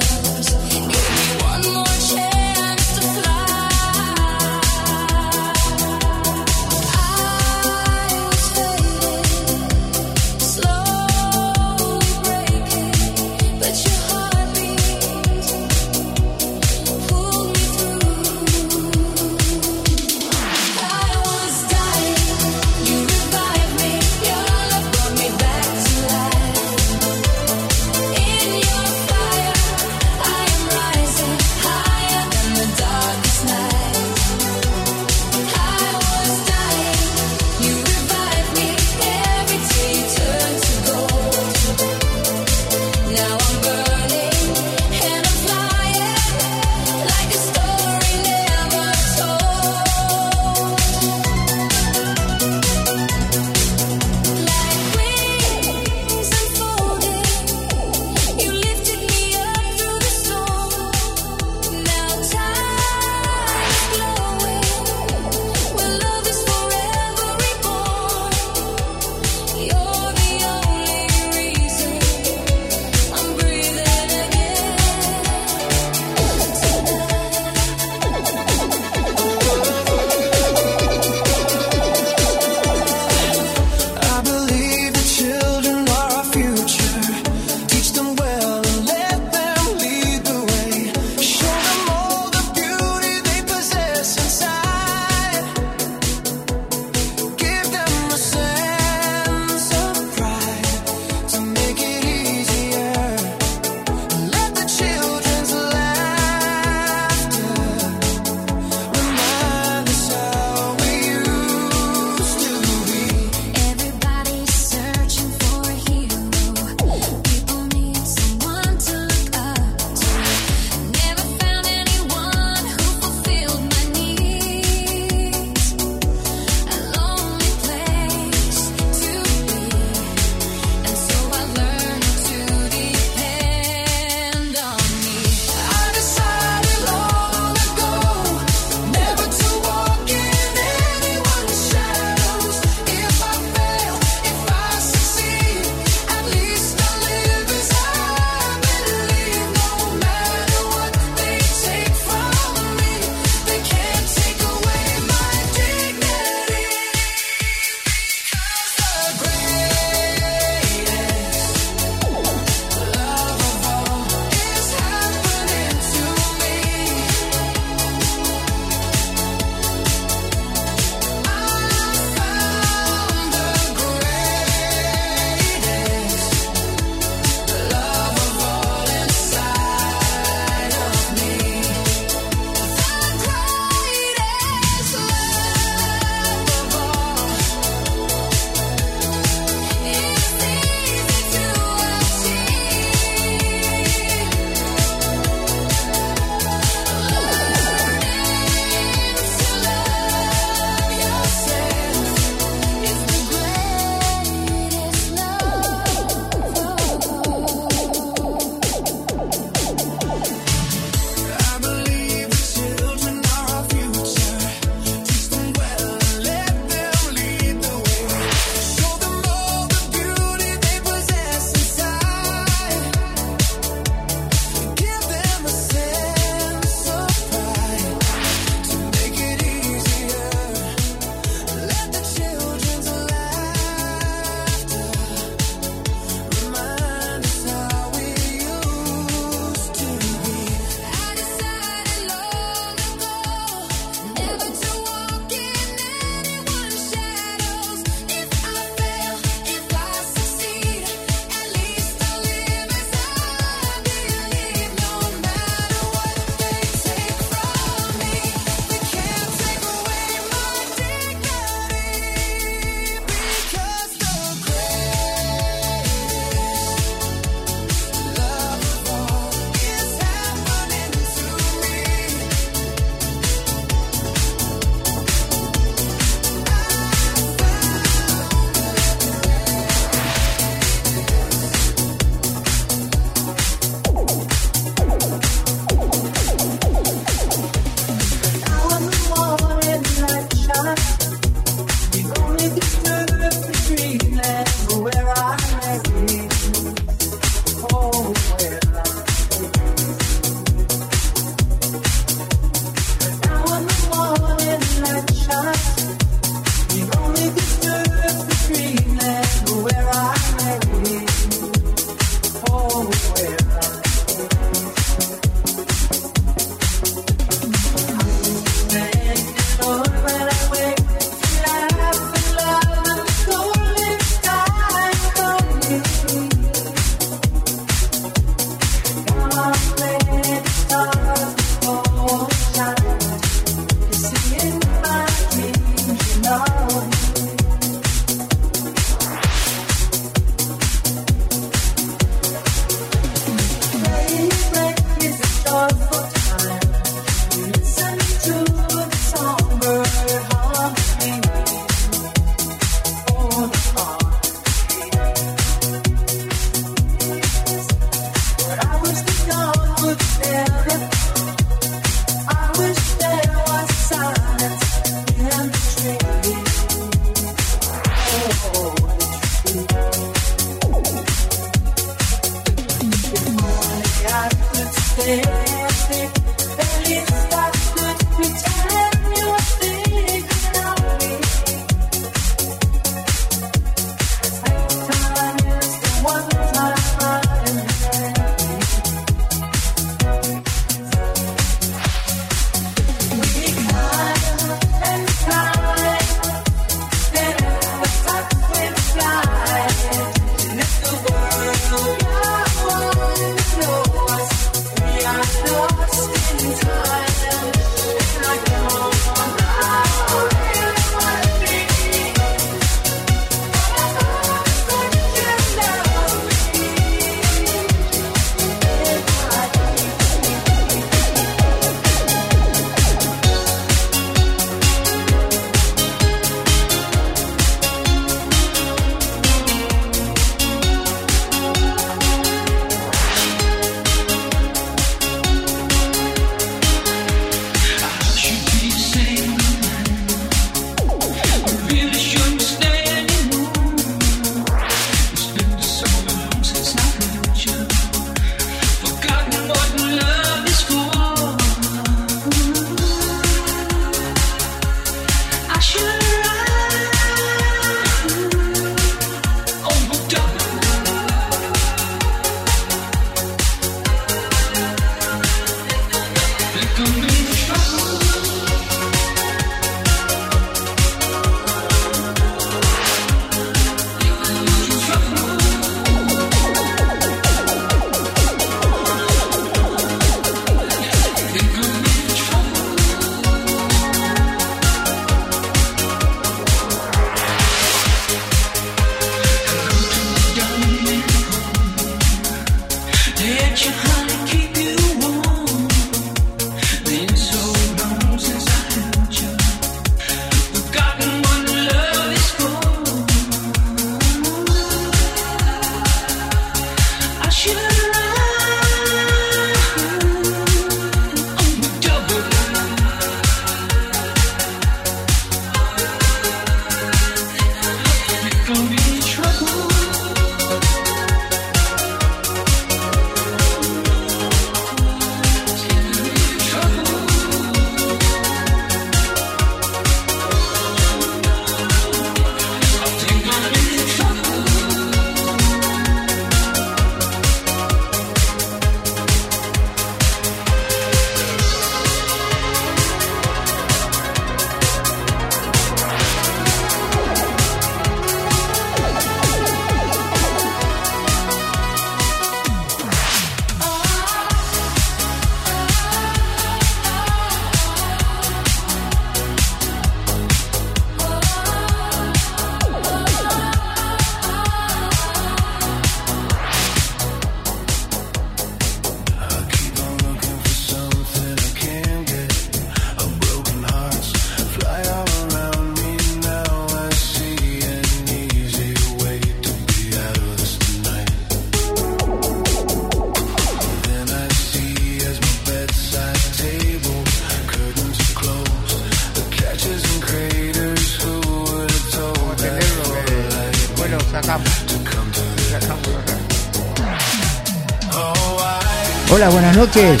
Hola, buenas noches.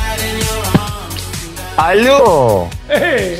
¡Aló! ¡Eh, Sí.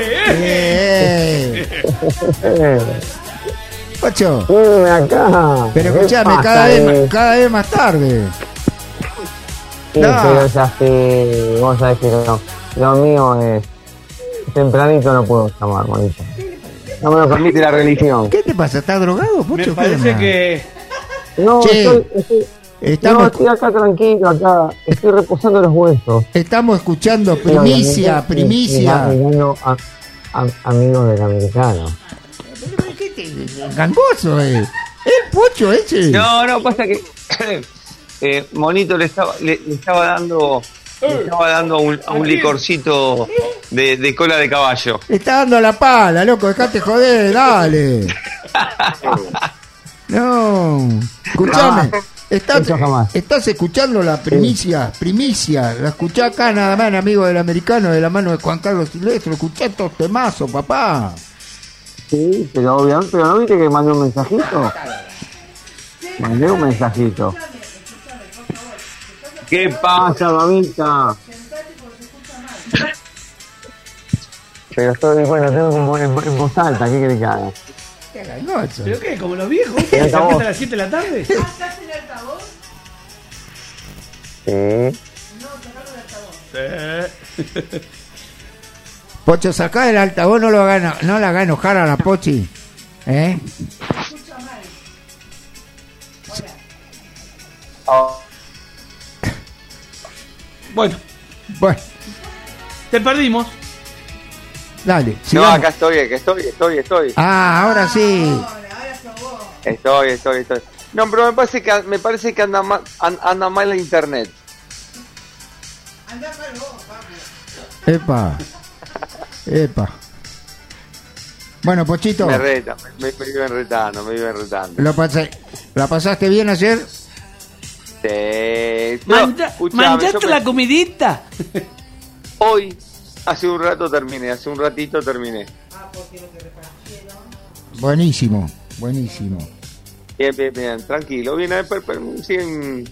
eh, eh! Eh. Pocho, ¡Eh, acá! pero ¿Qué escuchame, pasa, cada vez, eh? ma- cada vez más tarde. Sí, No. pero ya sé, vos sabés que no. Lo mío es... Tempranito no puedo llamar, bonito. No me lo permite la religión. ¿Qué te pasa? ¿Estás drogado, Pocho? Me ¿Qué parece demás? que. No, Che, estoy, estoy, estamos, no, estoy acá tranquilo, acá. Estoy reposando los huesos. estamos escuchando Y obviamente, primicia, eh, primicia. eh, mirando a, a, amigos del americano. ¿Qué te- gangoso, eh? El Pocho ese. No, no, pasa que eh, Monito le estaba, le, le estaba dando le estaba dando un, a un licorcito de, de cola de caballo. Le está dando la pala, loco, dejate joder, dale. No, escuchame. ¿Estás, Eso jamás. estás escuchando la primicia, primicia, la escuchá acá nada más, amigo del americano, de la mano de Juan Carlos Silvestre, escuchá estos temazos, papá. Sí, pero obviamente, pero no viste que mandé un mensajito. Mandé un mensajito. ¿Qué pasa, mamita? Pero estoy, bueno, tengo como en, en voz alta, ¿qué querés que haga? Qué gangoso. ¿Pero qué? ¿Como los viejos? ¿Qué? El ¿Se altavoz. acuestan a las siete de la tarde? Sí. Sí. Pocho, sacá el altavoz, no lo haga, no la haga enojar a la Pochi. ¿Eh? Bueno, Bueno, te perdimos. dale, No, sigamos. acá estoy, acá estoy, estoy, estoy. Ah, ahora sí. Estoy, estoy, estoy. No, pero me parece que me parece que anda mal, an- anda mal la internet. Epa. Epa. Bueno, Pochito, Me reta, me, me viven retando, me viven retando. ¿lo pasé- ¿la pasaste bien ayer? Sí. Pero, Manja- escuchame, ¿Manjaste yo me- la comidita? Hoy, hace un rato terminé, hace un ratito terminé. Buenísimo, buenísimo. Bien, bien, bien, tranquilo. Bien, eh, per- per- siguen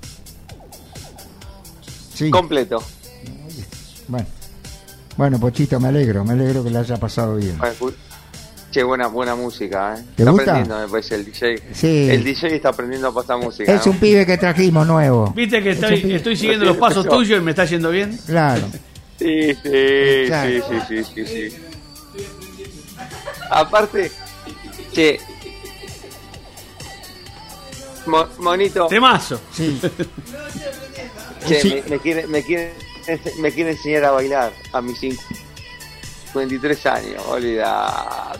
Sí. completo. Bueno. Bueno, Pochito, me alegro, me alegro que le haya pasado bien. Bueno, escu- Che, buena, buena música, ¿eh? ¿Te está gusta? aprendiendo, me parece, el D J. Sí. El D J está aprendiendo a pasar música. Es ¿no? un pibe que trajimos nuevo. ¿Viste que Es un estoy, pibe- estoy siguiendo los pasos tuyos y me está yendo bien? Claro. Sí, sí, Claro. sí, sí, sí, sí, sí. Aparte, che, Mo- Monito, Temazo. Sí. che, Sí. me, me quiere, me quiere, me quiere enseñar a bailar a mis cincuenta y tres años, olvidate.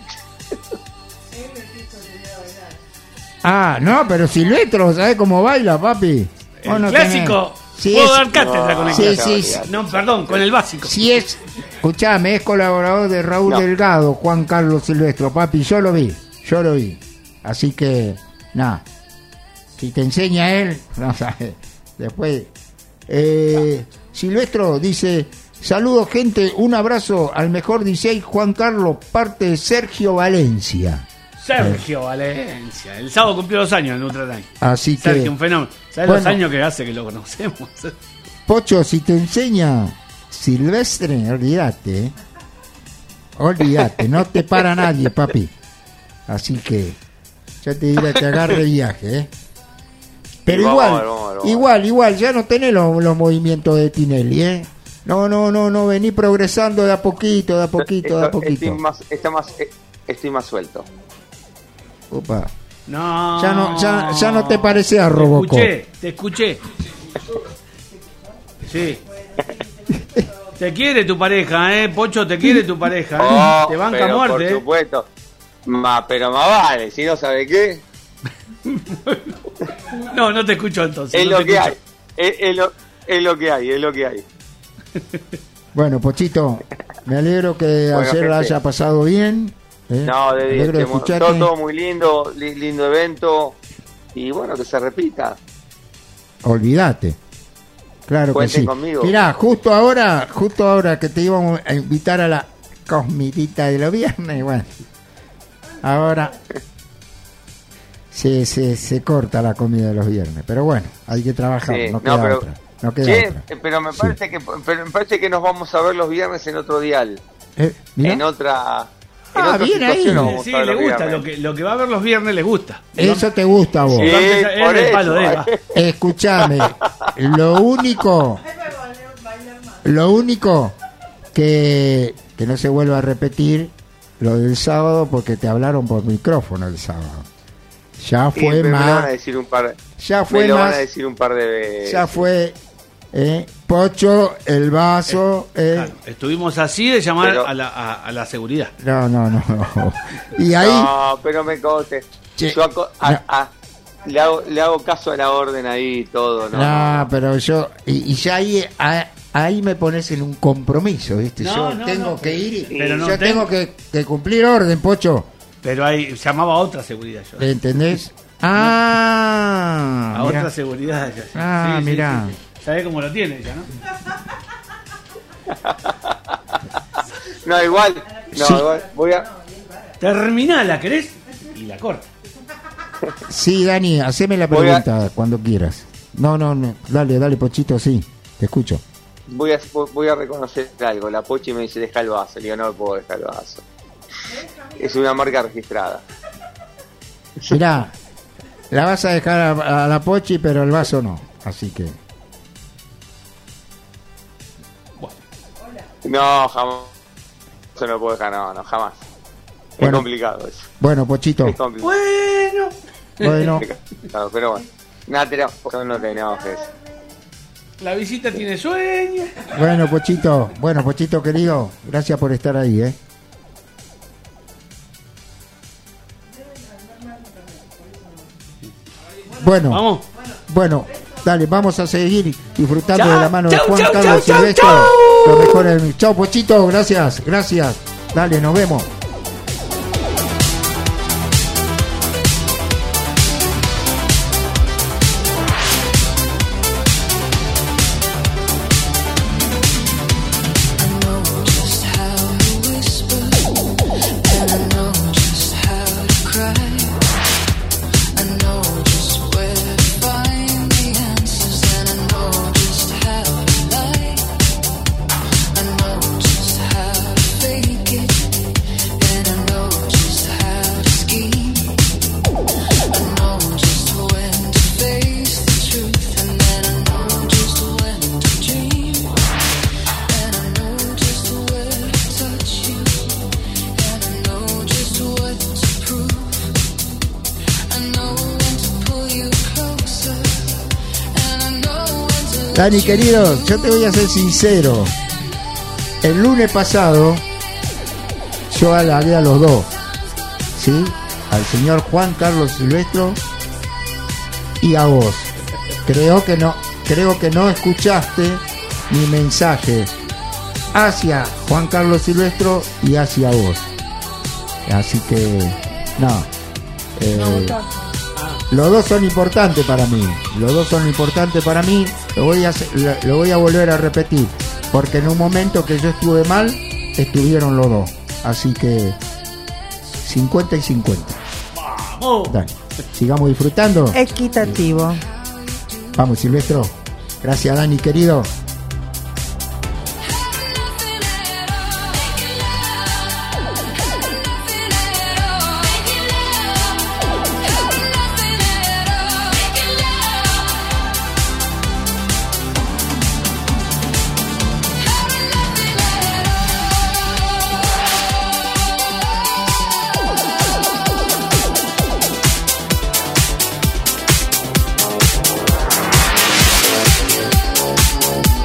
Ah, no, pero Silvestro, ¿sabes cómo baila, papi? El Vos no clásico. tenés- Si Puedo es- dar cátedra con el Sí, clásico. sí, sí. No, perdón, con el básico. Si es, escuchame, es colaborador de Raúl No. Delgado, Juan Carlos Silvestro, papi, yo lo vi, yo lo vi. Así que, nada, si te enseña él, no sabes, después... Eh, Silvestro dice, saludos gente, un abrazo al mejor D J Juan Carlos, parte de Sergio Valencia. Sergio Valencia. El sábado cumplió dos años en Ultra Time. Así que, Sergio, un fenómeno. ¿Sabes Bueno. los años que hace que lo conocemos? Pocho, si te enseña Silvestre, olvídate, ¿eh? Olvídate, no te para nadie, papi. Así que ya te diré que agarre viaje, ¿eh? Pero Vamos, igual, vamos, vamos. igual, igual, ya no tenés los, los movimientos de Tinelli, ¿eh? No, no, no, no, vení progresando de a poquito, de a poquito, de a Esto- Estoy poquito. más, está más, eh, estoy más suelto. Opa. No. Ya no, ya, ya no te parece a Robocop. Te escuché, te escuché. Sí. Te quiere tu pareja, ¿eh? Pocho, te quiere tu pareja, ¿eh? Oh, Te banca a pero muerte, por ¿eh? supuesto. Ma, pero más vale, si no sabe qué, No, no te escucho entonces. es no lo te que escucho. hay. Es, es lo, es lo que hay, es lo que hay. Bueno, Pochito, me alegro que Bueno, ayer la gente. haya pasado bien. ¿eh? No, de Me diez, alegro de que mo- escucharte. todo, todo muy lindo, li- lindo evento. Y bueno, que se repita. Olvídate. Claro que Cuenten sí. conmigo. Mirá, justo ahora, justo ahora que te íbamos a invitar a la comidita de los viernes, bueno. Ahora se, se, se corta la comida de los viernes, pero bueno, hay que trabajar, Sí, no no, queda pero otra. No queda Che, otra. eh, pero me parece que pero me parece que nos vamos a ver los viernes en otro dial. Eh, mirá. En otra en Ah, otra bien ahí. situación nos vamos Sí, a ver le los gusta. viernes. Lo que, lo que va a ver los viernes le gusta. Eso te gusta a vos. Sí, Entonces, es por el eso. palo de Eva. Escúchame, lo único, lo único que, que no se vuelva a repetir lo del sábado porque te hablaron por micrófono el sábado. Ya Sí, fue me, me lo van a más, decir un par ya fue me lo más, van a decir un par de veces. ya fue, eh, Pocho, el vaso, eh, Claro, estuvimos así de llamar Pero- a, la, a, a la seguridad. no, no, no, no. Y ahí, No, pero me cote. Che, Yo aco- a- no. a- le, hago, le hago caso a la orden ahí y todo, ¿no? no, pero yo, y, y ya ahí, a- ahí me pones en un compromiso, ¿viste? No, yo no, tengo no, que ir, y pero no yo tengo- tengo que, que cumplir orden, Pocho. Pero ahí llamaba a otra seguridad yo. ¿Entendés? Ah, A mirá. otra seguridad. ya, sí. Ah, Sí, sí, mirá. sí, sí. ¿Sabés cómo lo tiene ella, no? No, igual. No, Sí. igual. Voy a. Terminala, ¿querés? Y la corta. Sí, Dani, haceme la Voy a- pregunta cuando quieras. No, no, no, dale, dale, Pochito, sí, te escucho. Voy a, voy a reconocer algo. La Pochi me dice, deja el vaso. Le digo, no puedo dejar el vaso. Es una marca registrada. Mirá, la vas a dejar a, a la Pochi, pero el vaso no, así que... No, jamás. Eso no puedo dejar, no, no, jamás. Es Bueno. complicado eso. Bueno, Pochito, Es complicado. Bueno. bueno, Claro, pero bueno. Nada, te no, no te enojes. La visita tiene sueño. bueno, Pochito, bueno, Pochito querido, gracias por estar ahí, ¿eh? Bueno, Vamos. bueno, dale, vamos a seguir disfrutando Chao, de la mano de chau, Juan chau, Carlos chau, Silvestre. chau. Lo mejor en... Chao, Pochito, gracias, gracias. Dale, nos vemos. Just how to whisper, and I know just how to cry. I know just where to find the answers, and I know just how to lie. I know just how to fake it, and I know just how to scheme. I know just when to face the truth, and then I know just when to dream. And I know just where to touch you, and I know just what to prove. I know when to pull you closer, and I know when to Dani, querido, yo te voy a ser sincero. El lunes pasado yo halagué a los dos, ¿sí? Al señor Juan Carlos Silvestre y a vos. Creo que no, creo que no escuchaste mi mensaje hacia Juan Carlos Silvestre y hacia vos. Así que, no. Eh, los dos son importantes para mí. Los dos son importantes para mí. Lo voy a hacer- lo, lo voy a volver a repetir. Porque en un momento que yo estuve mal, estuvieron los dos. Así que cincuenta y cincuenta. Vamos. Dale, sigamos disfrutando. Equitativo. Vamos, Silvestre. Gracias, Dani, querido. Thank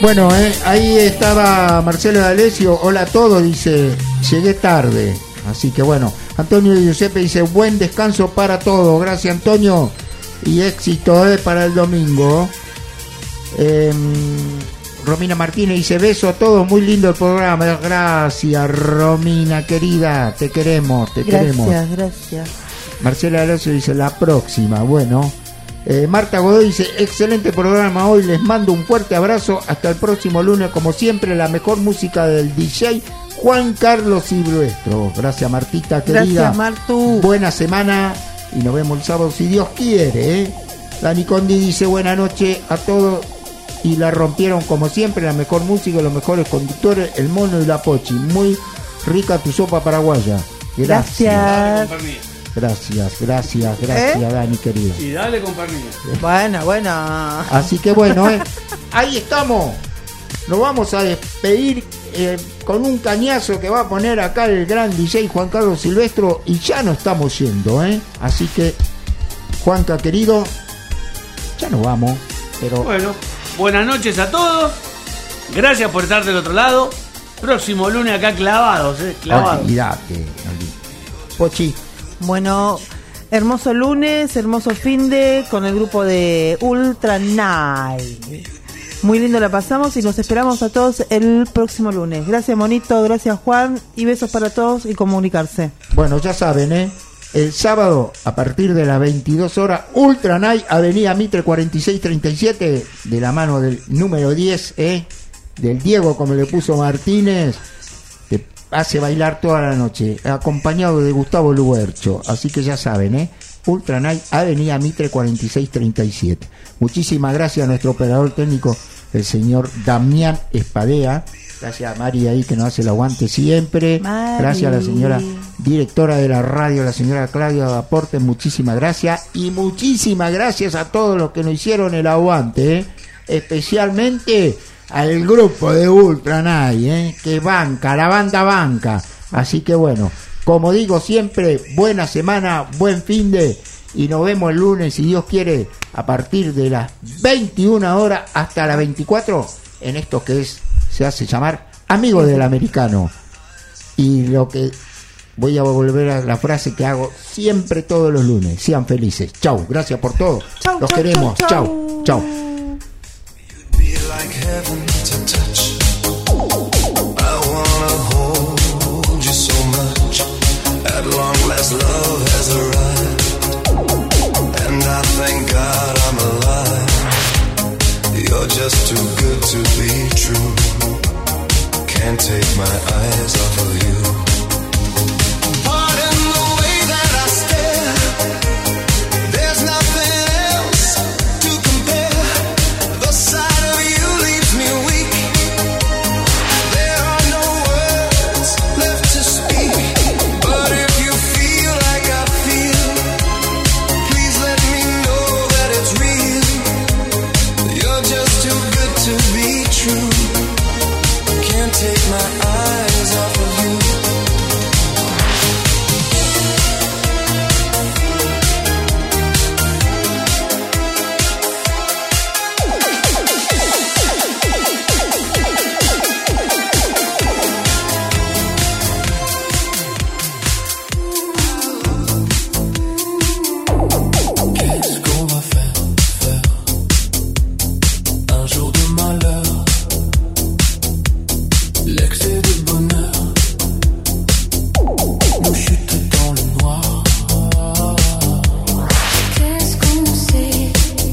Bueno, eh, ahí estaba Marcelo D'Alessio. Hola a todos, dice, llegué tarde. Así que bueno, Antonio Giuseppe dice, buen descanso para todos. Gracias, Antonio. Y éxito eh, para el domingo. Eh, Romina Martínez dice, beso a todos, muy lindo el programa. Gracias, Romina querida, te queremos, te Gracias, queremos. gracias. Marcela Alonso dice, la próxima. Bueno, eh, Marta Godoy dice, excelente programa hoy, les mando un fuerte abrazo, hasta el próximo lunes, como siempre, la mejor música del D J Juan Carlos Silvestro. Gracias, Martita querida. Gracias, Martu. Buena semana y nos vemos el sábado si Dios quiere, ¿eh? Dani Condi dice, buena noche a todos. Y la rompieron como siempre, la mejor música, los mejores conductores, el Mono y la Pochi. Muy rica tu sopa paraguaya. Gracias. Gracias. Gracias, gracias, gracias, ¿Eh? Dani querida. Y dale con pernil. Bueno, bueno. Así que bueno, ¿eh? Ahí estamos. Nos vamos a despedir eh, con un cañazo que va a poner acá el gran D J Juan Carlos Silvestro. Y ya no estamos yendo, ¿eh? Así que, Juanca querido, ya nos vamos. Pero Bueno, buenas noches a todos. Gracias por estar del otro lado. Próximo lunes acá clavados, eh, clavados. olvídate, olvídate. Pochi. Bueno, hermoso lunes, hermoso finde con el grupo de Ultra Night. Muy lindo la pasamos y los esperamos a todos el próximo lunes. Gracias, Monito, gracias, Juan, y besos para todos y comunicarse. Bueno, ya saben, ¿eh? El sábado, a partir de las veintidós horas, Ultra Night, Avenida Mitre cuarenta y seis treinta y siete, de la mano del número diez, ¿eh? Del Diego, como le puso Martínez, te hace bailar toda la noche, acompañado de Gustavo Lubercho. Así que ya saben, ¿eh? Ultra Night, Avenida Mitre cuarenta y seis treinta y siete. Muchísimas gracias a nuestro operador técnico, el señor Damián Espadea. Gracias a Mari ahí que nos hace el aguante siempre. Mari. Gracias a la señora directora de la radio, la señora Claudia Daporte. Muchísimas gracias. Y muchísimas gracias a todos los que nos hicieron el aguante, ¿eh? Especialmente al grupo de Ultra Night, ¿eh? Que banca, la banda banca. Así que bueno, como digo siempre, buena semana, buen finde. Y nos vemos el lunes, si Dios quiere, a partir de las veintiuna horas hasta las veinticuatro, en esto que es se hace llamar Amigos del Americano. Y lo que voy a volver a la frase que hago siempre todos los lunes: sean felices. Chau, gracias por todo. Chau, Los chau, queremos. chau, Chau, chau. chau. Be like heaven to touch. I wanna hold you so much. At long last, love has arrived, and I thank God I'm alive. You're just too good to be true. Can't take my eyes off of you. Pardon the way that I stare. There's nothing else to compare. The sight of you leaves me weak. There are no words left to speak. But if you feel like I feel, please let me know that it's real. You're just too good to be true. Can't take my eyes off of you. Qu'est-ce qu'on va faire, faire un jour de malheur, l'excès de bonheur nous chute dans le noir. Qu'est-ce qu'on sait?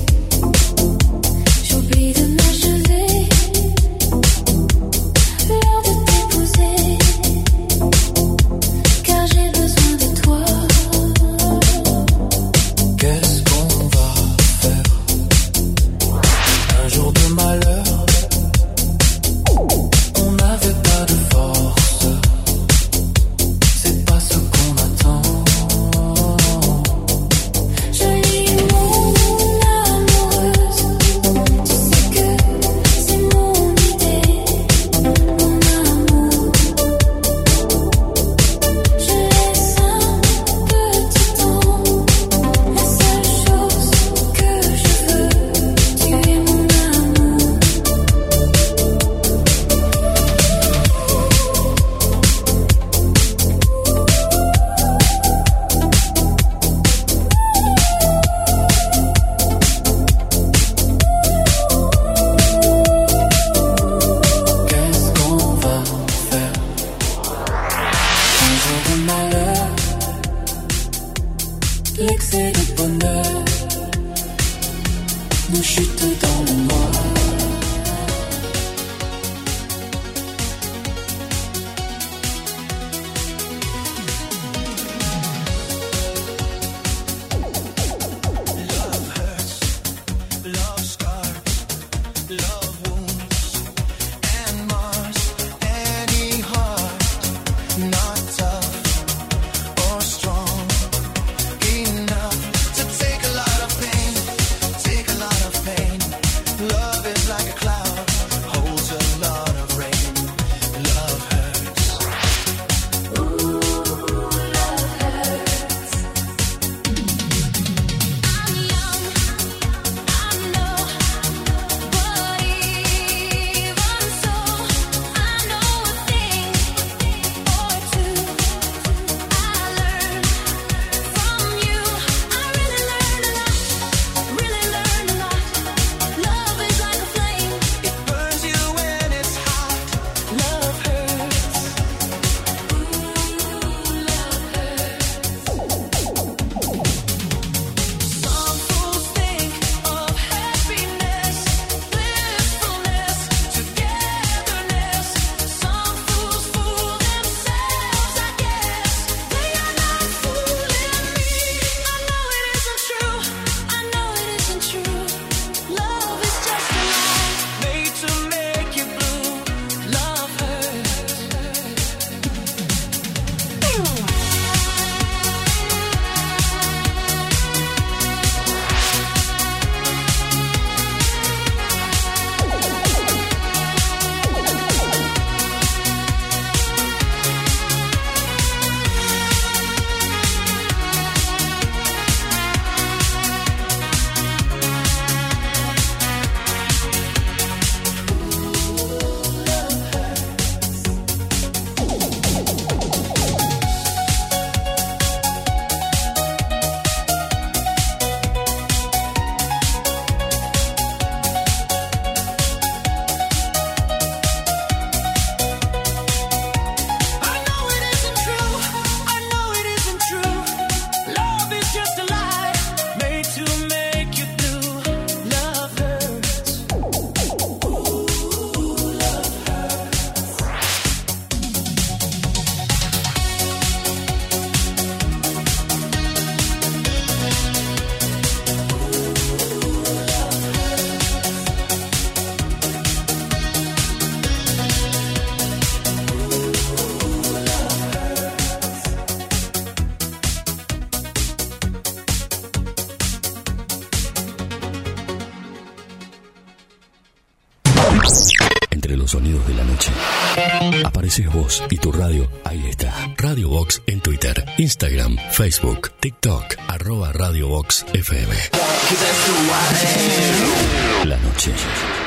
J'oublie de m'achever. L'heure de t'épouser, car j'ai besoin de toi. Qu'est-ce qu'on va faire un jour de malheur? On n'avait pas de entre los sonidos de la noche. Apareces vos y tu radio, ahí está. Radio Box en Twitter, Instagram, Facebook, TikTok, arroba Radio Box F M. La noche.